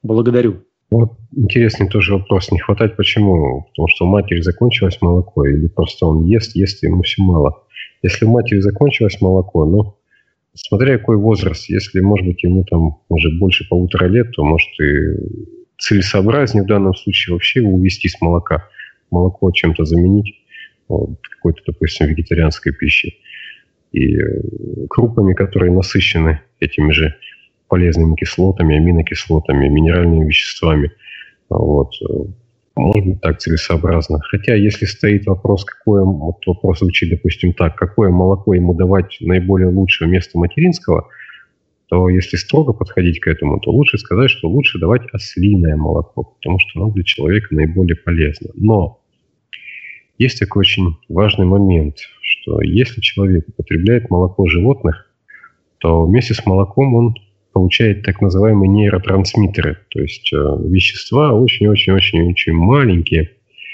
Благодарю. Вот интересный тоже вопрос. Не хватает почему? Потому что у матери закончилось молоко, или просто он ест, и ему все мало. Если у матери закончилось молоко, смотря какой возраст, если, может быть, ему там уже больше 1,5 лет, то, может, и целесообразнее в данном случае вообще его увести с молока. Молоко чем-то заменить, какой-то, допустим, вегетарианской пищей. И крупами, которые насыщены этими же полезными кислотами, аминокислотами, минеральными веществами. Может быть, так целесообразно. Хотя, если стоит вопрос, вопрос звучит, допустим, так, какое молоко ему давать наиболее лучше вместо материнского, то если строго подходить к этому, то лучше сказать, что лучше давать ослиное молоко, потому что оно для человека наиболее полезно. Но есть такой очень важный момент, что если человек употребляет молоко животных, то вместе с молоком он получает так называемые нейротрансмиттеры, то есть вещества очень-очень-очень-очень маленькие,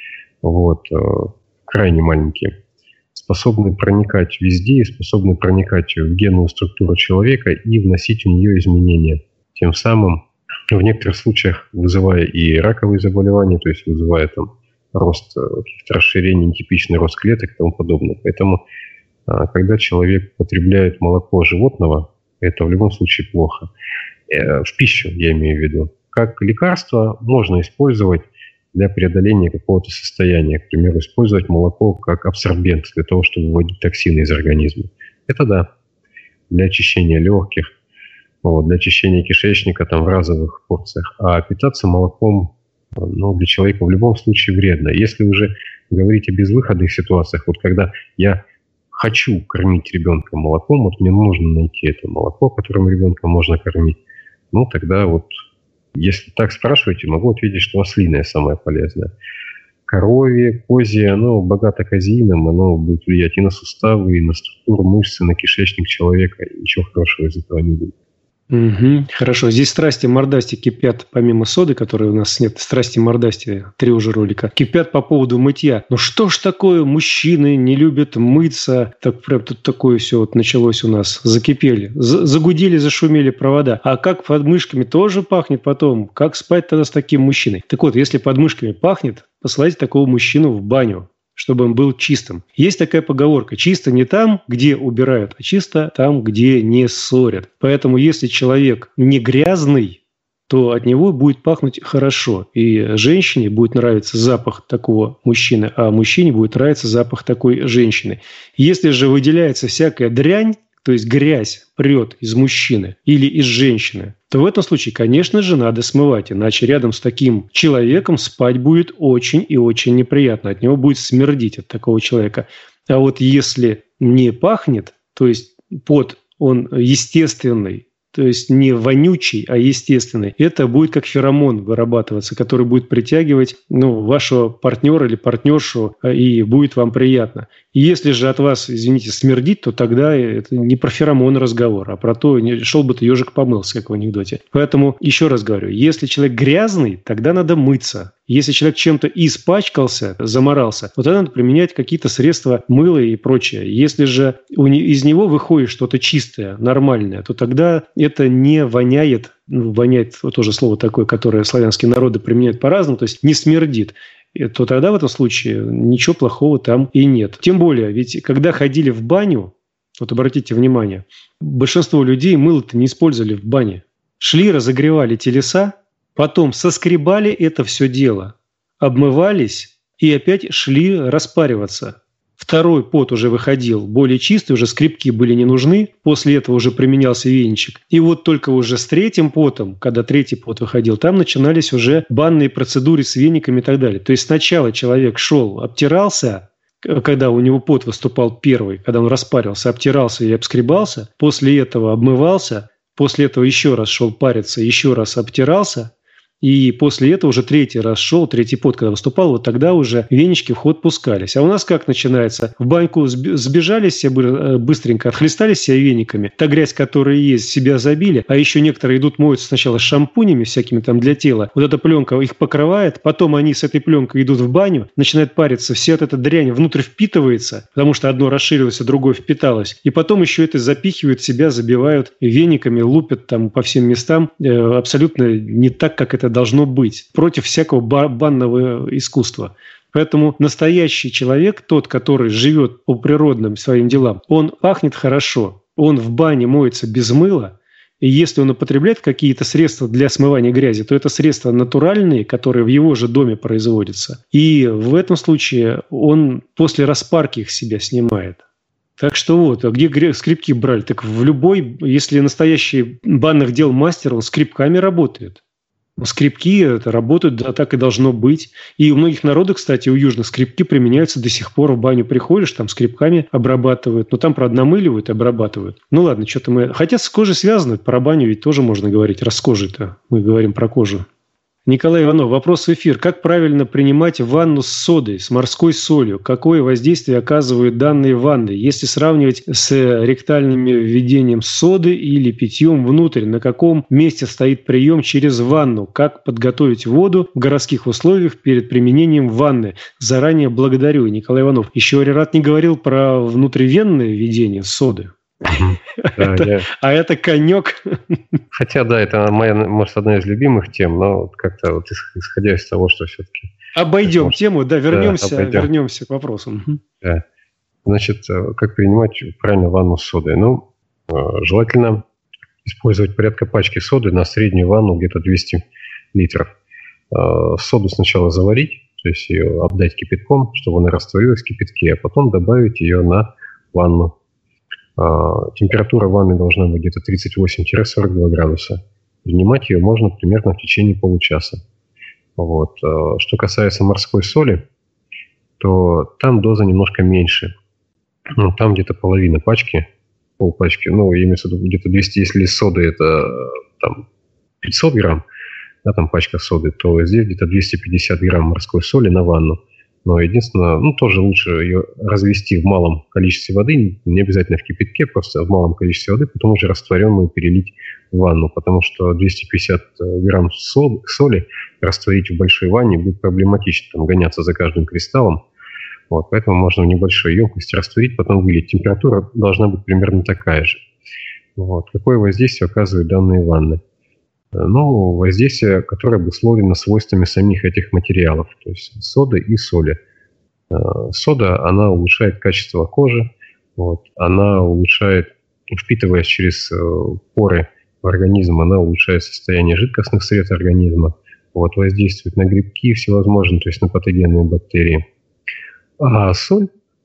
крайне маленькие, способны проникать везде, способны проникать в генную структуру человека и вносить в нее изменения. Тем самым в некоторых случаях вызывая и раковые заболевания, то есть вызывая там рост каких-то расширений, нетипичный рост клеток и тому подобное. Поэтому, когда человек потребляет молоко животного, это в любом случае плохо. В пищу, я имею в виду. Как лекарство можно использовать для преодоления какого-то состояния. К примеру, использовать молоко как абсорбент для того, чтобы выводить токсины из организма. Это да. Для очищения легких, для очищения кишечника в разовых порциях. А питаться молоком для человека в любом случае вредно. Если уже говорить о безвыходных ситуациях, когда я хочу кормить ребенка молоком, мне нужно найти это молоко, которым ребенка можно кормить, тогда если так спрашиваете, могу ответить, что ослиное самое полезное. Коровье, козье, оно богато казеином, оно будет влиять и на суставы, и на структуру мышц, и на кишечник человека, и ничего хорошего из этого не будет. Угу, хорошо. Здесь страсти мордасти кипят, помимо соды, которой у нас нет, страсти мордасти, 3 уже ролика, кипят по поводу мытья. Что ж такое, мужчины не любят мыться? Так прям тут такое все началось у нас. Закипели, загудели, зашумели провода. А как под мышками тоже пахнет потом? Как спать тогда с таким мужчиной? Так вот, если под мышками пахнет, посылайте такого мужчину в баню, чтобы он был чистым. Есть такая поговорка: чисто не там, где убирают, а чисто там, где не ссорят. Поэтому если человек не грязный, то от него будет пахнуть хорошо. И женщине будет нравиться запах такого мужчины, а мужчине будет нравиться запах такой женщины. Если же выделяется всякая дрянь, то есть грязь прет из мужчины или из женщины, то в этом случае, конечно же, надо смывать. Иначе рядом с таким человеком спать будет очень и очень неприятно. От него будет смердить, от такого человека. А вот если не пахнет, то есть пот, он естественный, то есть не вонючий, а естественный, это будет как феромон вырабатываться, который будет притягивать вашего партнера или партнершу, и будет вам приятно. И если же от вас, извините, смердит, то тогда это не про феромон разговор, а про то, шел бы ты ежик помылся, как в анекдоте. Поэтому еще раз говорю, если человек грязный, тогда надо мыться. Если человек чем-то испачкался, заморался, то тогда надо применять какие-то средства, мыло и прочее. Если же из него выходит что-то чистое, нормальное, то тогда это не воняет, воняет тоже слово такое, которое славянские народы применяют по-разному, то есть не смердит, то тогда в этом случае ничего плохого там и нет. Тем более, ведь когда ходили в баню, обратите внимание, большинство людей мыло-то не использовали в бане. Шли, разогревали телеса, потом соскребали это все дело, обмывались и опять шли распариваться. Второй пот уже выходил более чистый, уже скребки были не нужны, после этого уже применялся венчик. И вот только уже с третьим потом, когда третий пот выходил, там начинались уже банные процедуры с вениками и так далее. То есть сначала человек шел, обтирался, когда у него пот выступал первый, когда он распарился, обтирался и обскребался, после этого обмывался, после этого еще раз шел париться, еще раз обтирался, И после этого уже третий пот, когда выступал, вот тогда уже венички в ход пускались. А у нас как начинается? В баньку сбежали все быстренько, отхлестались себя вениками. Та грязь, которая есть, себя забили. А еще некоторые идут моются сначала с шампунями всякими там для тела. Вот эта пленка их покрывает. Потом они с этой пленкой идут в баню, начинают париться. Вся эта дрянь внутрь впитывается, потому что одно расширилось, а другое впиталось. И потом еще это запихивают в себя, забивают вениками, лупят там по всем местам. Абсолютно не так, как это должно быть. Против всякого банного искусства. Поэтому настоящий человек, тот, который живет по природным своим делам, он пахнет хорошо, он в бане моется без мыла, и если он употребляет какие-то средства для смывания грязи, то это средства натуральные, которые в его же доме производятся. И в этом случае он после распарки их с себя снимает. Так что вот, а где скрипки брали? Так в любой, если настоящий банных дел мастер, он скрипками работает. Скрипки это работают, да, так и должно быть. И у многих народов, кстати, у южных скрипки применяются до сих пор. В баню приходишь, там скрипками обрабатывают. Но там, правда, намыливают и обрабатывают. Ну ладно, что-то мы... Хотя с кожей связано, про баню ведь тоже можно говорить. Раз с кожей-то мы говорим про кожу. Николай Иванов, вопрос в эфир. Как правильно принимать ванну с содой, с морской солью? Какое воздействие оказывают данные ванны? Если сравнивать с ректальным введением соды или питьем внутрь, на каком месте стоит прием через ванну? Как подготовить воду в городских условиях перед применением ванны? Заранее благодарю. Николай Иванов. Еще Арират не говорил про внутривенное введение соды. А это конек. Хотя, да, это моя, может, одна из любимых тем, но как-то вот исходя из того, что все-таки... Обойдем тему, да, вернемся к вопросам. Да. Значит, как принимать правильно ванну с содой? Ну, желательно использовать порядка пачки соды на среднюю ванну, где-то 200 литров. Соду сначала заварить, то есть ее обдать кипятком, чтобы она растворилась в кипятке, а потом добавить ее на ванну. Температура ванны должна быть где-то 38-42 градуса. Принимать ее можно примерно в течение получаса. Вот. Что касается морской соли, то там доза немножко меньше. Ну, там где-то половина пачки, полпачки. Ну, я имею в виду где-то 200, если соды это там 500 грамм, да, там пачка соды, то здесь где-то 250 грамм морской соли на ванну. Но единственное, ну, тоже лучше ее развести в малом количестве воды, не обязательно в кипятке, просто в малом количестве воды, потом уже растворенную перелить в ванну, потому что 250 грамм соли растворить в большой ванне будет проблематично, там гоняться за каждым кристаллом. Вот, поэтому можно в небольшой емкости растворить, потом вылить. Температура должна быть примерно такая же. Вот. Какое воздействие оказывают данные ванны? Ну, воздействие, которое обусловлено свойствами самих этих материалов, то есть соды и соли. Сода, она улучшает качество кожи, вот, она улучшает, впитываясь через поры в организм, она улучшает состояние жидкостных сред организма, вот, воздействует на грибки всевозможные, то есть на патогенные бактерии. А соль,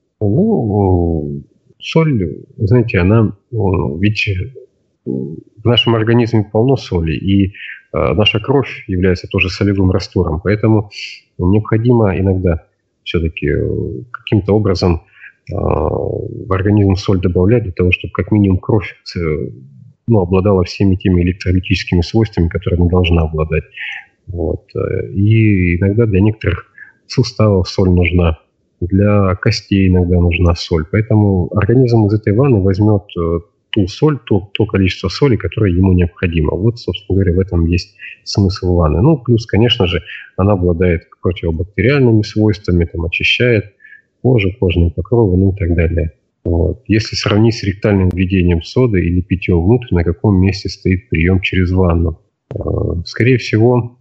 ну, соль, знаете, она, ведь... В нашем организме полно соли, и наша кровь является тоже солевым раствором, поэтому необходимо иногда все-таки каким-то образом в организм соль добавлять для того, чтобы как минимум кровь обладала всеми теми электролитическими свойствами, которыми должна обладать. Вот. И иногда для некоторых суставов соль нужна, для костей иногда нужна соль, поэтому организм из этой ванны возьмет ту соль, то количество соли, которое ему необходимо. Вот, собственно говоря, в этом есть смысл ванны. Ну, плюс, конечно же, она обладает противобактериальными свойствами, там, очищает кожу, кожные покровы, ну и так далее. Вот. Если сравнить с ректальным введением соды или питьем внутрь, на каком месте стоит прием через ванну? Скорее всего,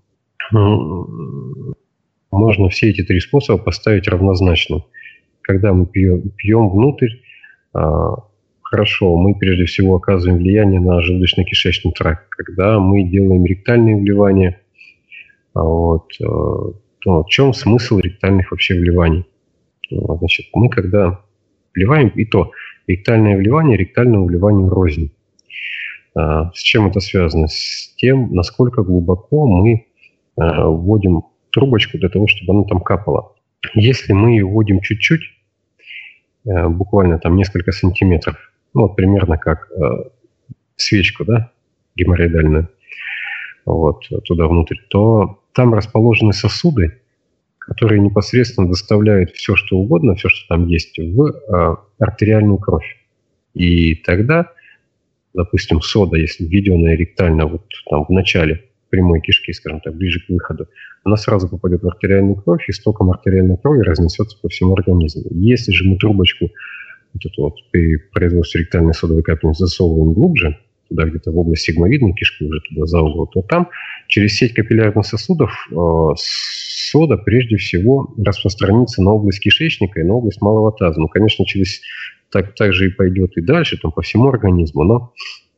можно все эти три способа поставить равнозначно. Когда мы пьем внутрь, хорошо, мы прежде всего оказываем влияние на желудочно-кишечный тракт. Когда мы делаем ректальные вливания, вот, то в чем смысл ректальных вообще вливаний? Значит, мы когда вливаем, и то ректальное вливание ректальному вливанию рознь. С чем это связано? С тем, насколько глубоко мы вводим трубочку для того, чтобы она там капала. Если мы ее вводим чуть-чуть, буквально там несколько сантиметров, ну, вот примерно как свечку, да, геморроидальную, туда внутрь, то там расположены сосуды, которые непосредственно доставляют все, что угодно, все, что там есть, в артериальную кровь. И тогда, допустим, сода, если введенная ректально там в начале прямой кишки, скажем так, ближе к выходу, она сразу попадет в артериальную кровь и с током артериальной крови разнесется по всему организму. Если же мы трубочку при производстве ректальной содовой капельницы засовываем глубже, туда где-то в область сигмовидной кишки, уже туда за угол, то там через сеть капиллярных сосудов сода прежде всего распространится на область кишечника и на область малого таза. Конечно, так же и пойдет и дальше, там, по всему организму, но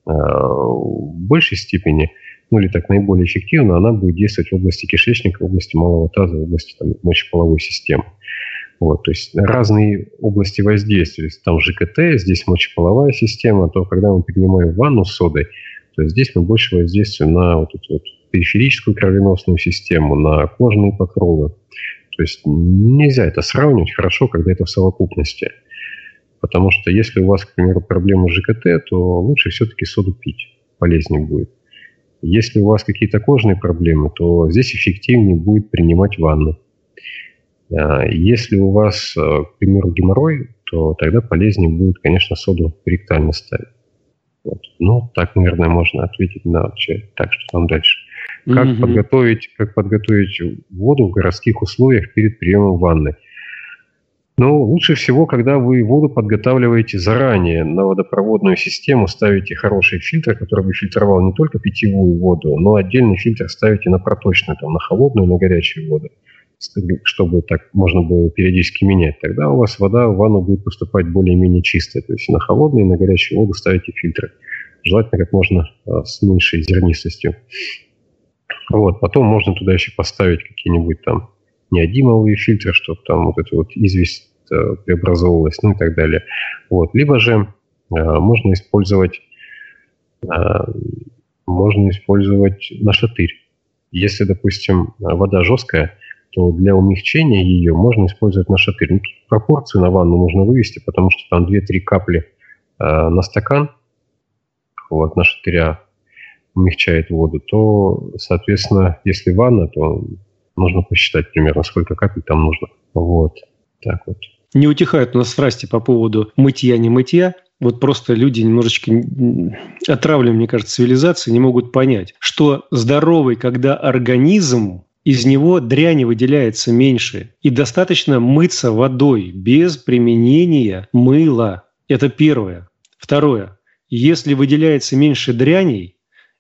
в большей степени, или так наиболее эффективно, она будет действовать в области кишечника, в области малого таза, в области мочеполовой системы. То есть разные области воздействия. Если там ЖКТ, здесь мочеполовая система, то когда мы принимаем ванну с содой, то здесь мы больше воздействуем на эту периферическую кровеносную систему, на кожные покровы. То есть нельзя это сравнивать хорошо, когда это в совокупности. Потому что если у вас, к примеру, проблемы с ЖКТ, то лучше все-таки соду пить, полезнее будет. Если у вас какие-то кожные проблемы, то здесь эффективнее будет принимать ванну. Если у вас, к примеру, геморрой, то тогда полезнее будет, конечно, соду ректально ставить. Так, наверное, можно ответить на так, что там дальше. Как подготовить воду в городских условиях перед приемом ванны? Лучше всего, когда вы воду подготавливаете заранее, на водопроводную систему ставите хороший фильтр, который бы фильтровал не только питьевую воду, но отдельный фильтр ставите на проточную, на холодную, на горячую воду, чтобы так можно было периодически менять. Тогда у вас вода в ванну будет поступать более-менее чистая. То есть на холодную и на горячую воду ставите фильтры. Желательно как можно с меньшей зернистостью. Потом можно туда еще поставить какие-нибудь там неодимовые фильтры, чтобы там известь преобразовывалась, и так далее. Либо же можно использовать нашатырь. Если, допустим, вода жесткая, то для умягчения ее можно использовать нашатырь. Пропорцию на ванну нужно вывести, потому что там 2-3 капли на стакан нашатыря умягчает воду, то, соответственно, если ванна, то нужно посчитать примерно, сколько капель там нужно. Так. Не утихают у нас страсти по поводу мытья-не мытья. Просто люди немножечко отравлены, мне кажется, цивилизацией, не могут понять, что здоровый, когда организм, из него дряни выделяется меньше. И достаточно мыться водой без применения мыла. Это первое. Второе. Если выделяется меньше дряней,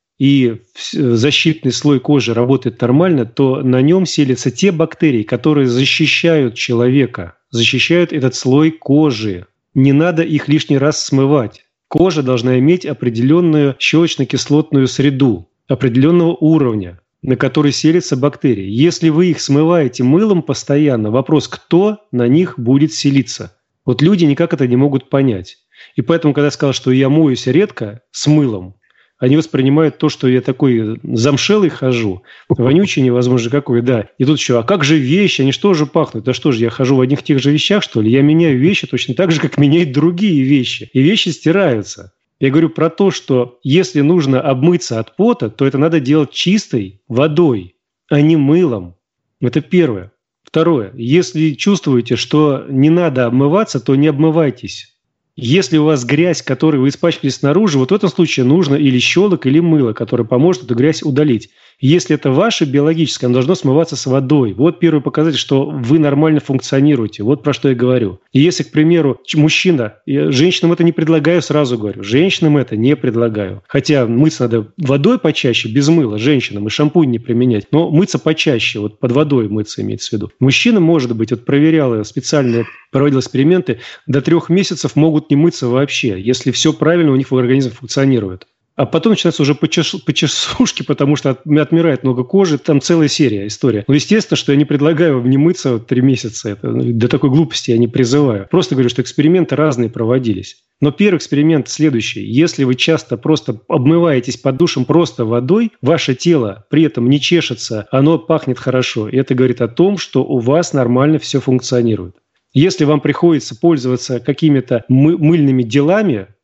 и защитный слой кожи работает нормально, то на нем селятся те бактерии, которые защищают человека, защищают этот слой кожи. Не надо их лишний раз смывать. Кожа должна иметь определенную щелочно-кислотную среду, определенного уровня, на который селятся бактерии. Если вы их смываете мылом постоянно, вопрос, кто на них будет селиться. Люди никак это не могут понять. И поэтому, когда я сказал, что я моюсь редко с мылом, они воспринимают то, что я такой замшелый хожу, вонючий невозможно какой, да. И тут еще, а как же вещи, они что же пахнут? Да что же, я хожу в одних тех же вещах, что ли? Я меняю вещи точно так же, как меняют другие вещи. И вещи стираются. Я говорю про то, что если нужно обмыться от пота, то это надо делать чистой водой, а не мылом. Это первое. Второе. Если чувствуете, что не надо обмываться, то не обмывайтесь. Если у вас грязь, которой вы испачкали снаружи, в этом случае нужно или щелок, или мыло, которое поможет эту грязь удалить. Если это ваше биологическое, оно должно смываться с водой. Первый показатель, что вы нормально функционируете. Про что я говорю. И если, к примеру, мужчина, женщинам это не предлагаю, сразу говорю, женщинам это не предлагаю. Хотя мыться надо водой почаще, без мыла, женщинам, и шампунь не применять. Но мыться почаще, под водой мыться имеется в виду. Мужчина, может быть, проверял, я специально проводил эксперименты, до 3 месяцев могут не мыться вообще, если все правильно у них в организме функционирует. А потом начинается уже почесушки, потому что отмирает много кожи. Там целая серия, история. Естественно, что я не предлагаю не мыться 3 месяца. До такой глупости я не призываю. Просто говорю, что эксперименты разные проводились. Но первый эксперимент следующий. Если вы часто просто обмываетесь под душем просто водой, ваше тело при этом не чешется, оно пахнет хорошо. И это говорит о том, что у вас нормально все функционирует. Если вам приходится пользоваться какими-то мыльными делами,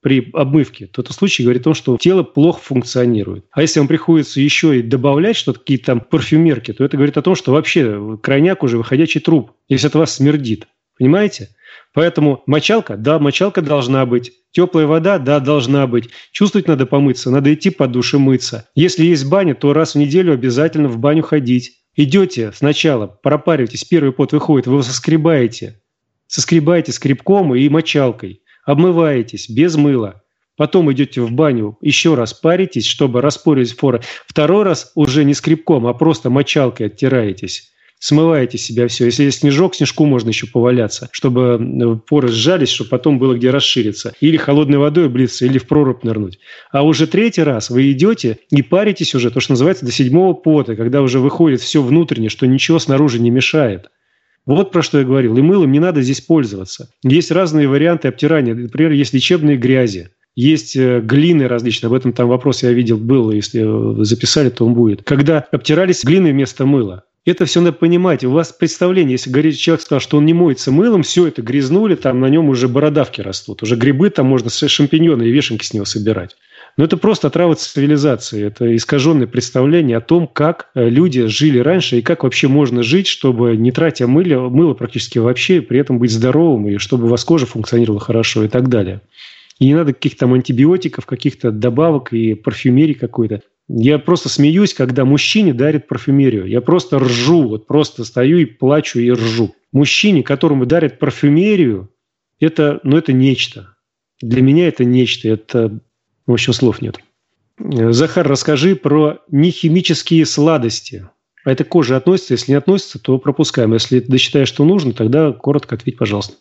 при обмывке, то этот случай говорит о том, что тело плохо функционирует. А если вам приходится еще и добавлять что-то, какие-то там парфюмерки, то это говорит о том, что вообще крайняк уже выходящий труп, если от вас смердит. Понимаете? Поэтому мочалка, да, мочалка должна быть. Теплая вода, да, должна быть. Чувствовать надо помыться, надо идти под душ и мыться. Если есть баня, то раз в неделю обязательно в баню ходить. Идете сначала, пропариваетесь, первый пот выходит, вы его соскребаете скребком и мочалкой. Обмываетесь без мыла. Потом идете в баню, еще раз паритесь, чтобы распорились поры. Второй раз уже не скребком, а просто мочалкой оттираетесь. Смываете себя все. Если есть снежок, снежку можно еще поваляться, чтобы поры сжались, чтобы потом было где расшириться. Или холодной водой облиться, или в прорубь нырнуть. А уже третий раз вы идете и паритесь уже, то, что называется, до 7-го пота, когда уже выходит все внутреннее, что ничего снаружи не мешает. Вот про что я говорил. И мылом не надо здесь пользоваться. Есть разные варианты обтирания. Например, есть лечебные грязи. Есть глины различные. Об этом там вопрос я видел, был. Если записали, то он будет. Когда обтирались глиной вместо мыла. Это все надо понимать. У вас представление, если человек сказал, что он не моется мылом, все это грязнули, там на нем уже бородавки растут. Уже грибы там можно, шампиньоны и вешенки с него собирать. Но это просто отрава цивилизации. Это искаженное представление о том, как люди жили раньше и как вообще можно жить, чтобы не тратя мыло практически вообще, и при этом быть здоровым, и чтобы у вас кожа функционировала хорошо и так далее. И не надо каких-то там антибиотиков, каких-то добавок и парфюмерии какой-то. Я просто смеюсь, когда мужчине дарят парфюмерию. Я просто ржу, вот просто стою и плачу и ржу. Мужчине, которому дарят парфюмерию, это нечто. Для меня это нечто. Это, в общем, слов нет. Захар, расскажи про нехимические сладости. А это к коже относится? Если не относится, то пропускаем. Если ты считаешь, что нужно, тогда коротко ответь, пожалуйста.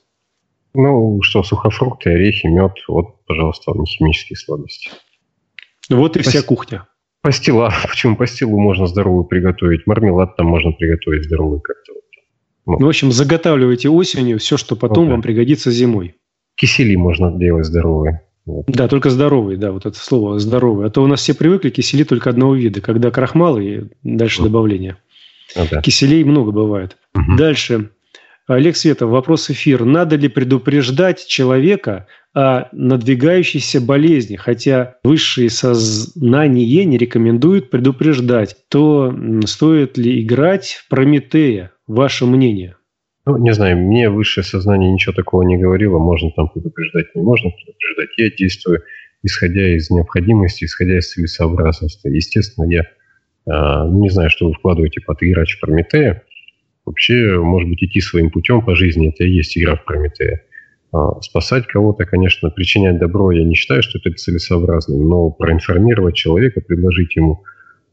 Сухофрукты, орехи, мед. Вот, пожалуйста, нехимические сладости. Вот и вся кухня. Пастила. Почему пастилу можно здоровую приготовить? Мармелад там можно приготовить здоровый как-то. В общем, заготавливайте осенью все, что потом вам пригодится зимой. Кисели можно делать здоровые. Вот. Да, только здоровые, да, вот это слово здоровые. А то у нас все привыкли кисели только одного вида, когда крахмал и дальше добавление. Киселей много бывает. Дальше. Олег Светов, вопрос эфир. Надо ли предупреждать человека о надвигающейся болезни, хотя высшее сознание не рекомендует предупреждать, то стоит ли играть в Прометея? Ваше мнение? Не знаю, мне высшее сознание ничего такого не говорило, можно там предупреждать, не можно предупреждать. Я действую исходя из необходимости, исходя из целесообразности. Естественно, я не знаю, что вы вкладываете под играч в Прометея. Вообще, может быть, идти своим путем по жизни, это и есть игра в Прометея. Спасать кого-то, конечно, причинять добро, я не считаю, что это целесообразно, но проинформировать человека, предложить ему,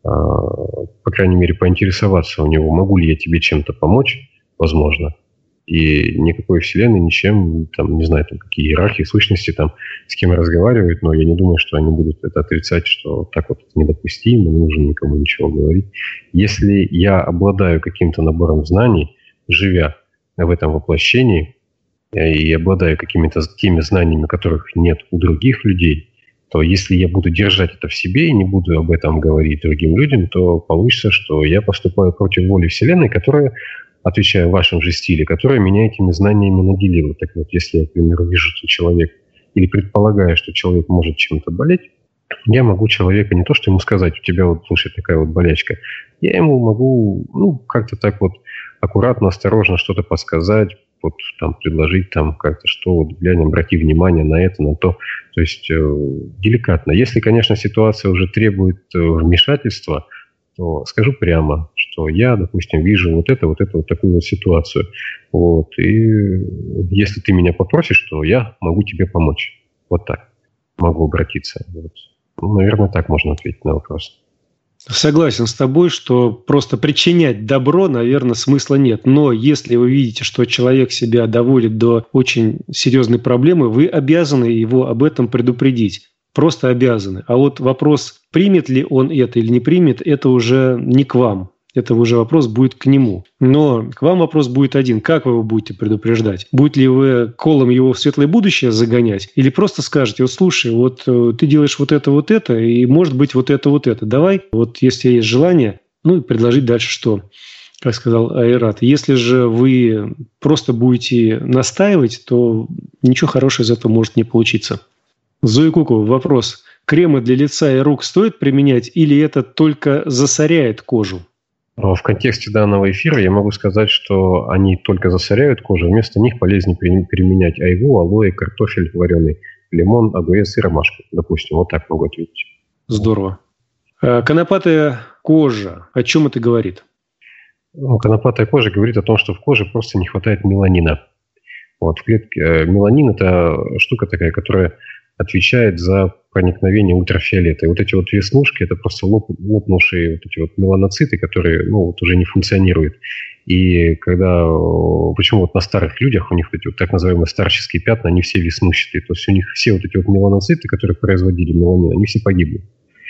по крайней мере, поинтересоваться у него, могу ли я тебе чем-то помочь, возможно. И никакой вселенной ничем, там, не знаю, там, какие иерархии, сущности, там, с кем разговаривают, но я не думаю, что они будут это отрицать, что так вот недопустимо, не нужно никому ничего говорить. Если я обладаю каким-то набором знаний, живя в этом воплощении, и обладаю какими-то теми знаниями, которых нет у других людей, то если я буду держать это в себе и не буду об этом говорить другим людям, то получится, что я поступаю против воли Вселенной, которая, отвечая в вашем же стиле, которая меня этими знаниями наделила. Так вот, если я, к примеру, вижу, что человек, или предполагаю, что человек может чем-то болеть, я могу человека не то, что ему сказать, у тебя вот, слушай, такая вот болячка, я ему могу, как-то так вот аккуратно, осторожно что-то подсказать, вот там предложить там как-то, что вот глянь, обрати внимание на это, на то. То есть деликатно. Если, конечно, ситуация уже требует вмешательства, то скажу прямо, что я, допустим, вижу вот такую вот ситуацию. Вот. И если ты меня попросишь, то я могу тебе помочь. Вот так. Могу обратиться. Вот. Наверное, так можно ответить на вопрос. Согласен с тобой, что просто причинять добро, наверное, смысла нет. Но если вы видите, что человек себя доводит до очень серьезной проблемы, вы обязаны его об этом предупредить. Просто обязаны. А вот вопрос, примет ли он это или не примет, это уже не к вам. Это уже вопрос будет к нему. Но к вам вопрос будет один. Как вы его будете предупреждать? Будете ли вы колом его в светлое будущее загонять? Или просто скажете, вот слушай, вот ты делаешь вот это, и может быть вот это. Давай, вот если есть желание, и предложить дальше что? Как сказал Айрат. Если же вы просто будете настаивать, то ничего хорошего из этого может не получиться. Зоя Кукова, вопрос. Кремы для лица и рук стоит применять или это только засоряет кожу? В контексте данного эфира я могу сказать, что они только засоряют кожу, вместо них полезнее применять айву, алоэ, картофель вареный, лимон, огурец и ромашку. Допустим, вот так могу ответить. Здорово. Конопатая кожа, о чем это говорит? Конопатая кожа говорит о том, что в коже просто не хватает меланина. Вот, в клетке меланин – это штука такая, которая отвечает за проникновение ультрафиолета. И вот эти вот веснушки – это просто лопнувшие вот эти вот меланоциты, которые вот уже не функционируют. И когда, почему вот на старых людях у них вот эти вот так называемые старческие пятна, они все веснущатые. То есть у них все вот эти вот меланоциты, которые производили меланин, они все погибли.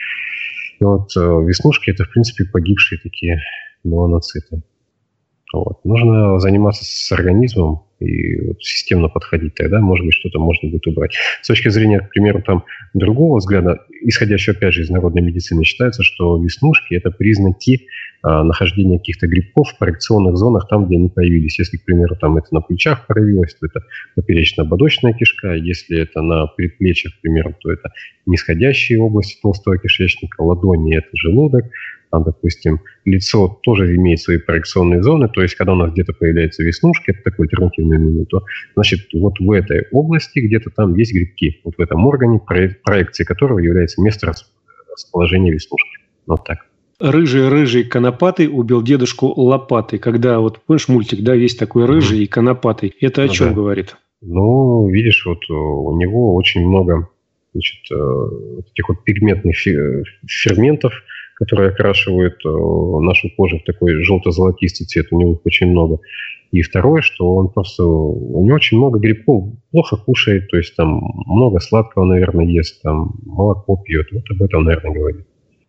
И вот веснушки – это, в принципе, погибшие такие меланоциты. Вот. Нужно заниматься с организмом и вот системно подходить, тогда, может быть, что-то можно будет убрать. С точки зрения, к примеру, там, другого взгляда, исходящего, опять же, из народной медицины, считается, что веснушки – это признаки нахождения каких-то грибков в проекционных зонах, там, где они появились. Если, к примеру, там это на плечах проявилось, то это поперечно-ободочная кишка. Если это на предплечьях, к примеру, то это нисходящие области толстого кишечника, ладони – это желудок. Там, допустим, лицо тоже имеет свои проекционные зоны, то есть, когда у нас где-то появляются веснушки, это такое альтернативное меню, то, значит, вот в этой области где-то там есть грибки, вот в этом органе, проекцией которого является место расположения веснушки. Вот так. Рыжий конопатый убил дедушку лопатой. Когда, вот, помнишь, мультик, да, есть такой рыжий и конопатый. Это о чем говорит? Ну, видишь, вот у него очень много, значит, этих вот пигментных ферментов, которые окрашивают нашу кожу в такой желто-золотистый цвет. У него их очень много. И второе, что он просто... У него очень много грибков. Плохо кушает, то есть там много сладкого, наверное, ест, там молоко пьет. Вот об этом, наверное, говорит.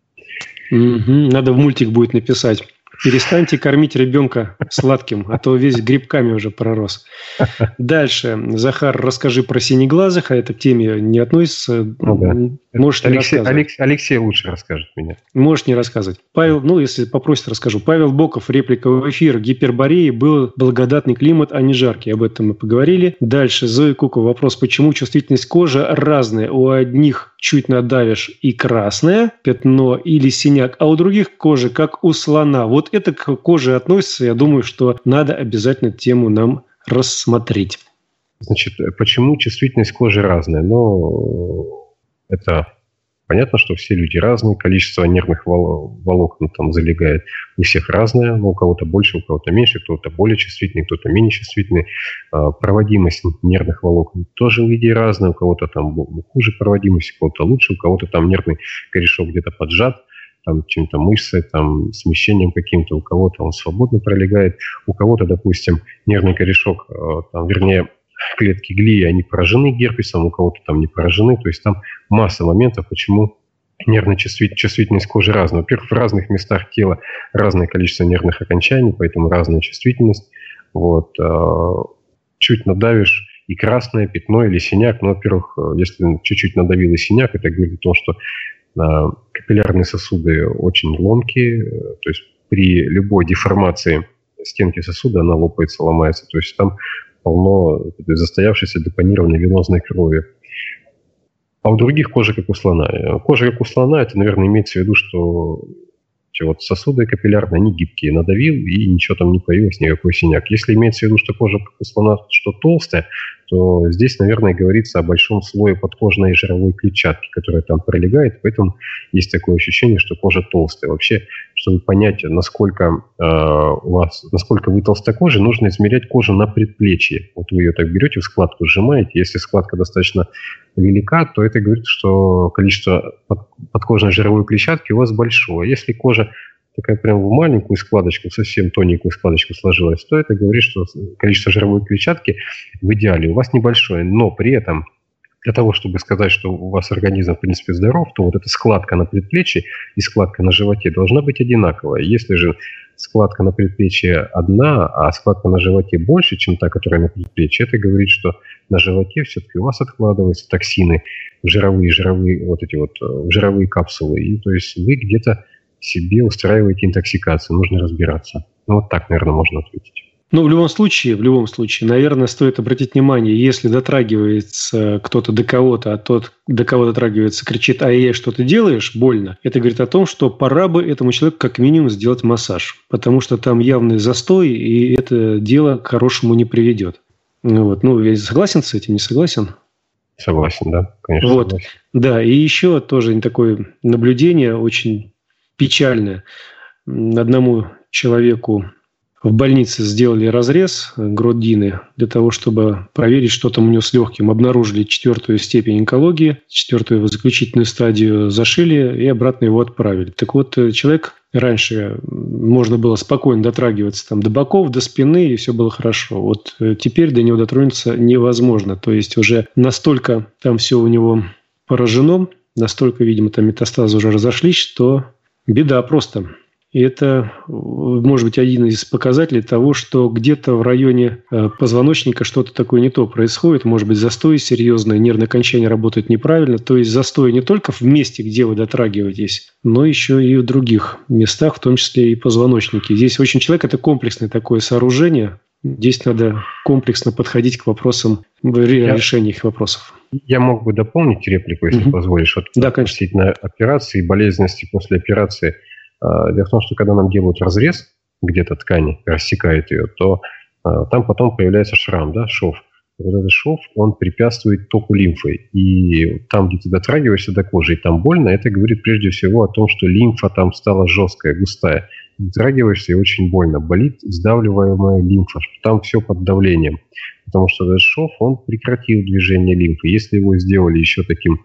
Надо в мультик будет написать. Перестаньте кормить ребенка сладким, а то весь грибками уже пророс. Дальше. Захар, расскажи про синеглазых, а это к теме не относится. Ну, да. Можешь не рассказывать. Алексей лучше расскажет меня. Можешь не рассказывать. Павел, если попросит, расскажу. Павел Боков, реплика в эфир. Гипербореи был благодатный климат, а не жаркий. Об этом мы поговорили. Дальше. Зоя Кукова. Вопрос, почему чувствительность кожи разная? У одних чуть надавишь и красное пятно или синяк, а у других кожи, как у слона. Вот это к коже относится. Я думаю, что надо обязательно эту тему нам рассмотреть. Значит, почему чувствительность кожи разная? Это понятно, что все люди разные, количество нервных волокон там залегает у всех разное, но у кого-то больше, у кого-то меньше, кто-то более чувствительный, кто-то менее чувствительный. Проводимость нервных волокон тоже у людей разная, у кого-то там хуже проводимость, у кого-то лучше, у кого-то там нервный корешок где-то поджат, там чем-то мышцы, там смещением каким-то, у кого-то он свободно пролегает, у кого-то, допустим, нервный корешок, там, вернее, клетки глии, они поражены герпесом, у кого-то там не поражены. То есть там масса моментов, почему нервная чувствительность кожи разная. Во-первых, в разных местах тела разное количество нервных окончаний, поэтому разная чувствительность. Вот. Чуть надавишь, и красное пятно или синяк. Ну, во-первых, если чуть-чуть надавил и синяк, это говорит о том, что капиллярные сосуды очень ломкие. То есть при любой деформации стенки сосуда она лопается, ломается. То есть там полно застоявшейся депонированной венозной крови. А у других кожа как у слона. Кожа как у слона, это, наверное, имеется в виду, что вот сосуды капиллярные, они гибкие. Надавил, и ничего там не появилось, никакой синяк. Если имеется в виду, что кожа как у слона, что толстая, то здесь, наверное, говорится о большом слое подкожной жировой клетчатки, которая там пролегает, поэтому есть такое ощущение, что кожа толстая. Вообще, чтобы понять, насколько вы толстокожий, нужно измерять кожу на предплечье. Вот вы ее так берете, в складку сжимаете. Если складка достаточно велика, то это говорит, что количество подкожной жировой клетчатки у вас большое. Если кожа такая прям в маленькую складочку, совсем тоненькую складочку сложилась, то это говорит, что количество жировой клетчатки в идеале у вас небольшое, но при этом для того, чтобы сказать, что у вас организм, в принципе, здоров, то вот эта складка на предплечье и складка на животе должна быть одинаковая. Если же складка на предплечье одна, а складка на животе больше, чем та, которая на предплечье, это говорит, что на животе все-таки у вас откладываются токсины, жировые капсулы. И то есть вы где-то себе устраиваете интоксикацию, нужно разбираться. Ну, вот так, наверное, можно ответить. Ну, в любом случае, наверное, стоит обратить внимание, если дотрагивается кто-то до кого-то, а тот, до кого дотрагивается, кричит: «Ай-яй, что ты делаешь? Больно». Это говорит о том, что пора бы этому человеку как минимум сделать массаж, потому что там явный застой, и это дело к хорошему не приведет. Вот. Ну, я согласен с этим, не согласен? Согласен, да, конечно. Вот. Согласен. Да, и еще тоже такое наблюдение очень печальное. Одному человеку в больнице сделали разрез грудины для того, чтобы проверить, что там у него с легким. Обнаружили 4-ю степень онкологии, 4-ю заключительную стадию зашили и обратно его отправили. Так вот, человек раньше можно было спокойно дотрагиваться там до боков, до спины, и все было хорошо. Вот теперь до него дотронуться невозможно. То есть уже настолько там все у него поражено, настолько, видимо, там метастазы уже разошлись, что беда просто. И это, может быть, один из показателей того, что где-то в районе позвоночника что-то такое не то происходит. Может быть, застой серьезный, нервное окончание работает неправильно. То есть застой не только в месте, где вы дотрагиваетесь, но еще и в других местах, в том числе и позвоночнике. Здесь очень человек – это комплексное такое сооружение. Здесь надо комплексно подходить к вопросам решения их вопросов. Я мог бы дополнить реплику, если позволишь. Вот, да, конечно. Относительно операции и болезненности после операции. Дело в том, что когда нам делают разрез где-то ткани, рассекают ее, то там потом появляется шрам, да, шов. Вот этот шов, он препятствует току лимфы. И там, где ты дотрагиваешься до кожи, и там больно, это говорит прежде всего о том, что лимфа там стала жесткая, густая. Дотрагиваешься, и очень больно. Болит сдавливаемая лимфа. Там все под давлением. Потому что этот шов, он прекратил движение лимфы. Если его сделали еще таким,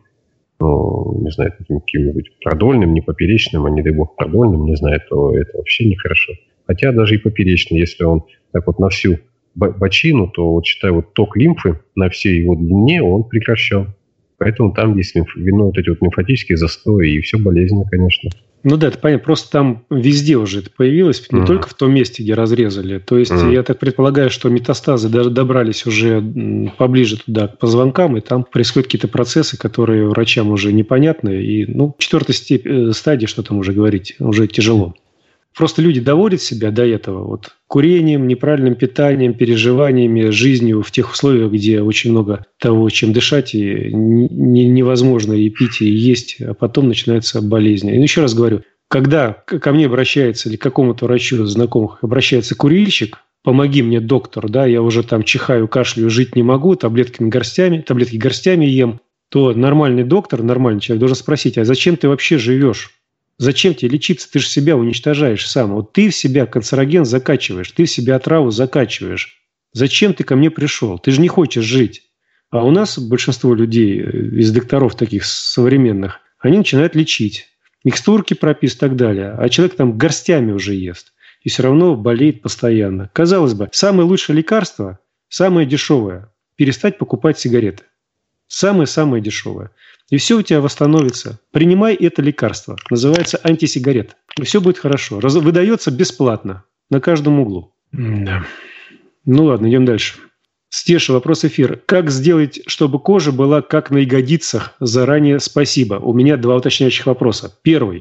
не знаю, каким-нибудь продольным, не поперечным, а не дай бог продольным, не знаю, то это вообще нехорошо. Хотя даже и поперечный, если он так вот на всю бочину, то вот считай, вот ток лимфы на всей его длине он прекращен. Поэтому там есть вот эти вот лимфатические застои, и все болезненно, конечно. Ну да, это понятно. Просто там везде уже это появилось, не только в том месте, где разрезали. То есть я так предполагаю, что метастазы даже добрались уже поближе туда, к позвонкам, и там происходят какие-то процессы, которые врачам уже непонятны. И, 4-й стадии, что там уже говорить, уже тяжело. Просто люди доводят себя до этого вот курением, неправильным питанием, переживаниями, жизнью в тех условиях, где очень много того, чем дышать, и невозможно и пить, и есть, а потом начинаются болезни. И еще раз говорю, когда ко мне обращается или к какому-то врачу из знакомых обращается курильщик, помоги мне, доктор, да, я уже там чихаю, кашляю, жить не могу, таблетки горстями ем, то нормальный доктор, нормальный человек должен спросить: а зачем ты вообще живешь? Зачем тебе лечиться? Ты же себя уничтожаешь сам. Вот ты в себя канцероген закачиваешь, ты в себя отраву закачиваешь. Зачем ты ко мне пришел? Ты же не хочешь жить. А у нас большинство людей, из докторов таких современных, они начинают лечить. Микстурки прописывают и так далее. А человек там горстями уже ест. И все равно болеет постоянно. Казалось бы, самое лучшее лекарство, самое дешевое – перестать покупать сигареты. Самое-самое дешевое. И все у тебя восстановится. Принимай это лекарство. Называется антисигарет. И все будет хорошо. Выдается бесплатно. На каждом углу. Да. Ну ладно, идем дальше. Стеша, вопрос эфира. Как сделать, чтобы кожа была как на ягодицах? Заранее спасибо. У меня 2 уточняющих вопроса. Первый.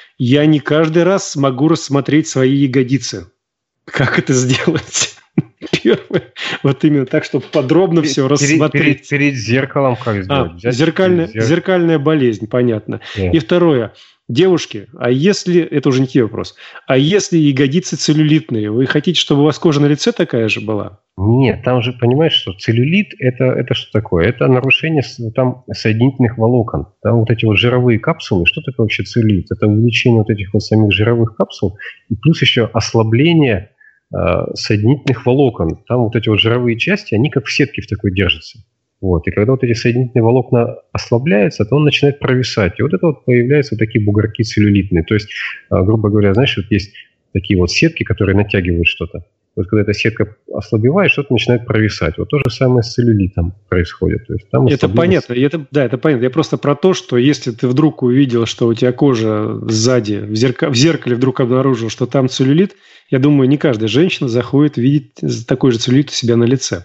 Я не каждый раз смогу рассмотреть свои ягодицы. Как это сделать? Первое. Вот именно так, чтобы подробно все рассмотреть. Перед зеркалом как сделать? Зеркальная болезнь, понятно. Yeah. И второе. Девушки, а если... Это уже не те вопрос. А если ягодицы целлюлитные, вы хотите, чтобы у вас кожа на лице такая же была? Нет, там же, понимаешь, что целлюлит – это что такое? Это нарушение там соединительных волокон. Там вот эти вот жировые капсулы. Что такое вообще целлюлит? Это увеличение вот этих вот самих жировых капсул и плюс еще ослабление соединительных волокон. Там вот эти вот жировые части, они как в сетке в такой держатся. Вот. И когда вот эти соединительные волокна ослабляются, то он начинает провисать. И вот это вот появляются вот такие бугорки целлюлитные. То есть, грубо говоря, знаешь, вот есть такие вот сетки, которые натягивают что-то. Вот когда эта сетка ослабевает, что-то начинает провисать. Вот то же самое с целлюлитом происходит. То есть, там это понятно. Это понятно. Я просто про то, что если ты вдруг увидел, что у тебя кожа сзади в зеркале вдруг обнаружил, что там целлюлит, я думаю, не каждая женщина заходит видеть такой же целлюлит у себя на лице.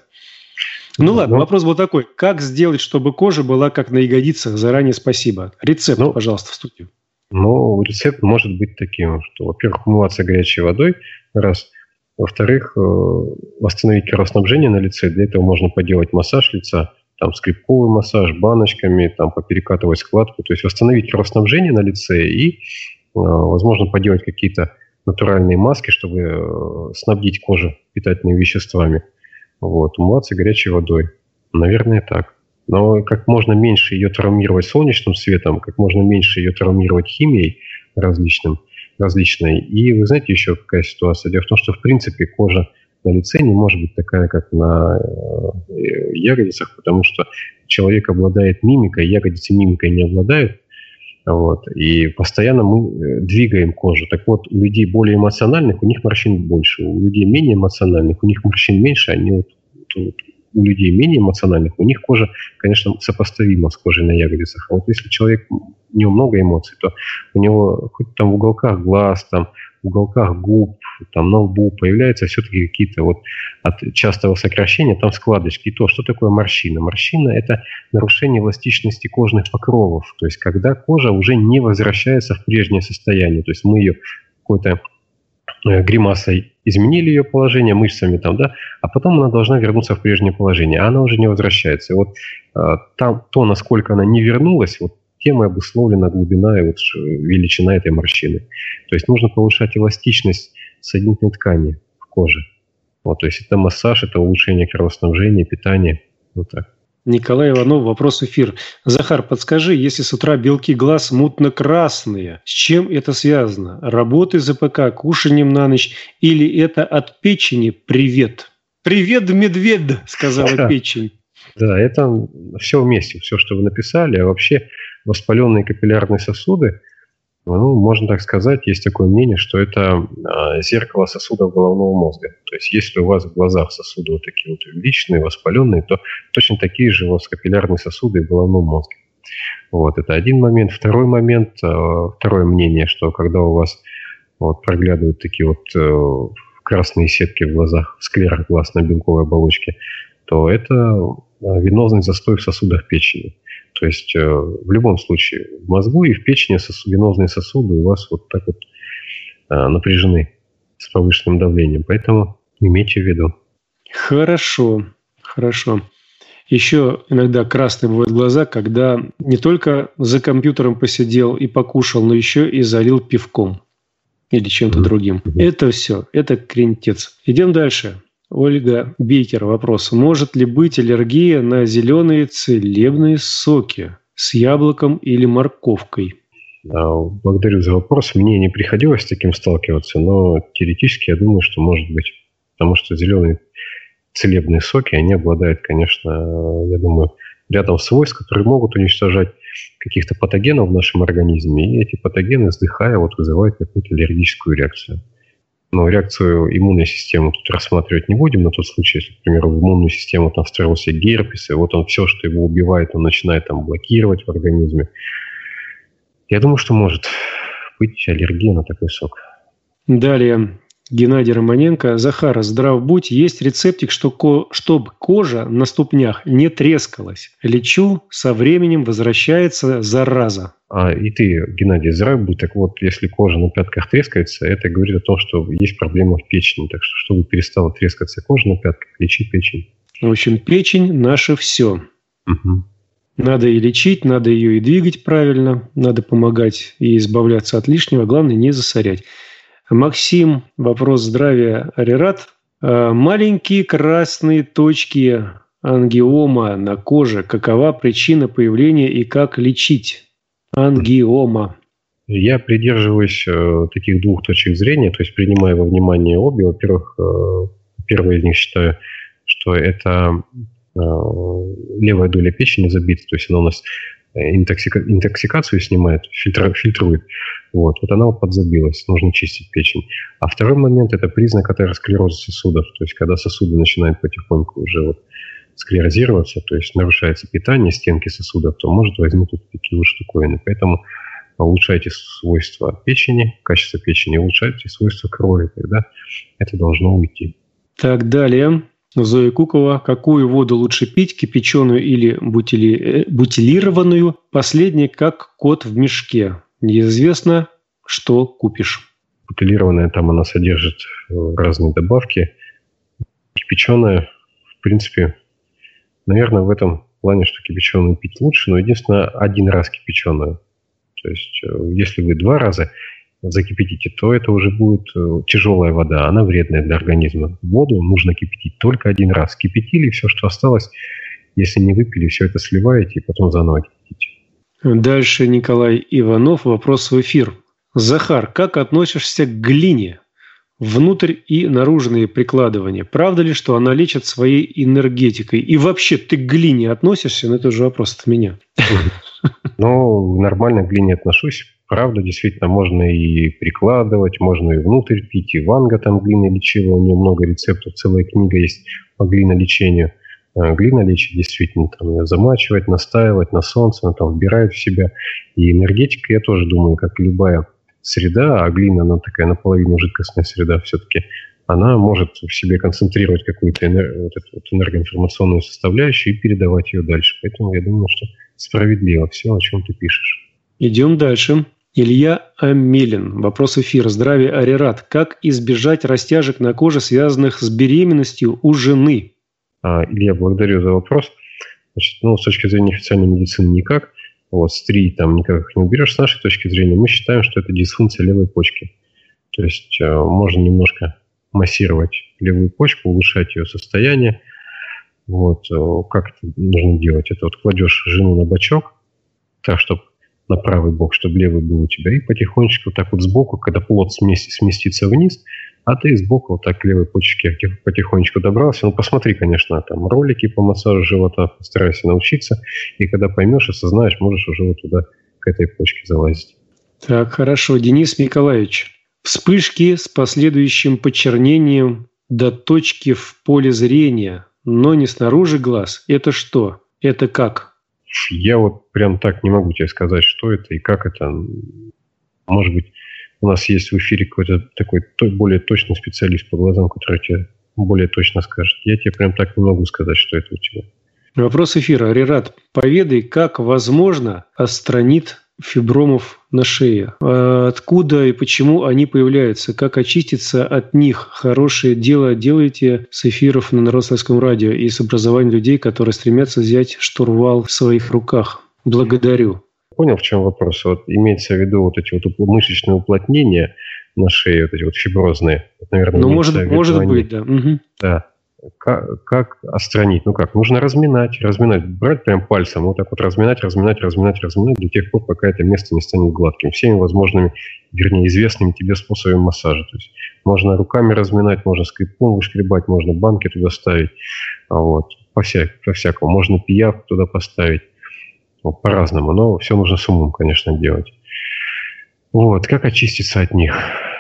Ну ладно, вопрос был такой. Как сделать, чтобы кожа была как на ягодицах? Заранее спасибо. Рецепт, пожалуйста, в студию. Рецепт может быть таким, что, во-первых, умываться горячей водой раз. Во-вторых, восстановить кровоснабжение на лице. Для этого можно поделать массаж лица, там скребковый массаж, баночками, там поперекатывать складку. То есть восстановить кровоснабжение на лице и, возможно, поделать какие-то натуральные маски, чтобы снабдить кожу питательными веществами. Вот. Умываться горячей водой. Наверное, так. Но как можно меньше ее травмировать солнечным светом, как можно меньше ее травмировать химией различной. И вы знаете еще какая ситуация? Дело в том, что в принципе кожа на лице не может быть такая, как на ягодицах, потому что человек обладает мимикой, ягодицы мимикой не обладают. Вот, и постоянно мы двигаем кожу. Так вот, у людей более эмоциональных, у них морщин больше. У людей менее эмоциональных, у них морщин меньше. У людей менее эмоциональных, у них кожа, конечно, сопоставима с кожей на ягодицах. А вот если человек, у него много эмоций, то у него хоть там в уголках глаз, там в уголках губ, там на лбу появляются все-таки какие-то вот от частого сокращения там складочки. И то, что такое морщина? Морщина – это нарушение эластичности кожных покровов. То есть когда кожа уже не возвращается в прежнее состояние. То есть мы ее какой-то гримасой изменили ее положение, мышцами там, да, а потом она должна вернуться в прежнее положение, а она уже не возвращается. И вот там, то, насколько она не вернулась, вот тем и обусловлена глубина и вот величина этой морщины. То есть нужно повышать эластичность соединительной ткани в коже. Вот, то есть это массаж, это улучшение кровоснабжения, питания. Вот так. Николай Иванов, вопрос эфир. Захар, подскажи, если с утра белки глаз мутно-красные, с чем это связано? Работы ЗПК, кушанием на ночь или это от печени? Привет. Привет, медведь, сказала печень. Да, это все вместе, все, что вы написали. А вообще воспаленные капиллярные сосуды, ну, можно так сказать, есть такое мнение, что это зеркало сосудов головного мозга. То есть если у вас в глазах сосуды вот такие вот увеличенные, воспаленные, то точно такие же у вас капиллярные сосуды в головном мозге. Вот, это один момент. Второй момент, второе мнение, что когда у вас вот проглядывают такие вот красные сетки в глазах, в склерах глаз на белковой оболочке, то это венозный застой в сосудах печени. То есть в любом случае в мозгу и в печени венозные сосуды у вас вот так вот напряжены с повышенным давлением. Поэтому имейте в виду. Хорошо. Еще иногда красные бывают глаза, когда не только за компьютером посидел и покушал, но еще и залил пивком или чем-то другим. Это все, это крентец. Идем дальше. Ольга Бейкер, вопрос. Может ли быть аллергия на зеленые целебные соки с яблоком или морковкой? Благодарю за вопрос. Мне не приходилось с таким сталкиваться, но теоретически я думаю, что может быть. Потому что зеленые целебные соки, они обладают, конечно, я думаю, рядом свойств, которые могут уничтожать каких-то патогенов в нашем организме. И эти патогены, вздыхая, вот вызывают какую-то аллергическую реакцию. Но реакцию иммунной системы тут рассматривать не будем, на тот случай, если, к примеру, в иммунную систему там встроился герпес, и вот он все, что его убивает, он начинает там блокировать в организме. Я думаю, что может быть аллергия на такой сок. Далее. Геннадий Романенко. Захар, здрав будь. Есть рецептик, чтобы кожа на ступнях не трескалась. Лечу, со временем возвращается зараза. И ты, Геннадий, здрав будь. Так вот, если кожа на пятках трескается, это говорит о том, что есть проблема в печени. Так что, чтобы перестала трескаться кожа на пятках, лечи печень. В общем, печень – наше все. Угу. Надо и лечить, надо ее и двигать правильно, надо помогать и избавляться от лишнего, главное не засорять. Максим, вопрос здравия, Арират. Маленькие красные точки ангиома на коже. Какова причина появления и как лечить? Ангиома. Я придерживаюсь таких двух точек зрения, то есть принимаю во внимание обе. Во-первых, первое из них считаю, что это левая доля печени забита, то есть она у нас интоксикацию снимает, фильтрует. Вот она вот подзабилась, нужно чистить печень. А второй момент – это признак атеросклероза сосудов, то есть когда сосуды начинают потихоньку уже вот склерозироваться, то есть нарушается питание, стенки сосудов, то может возникнуть такие вот штуковины. Поэтому улучшайте свойства печени, качество печени, улучшайте свойства крови, тогда это должно уйти. Так, далее. Зоя Кукова. Какую воду лучше пить, кипяченую или бутилированную? Последнее, как кот в мешке. Неизвестно, что купишь. бутилированная, там она содержит разные добавки. Кипяченая, в принципе, наверное, в этом плане, что кипяченую пить лучше, но единственное, один раз кипяченую. То есть, если вы 2 раза закипятите, то это уже будет тяжелая вода, она вредная для организма. Воду нужно кипятить только 1 раз. Кипятили, все, что осталось, если не выпили, все это сливаете и потом заново кипятите. Дальше Николай Иванов. Вопрос в эфир. Захар, как относишься к глине? Внутрь и наружные прикладывания. Правда ли, что она лечит своей энергетикой? И вообще, ты к глине относишься? Ну, это уже вопрос от меня. Ну, нормально к глине отношусь. Правда, действительно, можно и прикладывать, можно и внутрь пить. И Ванга там глиной лечила, у нее много рецептов, целая книга есть по глинолечению. Глина лечит действительно, там ее замачивать, настаивать на солнце, она там вбирает в себя. И энергетика, я тоже думаю, как и любая среда, а глина, она такая наполовину жидкостная среда все-таки, она может в себе концентрировать какую-то энергоинформационную составляющую и передавать ее дальше. Поэтому я думаю, что справедливо все, о чем ты пишешь. Идем дальше. Илья Амелин. Вопрос эфира. Здравия, Арират. Как избежать растяжек на коже, связанных с беременностью у жены? Илья, благодарю за вопрос. Значит, с точки зрения официальной медицины никак. Стрий там никак их не уберешь. С нашей точки зрения мы считаем, что это дисфункция левой почки. То есть можно немножко массировать левую почку, улучшать ее состояние. Как это нужно делать? Это кладешь жену на бочок, так, чтобы на правый бок, чтобы левый был у тебя, и потихонечку так сбоку, когда плод сместится вниз, а ты сбоку так к левой почке потихонечку добрался. Посмотри, конечно, там ролики по массажу живота, постарайся научиться, и когда поймешь, осознаешь, можешь уже туда, к этой почке залазить. Так, хорошо. Денис Николаевич. Вспышки с последующим почернением до точки в поле зрения, но не снаружи глаз. Это что? Это как? Я прям так не могу тебе сказать, что это и как это. Может быть, у нас есть в эфире какой-то такой более точный специалист по глазам, который тебе более точно скажет. Я тебе прям так не могу сказать, что это у тебя. Вопрос эфира. Арират, поведай, как возможно астронит фибромов на шее? Откуда и почему они появляются? Как очиститься от них? Хорошее дело делаете с эфиров на Народном радио и с образованием людей, которые стремятся взять штурвал в своих руках. Благодарю. Понял, в чем вопрос? Имеется в виду эти мышечные уплотнения на шее, фиброзные. Наверное, может быть, да. Угу. Да. Как астронит? Нужно разминать. Брать прям пальцем, разминать до тех пор, пока это место не станет гладким. Всеми возможными, известными тебе способами массажа. То есть можно руками разминать, можно скребком выскребать, можно банки туда ставить. По-всякому. Можно пиявку туда поставить. По-разному. Но все нужно с умом, конечно, делать. Как очиститься от них?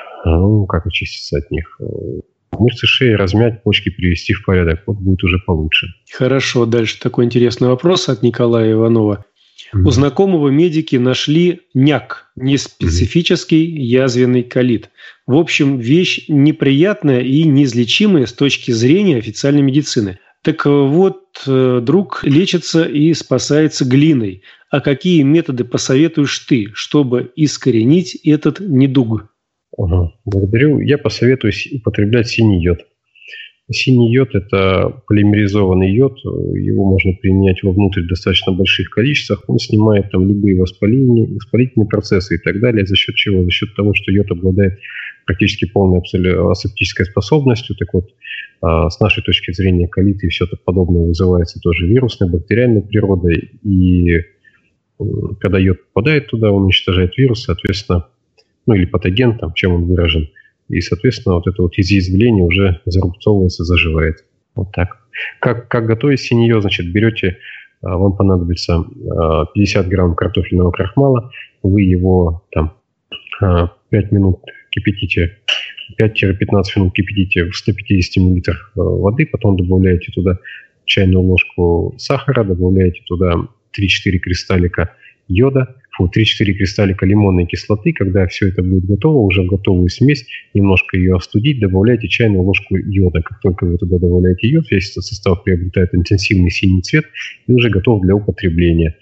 Мышцы шеи размять, почки привести в порядок. Будет уже получше. Хорошо. Дальше такой интересный вопрос от Николая Иванова. У знакомого медики нашли няк, неспецифический язвенный колит. В общем, вещь неприятная и неизлечимая с точки зрения официальной медицины. Так друг лечится и спасается глиной. А какие методы посоветуешь ты, чтобы искоренить этот недуг? Благодарю. Я посоветую употреблять синий йод. Синий йод – это полимеризованный йод. Его можно применять вовнутрь в достаточно больших количествах. Он снимает там любые воспалительные процессы и так далее. За счет чего? За счет того, что йод обладает практически полной асептической способностью. С нашей точки зрения, колит и все подобное вызывается тоже вирусной, бактериальной природой. И когда йод попадает туда, он уничтожает вирус, соответственно, или патоген, чем он выражен. И, соответственно, это изъязвление уже зарубцовывается, заживает. Так. Как готовить синий йод? Берете, вам понадобится 50 грамм картофельного крахмала, вы его 5 минут кипятите, 5-15 минут кипятите в 150 мл воды, потом добавляете туда чайную ложку сахара, добавляете туда 3-4 кристаллика йода, 3-4 кристаллика лимонной кислоты. Когда все это будет готово, уже в готовую смесь, немножко ее остудить, добавляйте чайную ложку йода. Как только вы туда добавляете йод, весь этот состав приобретает интенсивный синий цвет и уже готов для употребления.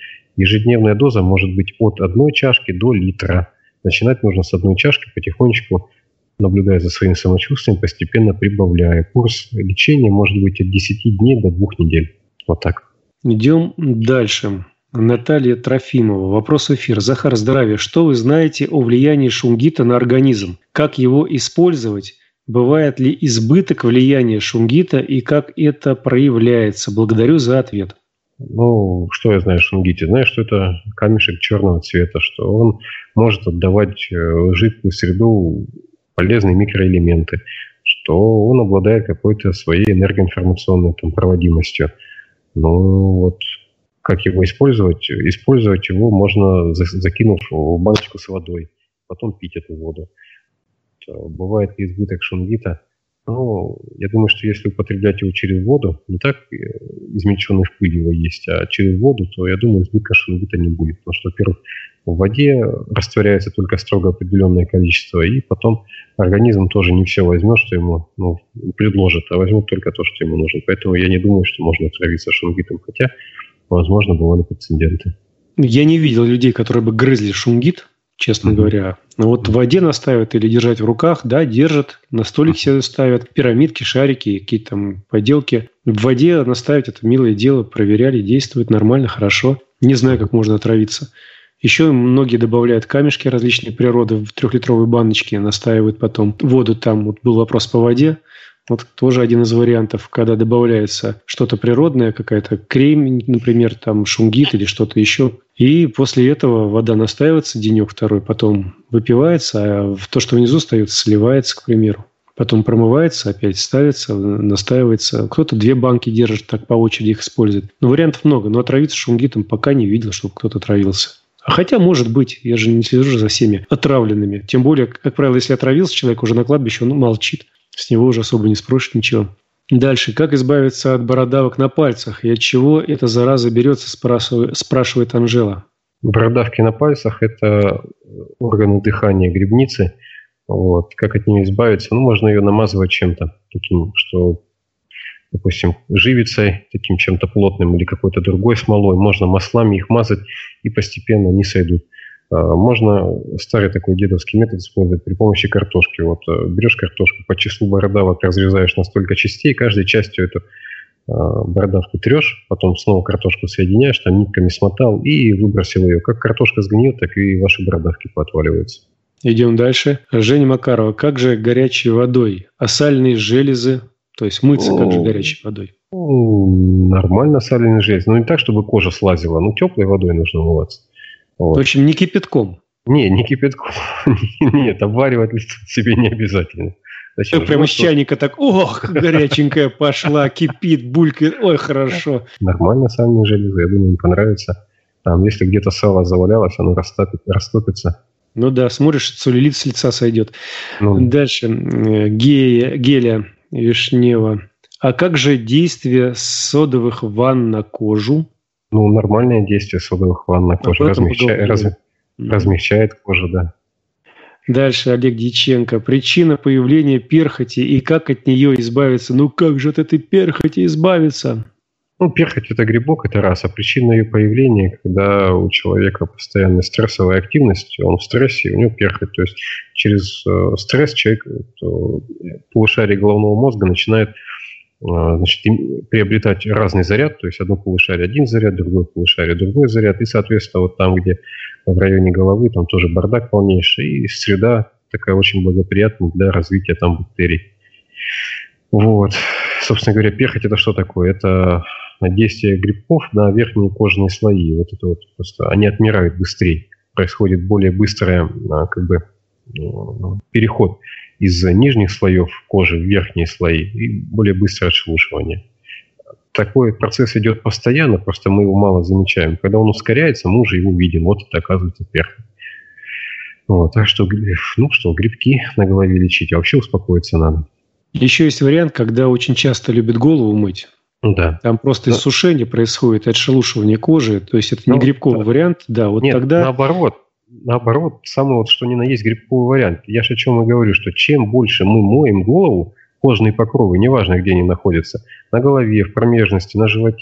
Ежедневная доза может быть от 1 чашки до литра. Начинать нужно с 1 чашки, потихонечку наблюдая за своим самочувствием, постепенно прибавляя. Курс лечения может быть от 10 дней до 2 недель. Вот так. Идем дальше. Наталья Трофимова. Вопрос в эфир. Захар, здравия. Что вы знаете о влиянии шунгита на организм? Как его использовать? Бывает ли избыток влияния шунгита и как это проявляется? Благодарю за ответ. Ну, что я знаю о шунгите? Знаю, что это камешек черного цвета, что он может отдавать в жидкую среду полезные микроэлементы, что он обладает какой-то своей энергоинформационной проводимостью. Ну, вот как его использовать? Использовать его можно, закинув в баночку с водой, потом пить эту воду. Бывает ли избыток шунгита? Ну, я думаю, что если употреблять его через воду, не так измельченный в пыль его есть, а через воду, то, я думаю, избытка шунгита не будет. Потому что, во-первых, в воде растворяется только строго определенное количество, и потом организм тоже не все возьмет, что ему предложат, а возьмет только то, что ему нужно. Поэтому я не думаю, что можно отравиться шунгитом, хотя, возможно, бывали прецеденты. Я не видел людей, которые бы грызли шунгит, честно говоря. Но вот в воде наставят или держать в руках, да, держат, на столик себе ставят, пирамидки, шарики, какие-то там поделки. В воде наставить — это милое дело, проверяли, действует нормально, хорошо. Не знаю, как можно отравиться. Еще многие добавляют камешки различной природы в 3-литровые баночки, настаивают потом воду. Там вот был вопрос по воде. Вот тоже один из вариантов, когда добавляется что-то природное, какая-то кремень, например, там шунгит или что-то еще. И после этого вода настаивается денек-второй, потом выпивается, а то, что внизу остается, сливается, к примеру. Потом промывается, опять ставится, настаивается. Кто-то 2 банки держит, так по очереди их использует. Но вариантов много, но отравиться шунгитом пока не видел, чтобы кто-то отравился. Хотя, может быть, я же не слежу за всеми отравленными. Тем более, как правило, если отравился человек уже на кладбище, он молчит. С него уже особо не спросишь ничего. Дальше. Как избавиться от бородавок на пальцах? И от чего эта зараза берется, спрашивает Анжела. Бородавки на пальцах – это органы дыхания грибницы. Вот. Как от нее избавиться? Ну, можно ее намазывать чем-то таким, что, допустим, живицей, таким чем-то плотным или какой-то другой смолой. Можно маслами их мазать, и постепенно они сойдут. Можно старый такой дедовский метод использовать при помощи картошки. Вот берешь картошку, по числу бородавок разрезаешь на столько частей, каждой частью эту бородавку трешь, потом снова картошку соединяешь, там нитками смотал и выбросил ее. Как картошка сгниет, так и ваши бородавки поотваливаются. Идем дальше. Женя Макарова. Как же горячей водой? А сальные железы? То есть мыться как же горячей водой? Нормально сальные железы. Но не так, чтобы кожа слазила. Теплой водой нужно умываться. Вот. В общем, не кипятком. Не кипятком. Нет, обваривать себе не обязательно. Зачем? Прямо с чайника так, ох, горяченькая пошла, кипит, булькает, ой, хорошо. Нормально сальные железы, я думаю, им понравится. Там, если где-то сало завалялось, оно растопится. Ну да, смотришь, целлюлит с лица сойдет. Дальше. Геля Вишнева. А как же действие содовых ванн на кожу? Нормальное действие содовых ванн на кожу. Размягчает кожу, да. Дальше Олег Дьяченко. Причина появления перхоти и как от нее избавиться? Как же от этой перхоти избавиться? Перхоть – это грибок, это раз. А причина ее появления, когда у человека постоянная стрессовая активность, он в стрессе, у него перхоть. То есть через стресс человек, полушарие головного мозга начинает приобретать разный заряд, то есть одно полушарие один заряд, другое полушарие другой заряд, и, соответственно, вот там, где в районе головы, там тоже бардак полнейший, и среда такая очень благоприятная для развития там бактерий. Вот. Собственно говоря, перхоть – это что такое? Это действие грибков на верхние кожные слои. Вот это вот просто они отмирают быстрее. Происходит более быстрый переход из нижних слоев кожи в верхние слои и более быстрое отшелушивание. Такой процесс идет постоянно, просто мы его мало замечаем. Когда он ускоряется, мы уже его видим. Вот это оказывается перхоть. Вот, так что, грибки на голове лечить, а вообще успокоиться надо. Еще есть вариант, когда очень часто любят голову мыть. Да. Там просто иссушение происходит, отшелушивание кожи. То есть это не грибковый вариант. Да, вот нет, тогда... Наоборот, самый что ни на есть грибковый вариант. Я же о чем и говорю, что чем больше мы моем голову, кожные покровы, неважно, где они находятся, на голове, в промежности, на животе,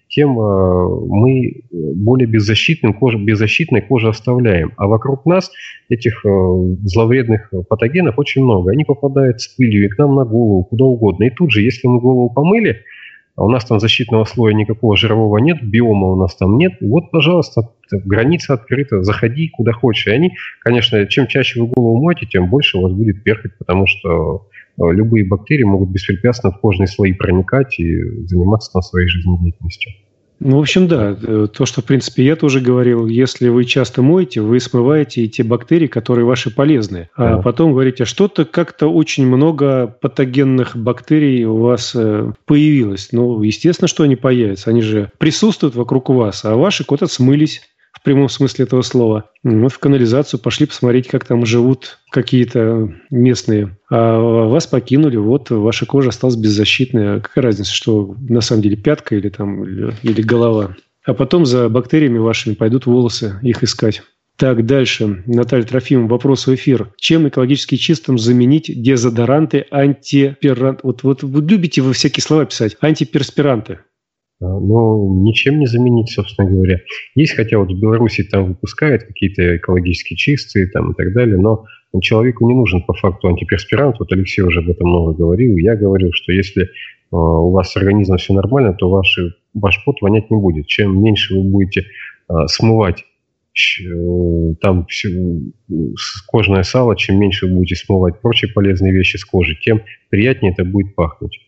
тем мы более беззащитной кожу оставляем. А вокруг нас этих зловредных патогенов очень много. Они попадают с пылью и к нам на голову, куда угодно. И тут же, если мы голову помыли, а у нас там защитного слоя никакого жирового нет, биома у нас там нет, вот, пожалуйста, граница открыта, заходи куда хочешь. И они, конечно, чем чаще вы голову моете, тем больше у вас будет перхоть, потому что любые бактерии могут беспрепятственно в кожные слои проникать и заниматься там своей жизнедеятельностью. Ну, в общем, да, то, что, в принципе, я тоже говорил, если вы часто моете, вы смываете и те бактерии, которые ваши полезные. А потом говорите, что-то как-то очень много патогенных бактерий у вас появилось. Ну, естественно, что они появятся. Они же присутствуют вокруг вас, а ваши куда-то смылись. В прямом смысле этого слова. Вот в канализацию пошли посмотреть, как там живут какие-то местные. А вас покинули, вот ваша кожа осталась беззащитная. Какая разница, что на самом деле пятка или голова. А потом за бактериями вашими пойдут волосы их искать. Так, дальше. Наталья Трофимова, вопрос в эфир. Чем экологически чистым заменить дезодоранты, антиперспиранты? Вот вы любите вы всякие слова писать. Антиперспиранты. Но ничем не заменить, собственно говоря. Есть, хотя вот в Беларуси там выпускают какие-то экологически чистые там и так далее, но человеку не нужен по факту антиперспирант. Вот Алексей уже об этом много говорил. Я говорил, что если у вас с организмом все нормально, то ваш пот вонять не будет. Чем меньше вы будете смывать там кожное сало, чем меньше вы будете смывать прочие полезные вещи с кожи, тем приятнее это будет пахнуть.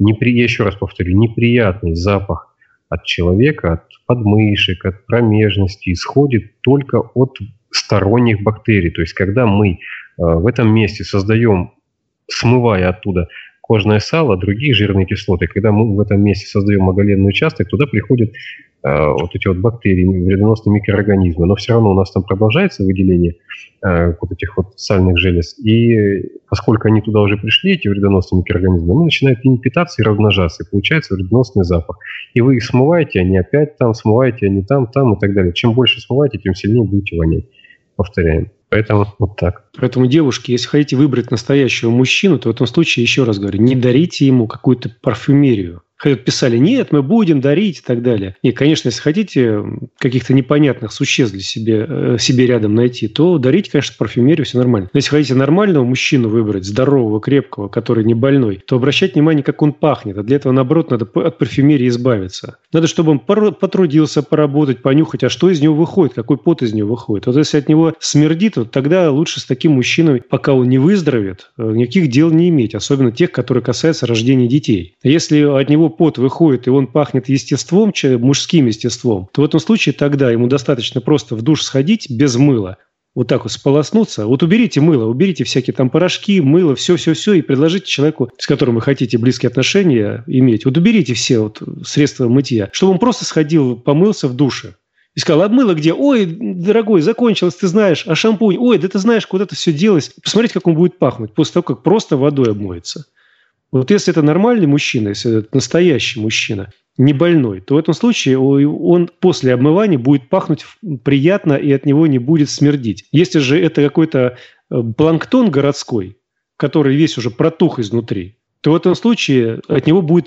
Я еще раз повторю, неприятный запах от человека, от подмышек, от промежности исходит только от сторонних бактерий. То есть, когда мы в этом месте создаем, смывая оттуда кожное сало, другие жирные кислоты, когда мы в этом месте создаем оголенный участок, туда приходят вот эти вот бактерии, вредоносные микроорганизмы. Но все равно у нас там продолжается выделение вот этих вот сальных желез. И поскольку они туда уже пришли, эти вредоносные микроорганизмы, они начинают ими питаться и размножаться. И получается вредоносный запах. И вы их смываете, они опять там, смываете, они там и так далее. Чем больше смываете, тем сильнее будете вонять. Повторяем. Поэтому вот так. Поэтому, девушки, если хотите выбрать настоящего мужчину, то в этом случае, еще раз говорю, не дарите ему какую-то парфюмерию. Писали, нет, мы будем дарить и так далее. И, конечно, если хотите каких-то непонятных существ для себе рядом найти, то дарите, конечно, парфюмерию, все нормально. Но если хотите нормального мужчину выбрать, здорового, крепкого, который не больной, то обращать внимание, как он пахнет. А для этого, наоборот, надо от парфюмерии избавиться. Надо, чтобы он потрудился, поработать, понюхать, а что из него выходит, какой пот из него выходит. Вот если от него смердит, то тогда лучше с таким мужчиной, пока он не выздоровеет, никаких дел не иметь. Особенно тех, которые касаются рождения детей. Если от него пот выходит, и он пахнет естеством, мужским естеством, то в этом случае тогда ему достаточно просто в душ сходить без мыла, вот так вот сполоснуться. Вот уберите мыло, уберите всякие там порошки, мыло, все, и предложите человеку, с которым вы хотите близкие отношения иметь, вот уберите все вот средства мытья, чтобы он просто сходил, помылся в душе. И сказал, а мыло где? Ой, дорогой, закончилось, ты знаешь, а шампунь? Ой, да ты знаешь, куда это все делось. Посмотрите, как он будет пахнуть после того, как просто водой обмоется. Вот если это нормальный мужчина, если это настоящий мужчина, не больной, то в этом случае он после обмывания будет пахнуть приятно и от него не будет смердить. Если же это какой-то планктон городской, который весь уже протух изнутри, то в этом случае от него будет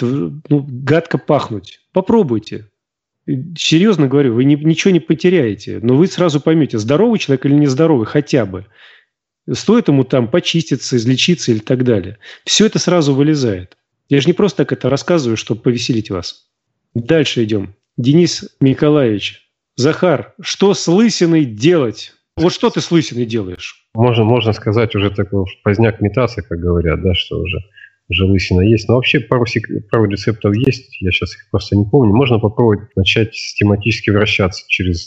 гадко пахнуть. Попробуйте. Серьезно говорю, вы ничего не потеряете, но вы сразу поймете, здоровый человек или нездоровый хотя бы. Стоит ему там почиститься, излечиться или так далее. Все это сразу вылезает. Я же не просто так это рассказываю, чтобы повеселить вас. Дальше идем. Денис Николаевич. Захар, что с лысиной делать? Вот что ты с лысиной делаешь? Можно сказать уже такой поздняк метаться, как говорят, да, что уже лысина есть. Но вообще пару рецептов есть, я сейчас их просто не помню. Можно попробовать начать систематически вращаться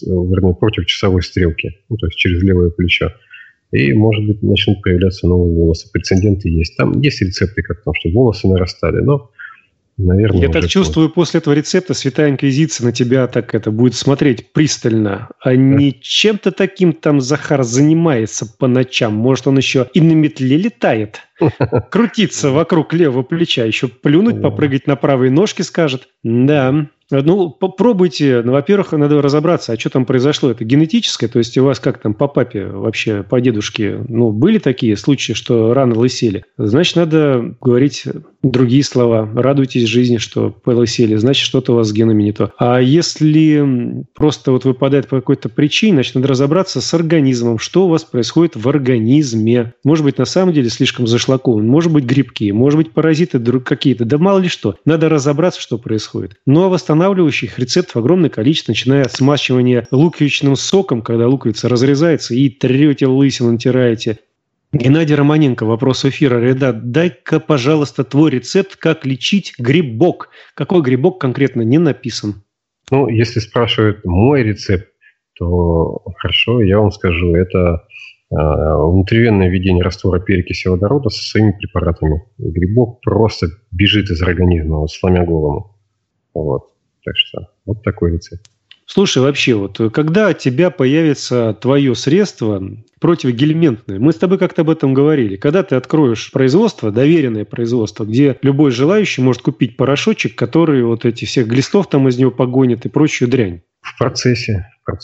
против часовой стрелки, то есть через левое плечо. И, может быть, начнут появляться новые волосы. Прецеденты есть. Там есть рецепты, как там, чтобы волосы нарастали, но, наверное... Я так чувствую, после этого рецепта Святая Инквизиция на тебя так будет смотреть пристально. А не чем-то таким там Захар занимается по ночам. Может, он еще и на метле летает, крутиться вокруг левого плеча, еще плюнуть, попрыгать на правой ножке скажет. Да... попробуйте. Во-первых, надо разобраться, а что там произошло. Это генетическое? То есть у вас как там по папе вообще, по дедушке, были такие случаи, что рано лысели? Значит, надо говорить другие слова. Радуйтесь жизни, что полысели. Значит, что-то у вас с генами не то. А если просто вот выпадает по какой-то причине, значит, надо разобраться с организмом. Что у вас происходит в организме? Может быть, на самом деле слишком зашлакован. Может быть, грибки. Может быть, паразиты какие-то. Да мало ли что. Надо разобраться, что происходит. Ну, а восстанавливающих рецептов огромное количество, начиная от смачивания луковичным соком, когда луковица разрезается, и трете лысину, натираете. Геннадий Романенко, вопрос эфира. Ребят, дай-ка, пожалуйста, твой рецепт, как лечить грибок. Какой грибок конкретно не написан? Ну, если спрашивают мой рецепт, то хорошо, я вам скажу. Это внутривенное введение раствора перекиси водорода со своими препаратами. Грибок просто бежит из организма, вот, сломя голову. Вот. Так что вот такой рецепт. Слушай, вообще, вот когда у тебя появится твое средство противогельминтное, мы с тобой как-то об этом говорили, когда ты откроешь производство, доверенное производство, где любой желающий может купить порошочек, который вот эти всех глистов там из него погонит и прочую дрянь. В процессе,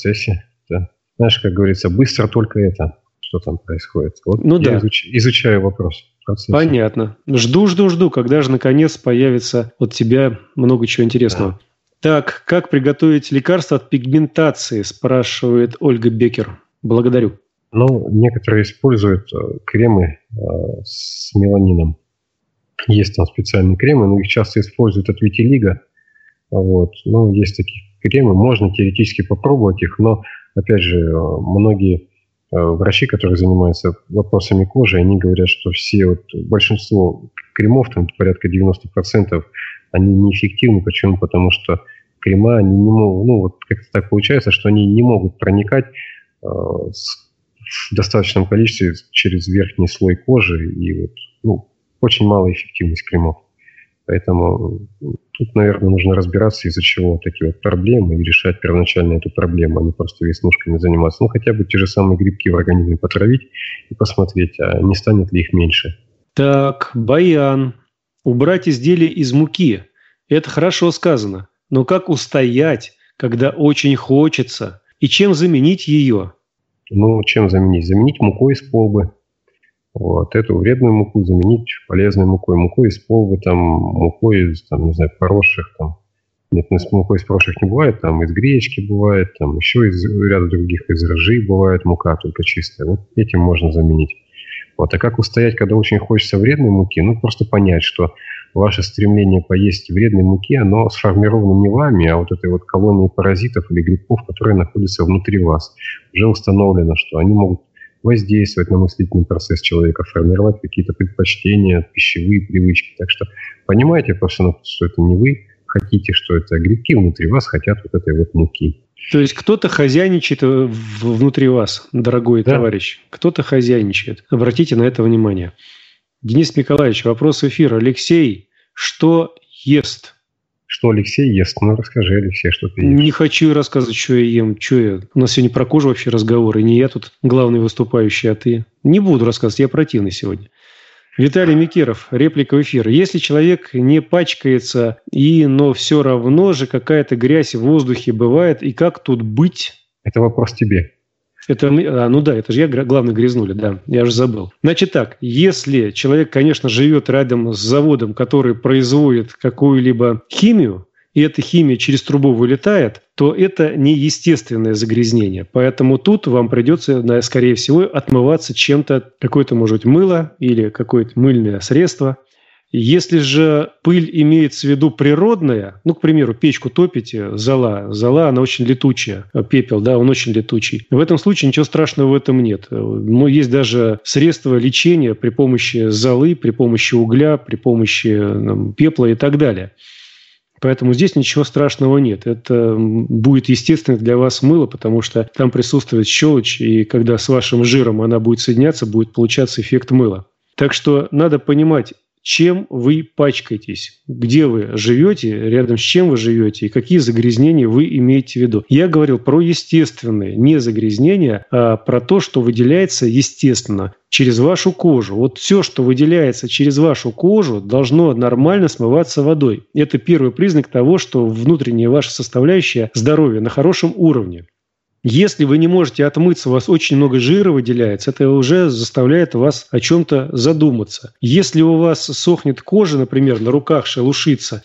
да. Знаешь, как говорится, быстро только это, что там происходит. Вот ну я да. Изучаю вопрос. Понятно. Жду, когда же наконец появится от тебя много чего интересного. Да. Так, как приготовить лекарство от пигментации, спрашивает Ольга Бекер. Благодарю. Ну, некоторые используют кремы с меланином. Есть там специальные кремы, но их часто используют от витилиго. Вот. Ну, есть такие кремы, можно теоретически попробовать их, но, опять же, многие врачи, которые занимаются вопросами кожи, они говорят, что большинство кремов, там порядка 90%, они неэффективны. Почему? Потому что крема, они не могут, как-то так получается, что они не могут проникать в достаточном количестве через верхний слой кожи, и очень малая эффективность кремов. Поэтому тут, наверное, нужно разбираться, из-за чего такие вот проблемы, и решать первоначально эту проблему, а не просто веснушками заниматься. Ну, хотя бы те же самые грибки в организме потравить и посмотреть, а не станет ли их меньше. Так, Баян. Убрать изделие из муки. Это хорошо сказано. Но как устоять, когда очень хочется? И чем заменить ее? Ну, чем заменить? Заменить мукой из полбы. Вот. Эту вредную муку заменить полезной мукой. Мукой из полбы, мукой из, порошек. Нет, мукой из порошек не бывает. Из гречки бывает, еще из ряда других, из ржи бывает мука, только чистая. Вот этим можно заменить. Вот. А как устоять, когда очень хочется вредной муки? Ну, просто понять, что ваше стремление поесть вредной муки, оно сформировано не вами, а вот этой вот колонией паразитов или грибков, которые находятся внутри вас. Уже установлено, что они могут воздействовать на мыслительный процесс человека, формировать какие-то предпочтения, пищевые привычки. Так что понимаете просто, что это не вы хотите, что это грибки внутри вас хотят вот этой вот муки. То есть кто-то хозяйничает внутри вас, дорогой товарищ. Кто-то хозяйничает. Обратите на это внимание. Денис Николаевич, вопрос эфира. Алексей, что ест? Что Алексей ест? Ну, расскажи, Алексей, что ты ешь. Не хочу рассказывать, что я ем. У нас сегодня про кожу вообще разговор, и не я тут главный выступающий, а ты. Не буду рассказывать, я противный сегодня. Виталий Микеров, реплика в эфир. Если человек не пачкается, но все равно же какая-то грязь в воздухе бывает, и как тут быть? Это вопрос тебе. Это же я, главное, грязнули, да, я уже забыл. Значит так, если человек, конечно, живет рядом с заводом, который производит какую-либо химию, и эта химия через трубу вылетает, то это не естественное загрязнение. Поэтому тут вам придется, скорее всего, отмываться чем-то, какое-то, может быть, мыло или какое-то мыльное средство. Если же пыль имеется в виду природная, к примеру, печку топите, зола, она очень летучая, пепел, да, он очень летучий. В этом случае ничего страшного в этом нет. Но есть даже средства лечения при помощи золы, при помощи угля, при помощи пепла и так далее. Поэтому здесь ничего страшного нет. Это будет естественно для вас мыло, потому что там присутствует щелочь, и когда с вашим жиром она будет соединяться, будет получаться эффект мыла. Так что надо понимать, чем вы пачкаетесь, где вы живете, рядом с чем вы живете и какие загрязнения вы имеете в виду. Я говорил про естественные, не загрязнения, а про то, что выделяется естественно через вашу кожу. Вот все, что выделяется через вашу кожу, должно нормально смываться водой. Это первый признак того, что внутренняя ваша составляющая здоровья на хорошем уровне. Если вы не можете отмыться, у вас очень много жира выделяется, это уже заставляет вас о чем-то задуматься. Если у вас сохнет кожа, например, на руках шелушится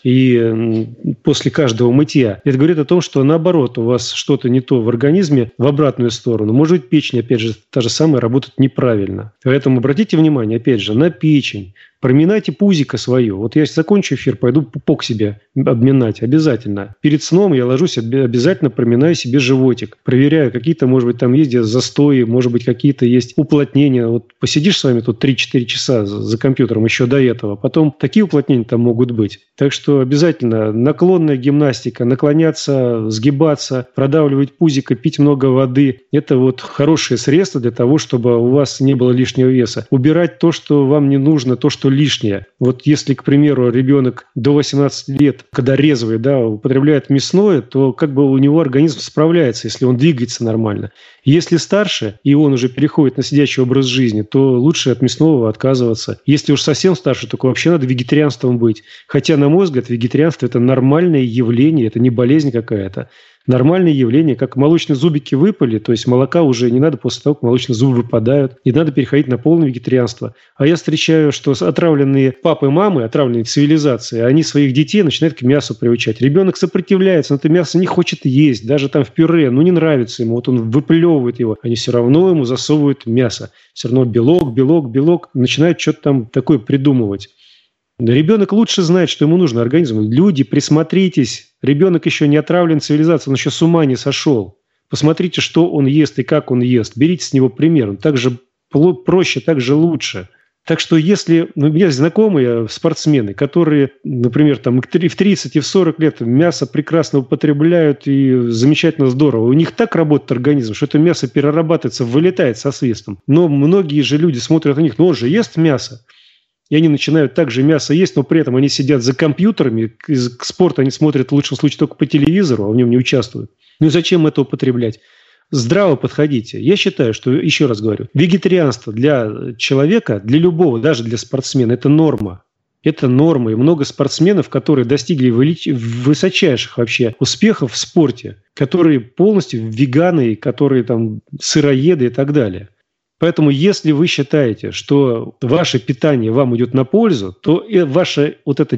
и после каждого мытья, это говорит о том, что наоборот, у вас что-то не то в организме в обратную сторону. Может быть, печень, опять же, та же самая, работает неправильно. Поэтому обратите внимание, опять же, на печень. Проминайте пузико свое. Вот я закончу эфир, пойду пупок себе обминать обязательно. Перед сном я ложусь, обязательно проминаю себе животик. Проверяю, какие-то, может быть, там есть застои, может быть, какие-то есть уплотнения. Вот посидишь с вами тут 3-4 часа за компьютером еще до этого. Потом такие уплотнения там могут быть. Так что обязательно наклонная гимнастика, наклоняться, сгибаться, продавливать пузико, пить много воды. Это вот хорошее средство для того, чтобы у вас не было лишнего веса. Убирать то, что вам не нужно, то, что лишнее. Вот если, к примеру, ребенок до 18 лет, когда резвый, употребляет мясное, то как бы у него организм справляется, если он двигается нормально. Если старше, и он уже переходит на сидячий образ жизни, то лучше от мясного отказываться. Если уж совсем старше, то вообще надо вегетарианством быть. Хотя, на мой взгляд, вегетарианство – это нормальное явление, это не болезнь какая-то. Нормальное явление, как молочные зубики выпали, то есть молока уже не надо после того, как молочные зубы выпадают, и надо переходить на полное вегетарианство. А я встречаю, что отравленные папы и мамы, отравленные цивилизацией, они своих детей начинают к мясу приучать. Ребенок сопротивляется, но это мясо не хочет есть, даже там в пюре, не нравится ему, вот он выплевывает его, они все равно ему засовывают мясо. Все равно белок, начинают что-то там такое придумывать. Ребенок лучше знает, что ему нужно организму. Люди, присмотритесь. Ребенок еще не отравлен цивилизацией, он еще с ума не сошел. Посмотрите, что он ест и как он ест. Берите с него пример. Так же проще, так же лучше. Так что если у меня есть знакомые спортсмены, которые, например, там и в 30, и в 40 лет мясо прекрасно употребляют и замечательно здорово. У них так работает организм, что это мясо перерабатывается, вылетает со свистом. Но многие же люди смотрят на них, он же ест мясо. И они начинают также мясо есть, но при этом они сидят за компьютерами. Спорт они смотрят в лучшем случае только по телевизору, а в нем не участвуют. Зачем это употреблять? Здраво подходите. Я считаю, что, еще раз говорю, вегетарианство для человека, для любого, даже для спортсмена, это норма. Это норма. И много спортсменов, которые достигли высочайших вообще успехов в спорте, которые полностью веганы, которые там сыроеды и так далее. Поэтому, если вы считаете, что ваше питание вам идет на пользу, то ваша вот эта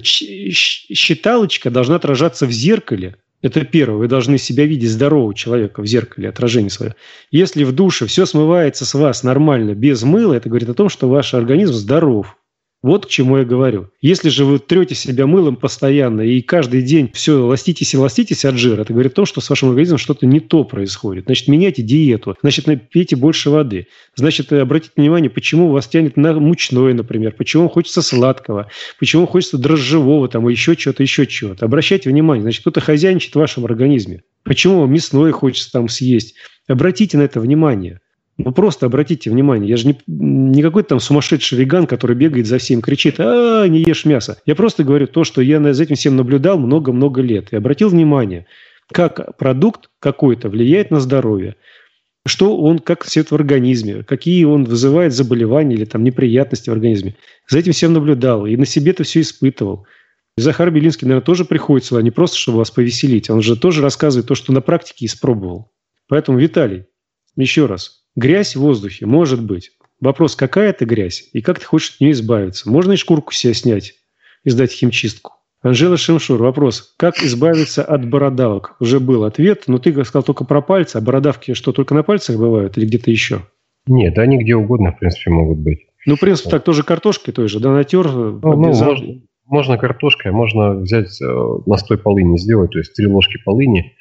считалочка должна отражаться в зеркале. Это первое. Вы должны себя видеть здорового человека в зеркале, отражение свое. Если в душе все смывается с вас нормально, без мыла, это говорит о том, что ваш организм здоров. Вот к чему я говорю. Если же вы трете себя мылом постоянно и каждый день все ластитесь от жира, это говорит о том, что с вашим организмом что-то не то происходит. Значит, меняйте диету, значит, пейте больше воды. Значит, обратите внимание, почему вас тянет на мучное, например, почему вам хочется сладкого, почему вам хочется дрожжевого, там, еще чего-то. Обращайте внимание, значит, кто-то хозяйничает в вашем организме. Почему вам мясное хочется там съесть? Обратите на это внимание. Просто обратите внимание, я же не какой-то там сумасшедший веган, который бегает за всем, кричит: не ешь мясо. Я просто говорю то, что я за этим всем наблюдал много-много лет. И обратил внимание, как продукт какой-то влияет на здоровье, что он как сидит в организме, какие он вызывает заболевания или там неприятности в организме. За этим всем наблюдал и на себе это все испытывал. И Захар Белинский, наверное, тоже приходит сюда не просто, чтобы вас повеселить, он же тоже рассказывает то, что на практике испробовал. Поэтому, Виталий, еще раз. Грязь в воздухе может быть. Вопрос, какая это грязь и как ты хочешь от нее избавиться. Можно и шкурку себе снять и сдать в химчистку. Анжела Шимшур, вопрос, как избавиться от бородавок? Уже был ответ, но ты сказал только про пальцы, а бородавки что, только на пальцах бывают или где-то еще? Нет, они где угодно, в принципе, могут быть. В принципе, так тоже картошкой той же, натер. Можно картошкой, можно взять настой полыни сделать, то есть 3 ложки полыни,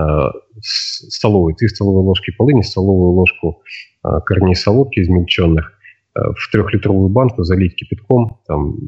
3 столовые ложки полыни, столовую ложку корней солодки измельченных, в 3-литровую банку залить кипятком,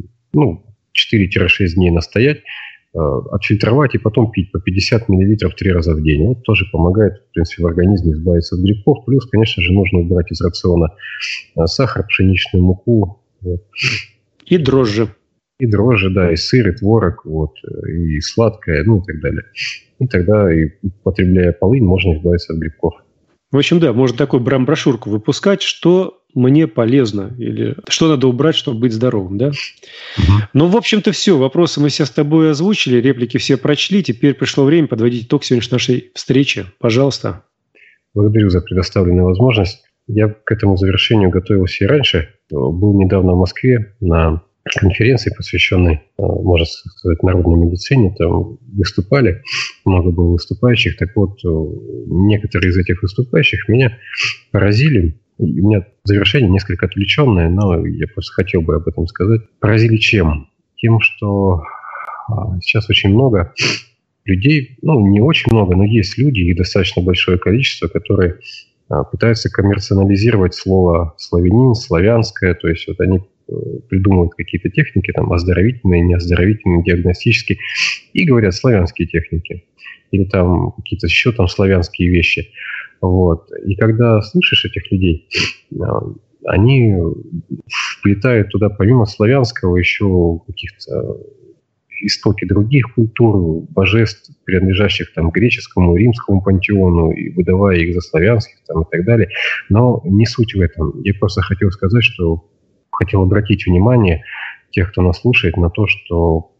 4-6 дней настоять, отфильтровать и потом пить по 50 мл 3 раза в день. Вот тоже помогает, в принципе, в организме избавиться от грибков. Плюс, конечно же, нужно убрать из рациона сахар, пшеничную муку. И дрожжи. И дрожжи, да, и сыр, и творог, и сладкое, и так далее. И тогда, употребляя полынь, можно избавиться от грибков. В общем, да, можно такую брошюрку выпускать, что мне полезно, или что надо убрать, чтобы быть здоровым, да? Ну, в общем-то, все. Вопросы мы все с тобой озвучили, реплики все прочли. Теперь пришло время подводить итог сегодняшней нашей встречи. Пожалуйста. Благодарю за предоставленную возможность. Я к этому завершению готовился и раньше. Был недавно в Москве на конференции, посвященной, можно сказать, народной медицине. Там выступали, много было выступающих. Так вот, некоторые из этих выступающих меня поразили. У меня завершение несколько отвлеченное, но я просто хотел бы об этом сказать. Поразили чем? Тем, что сейчас очень много людей, не очень много, но есть люди, их достаточно большое количество, которые пытаются коммерциализировать слово славянин, славянское, то есть вот они придумывают какие-то техники, там, оздоровительные, неоздоровительные, диагностические, и говорят славянские техники, или там какие-то еще там славянские вещи. Вот. И когда слышишь этих людей, они вплетают туда помимо славянского еще каких-то истоки других культур, божеств, принадлежащих там греческому, римскому пантеону, и выдавая их за славянских там, и так далее. Но не суть в этом. Я просто хотел сказать, что хотел обратить внимание тех, кто нас слушает, на то, что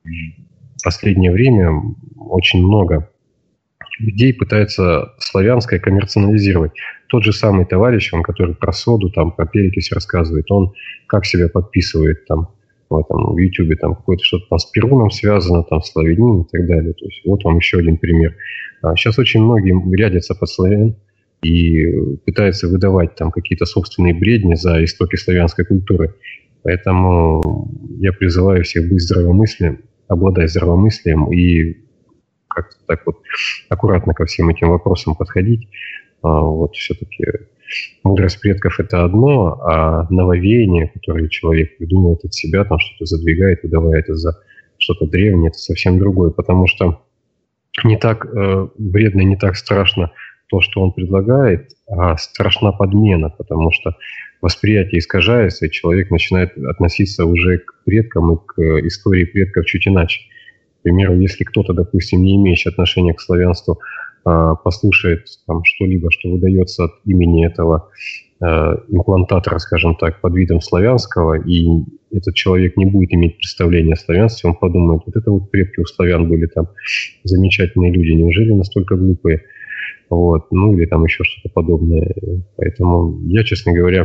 в последнее время очень много людей пытаются славянское коммерциализировать. Тот же самый товарищ, он, который про соду, там, про перекись рассказывает, он как себя подписывает там, в Ютубе, там какое-то что-то там с Перуном связано, там славянин и так далее. То есть вот вам еще один пример. Сейчас очень многие рядятся под славян и пытаются выдавать там какие-то собственные бредни за истоки славянской культуры. Поэтому я призываю всех быть здравомыслием, обладать здравомыслием и как-то так вот аккуратно ко всем этим вопросам подходить. Вот все-таки мудрость предков – это одно, а нововеяние, которое человек придумывает от себя, там что-то задвигает, выдавая это за что-то древнее, это совсем другое, потому что не так вредно, не так страшно то, что он предлагает, а страшна подмена, потому что восприятие искажается, и человек начинает относиться уже к предкам и к истории предков чуть иначе. К примеру, если кто-то, допустим, не имеющий отношения к славянству, послушает там что-либо, что выдается от имени этого имплантатора, скажем так, под видом славянского, и этот человек не будет иметь представления о славянстве, он подумает, вот это вот предки у славян были там замечательные люди, неужели настолько глупые? Вот, или там еще что-то подобное. Поэтому я, честно говоря,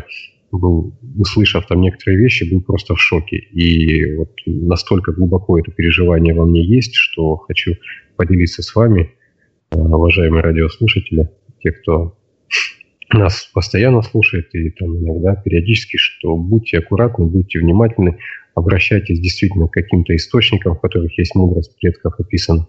услышав там некоторые вещи, был просто в шоке. И вот настолько глубоко это переживание во мне есть, что хочу поделиться с вами, уважаемые радиослушатели, те, кто нас постоянно слушает и там иногда периодически, что будьте аккуратны, будьте внимательны, обращайтесь действительно к каким-то источникам, в которых есть мудрость предков описана,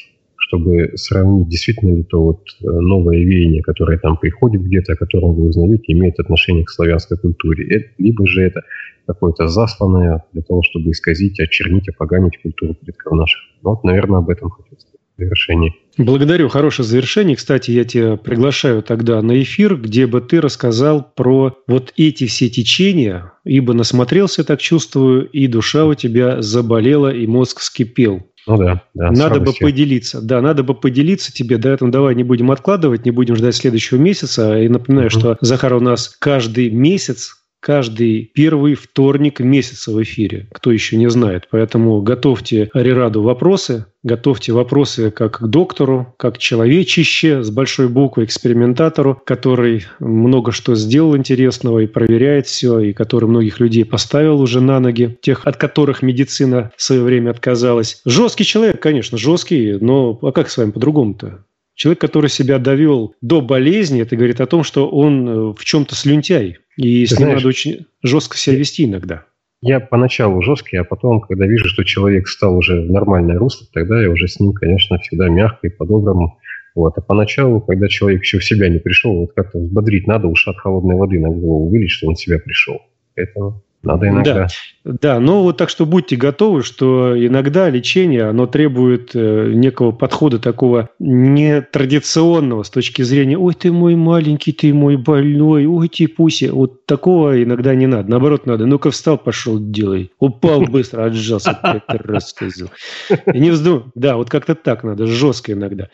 чтобы сравнить, действительно ли то вот новое веяние, которое там приходит где-то, о котором вы узнаете, имеет отношение к славянской культуре. Либо же это какое-то засланное для того, чтобы исказить, очернить, опоганить культуру предков наших. Вот, наверное, об этом хотел сказать в завершении. Благодарю. Хорошее завершение. Кстати, я тебя приглашаю тогда на эфир, где бы ты рассказал про вот эти все течения, ибо насмотрелся, так чувствую, и душа у тебя заболела, и мозг вскипел. Да. Надо бы поделиться. Да, надо бы поделиться тебе. До этого давай не будем откладывать, не будем ждать следующего месяца. И напоминаю, что Захар у нас каждый месяц, каждый первый вторник месяца в эфире. Кто еще не знает. Поэтому готовьте Арираду вопросы. Готовьте вопросы как к доктору, как к человечище с большой буквы, экспериментатору, который много что сделал интересного и проверяет все, и который многих людей поставил уже на ноги, тех, от которых медицина в свое время отказалась. Жесткий человек, конечно, жесткий, но а как с вами по-другому-то? Человек, который себя довел до болезни, это говорит о том, что он в чем-то слюнтяй. И с ним надо очень жестко себя вести иногда. Я поначалу жесткий, а потом, когда вижу, что человек стал уже в нормальное русло, тогда я уже с ним, конечно, всегда мягко и по-доброму. Вот. А поначалу, когда человек еще в себя не пришел, вот как-то взбодрить надо, ушат холодной воды на голову вылить, что он в себя пришел. Поэтому надо иногда. Да, но вот так что будьте готовы, что иногда лечение, оно требует некого подхода такого нетрадиционного с точки зрения «Ой, ты мой маленький, ты мой больной, ой, типуся». Вот такого иногда не надо. Наоборот, надо. Ну-ка встал, пошел, делай. Упал быстро, отжался, 5 раз сказал. И не вздумай. Да, вот как-то так надо, жестко иногда.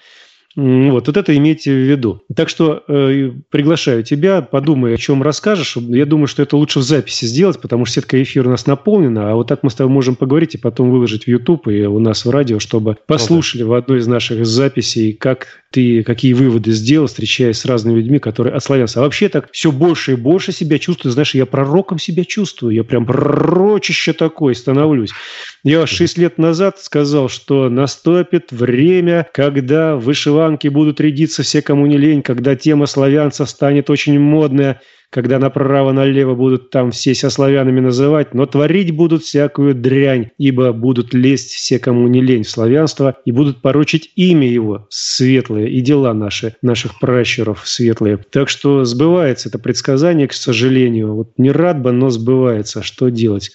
Вот это имейте в виду. Так что приглашаю тебя, подумай, о чем расскажешь. Я думаю, что это лучше в записи сделать, потому что сетка эфира у нас наполнена, а вот так мы с тобой можем поговорить и потом выложить в YouTube и у нас в радио, чтобы послушали в одной из наших записей, как ты какие выводы сделал, встречаясь с разными людьми, которые от славянства. А вообще так все больше и больше себя чувствую. Знаешь, я пророком себя чувствую. Я прям пророчище такой становлюсь. Я 6 лет назад сказал, что наступит время, когда в вышиванке будут рядиться все, кому не лень, когда тема славянцев станет очень модная, когда направо-налево будут там все себя славянами называть, но творить будут всякую дрянь, ибо будут лезть все, кому не лень в славянство, и будут порочить имя его светлое, и дела наших пращуров светлые. Так что сбывается это предсказание, к сожалению. Вот не рад бы, но сбывается. Что делать?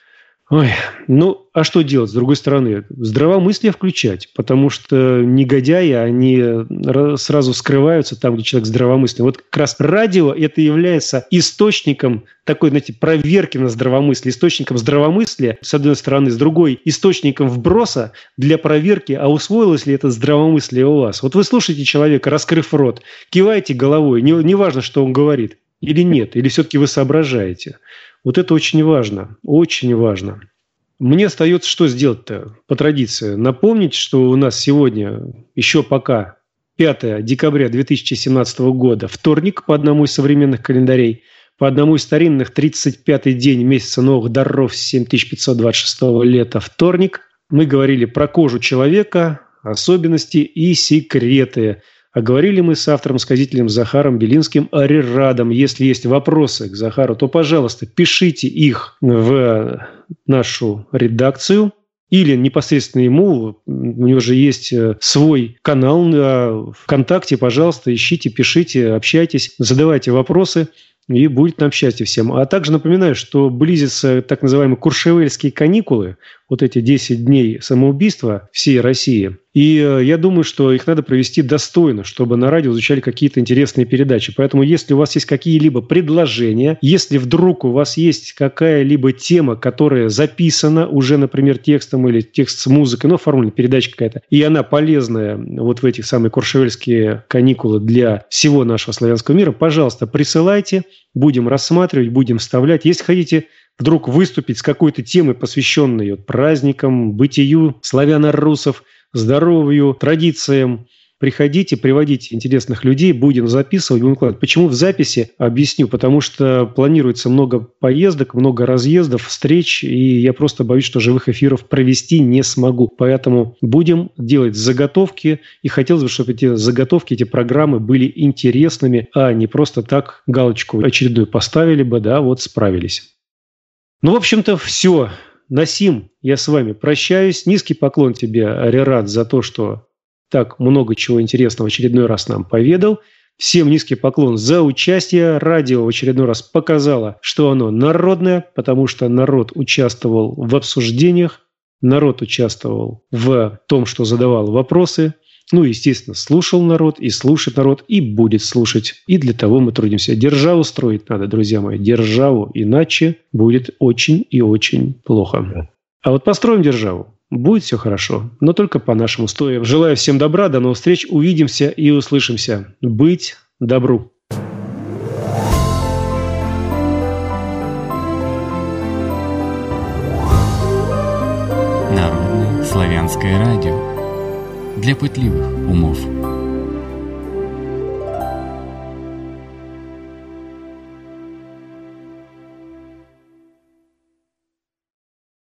Ой, ну, а что делать, с другой стороны? Здравомыслие включать, потому что негодяи, они сразу скрываются там, где человек здравомыслящий. Вот как раз радио – это является источником такой, знаете, проверки на здравомыслие, источником здравомыслия, с одной стороны, с другой – источником вброса для проверки, а усвоилось ли это здравомыслие у вас. Вот вы слушаете человека, раскрыв рот, киваете головой, неважно, что он говорит, или нет, или все-таки вы соображаете. Вот это очень важно, очень важно. Мне остается что сделать-то по традиции? Напомнить, что у нас сегодня еще пока 5 декабря 2017 года, вторник по одному из современных календарей, по одному из старинных 35-й день месяца новых даров 7526 лета вторник. Мы говорили про кожу человека, особенности и секреты. А говорили мы с автором-сказителем Захаром Белинским Арирадом. Если есть вопросы к Захару, то, пожалуйста, пишите их в нашу редакцию или непосредственно ему. У него же есть свой канал ВКонтакте. Пожалуйста, ищите, пишите, общайтесь, задавайте вопросы. И будет нам счастье всем. А также напоминаю, что близятся так называемые куршевельские каникулы, вот эти 10 дней самоубийства всей России. И я думаю, что их надо провести достойно, чтобы на радио звучали какие-то интересные передачи. Поэтому, если у вас есть какие-либо предложения, если вдруг у вас есть какая-либо тема, которая записана уже, например, текстом или текст с музыкой, но оформлена передача какая-то, и она полезная вот в этих самые куршевельские каникулы для всего нашего славянского мира, пожалуйста, присылайте, будем рассматривать, будем вставлять. Если хотите вдруг выступить с какой-то темой, посвященной праздникам, бытию славяно-русов, здоровью, традициям, приходите, приводите интересных людей, будем записывать, будем выкладывать. Почему в записи? Объясню. Потому что планируется много поездок, много разъездов, встреч, и я просто боюсь, что живых эфиров провести не смогу. Поэтому будем делать заготовки, и хотелось бы, чтобы эти заготовки, эти программы были интересными, а не просто так галочку очередную поставили бы, да, вот справились. Ну, в общем-то, все. Насим, я с вами прощаюсь. Низкий поклон тебе, Арират, за то, что так много чего интересного в очередной раз нам поведал. Всем низкий поклон за участие. Радио в очередной раз показало, что оно народное, потому что народ участвовал в обсуждениях, народ участвовал в том, что задавал вопросы. Ну, естественно, слушал народ и слушает народ, и будет слушать. И для того мы трудимся. Державу строить надо, друзья мои, державу, иначе будет очень и очень плохо. А вот построим державу, будет все хорошо, но только по-нашему стоя. Желаю всем добра, до новых встреч, увидимся и услышимся. Быть добру. Народное славянское радио. Для пытливых умов.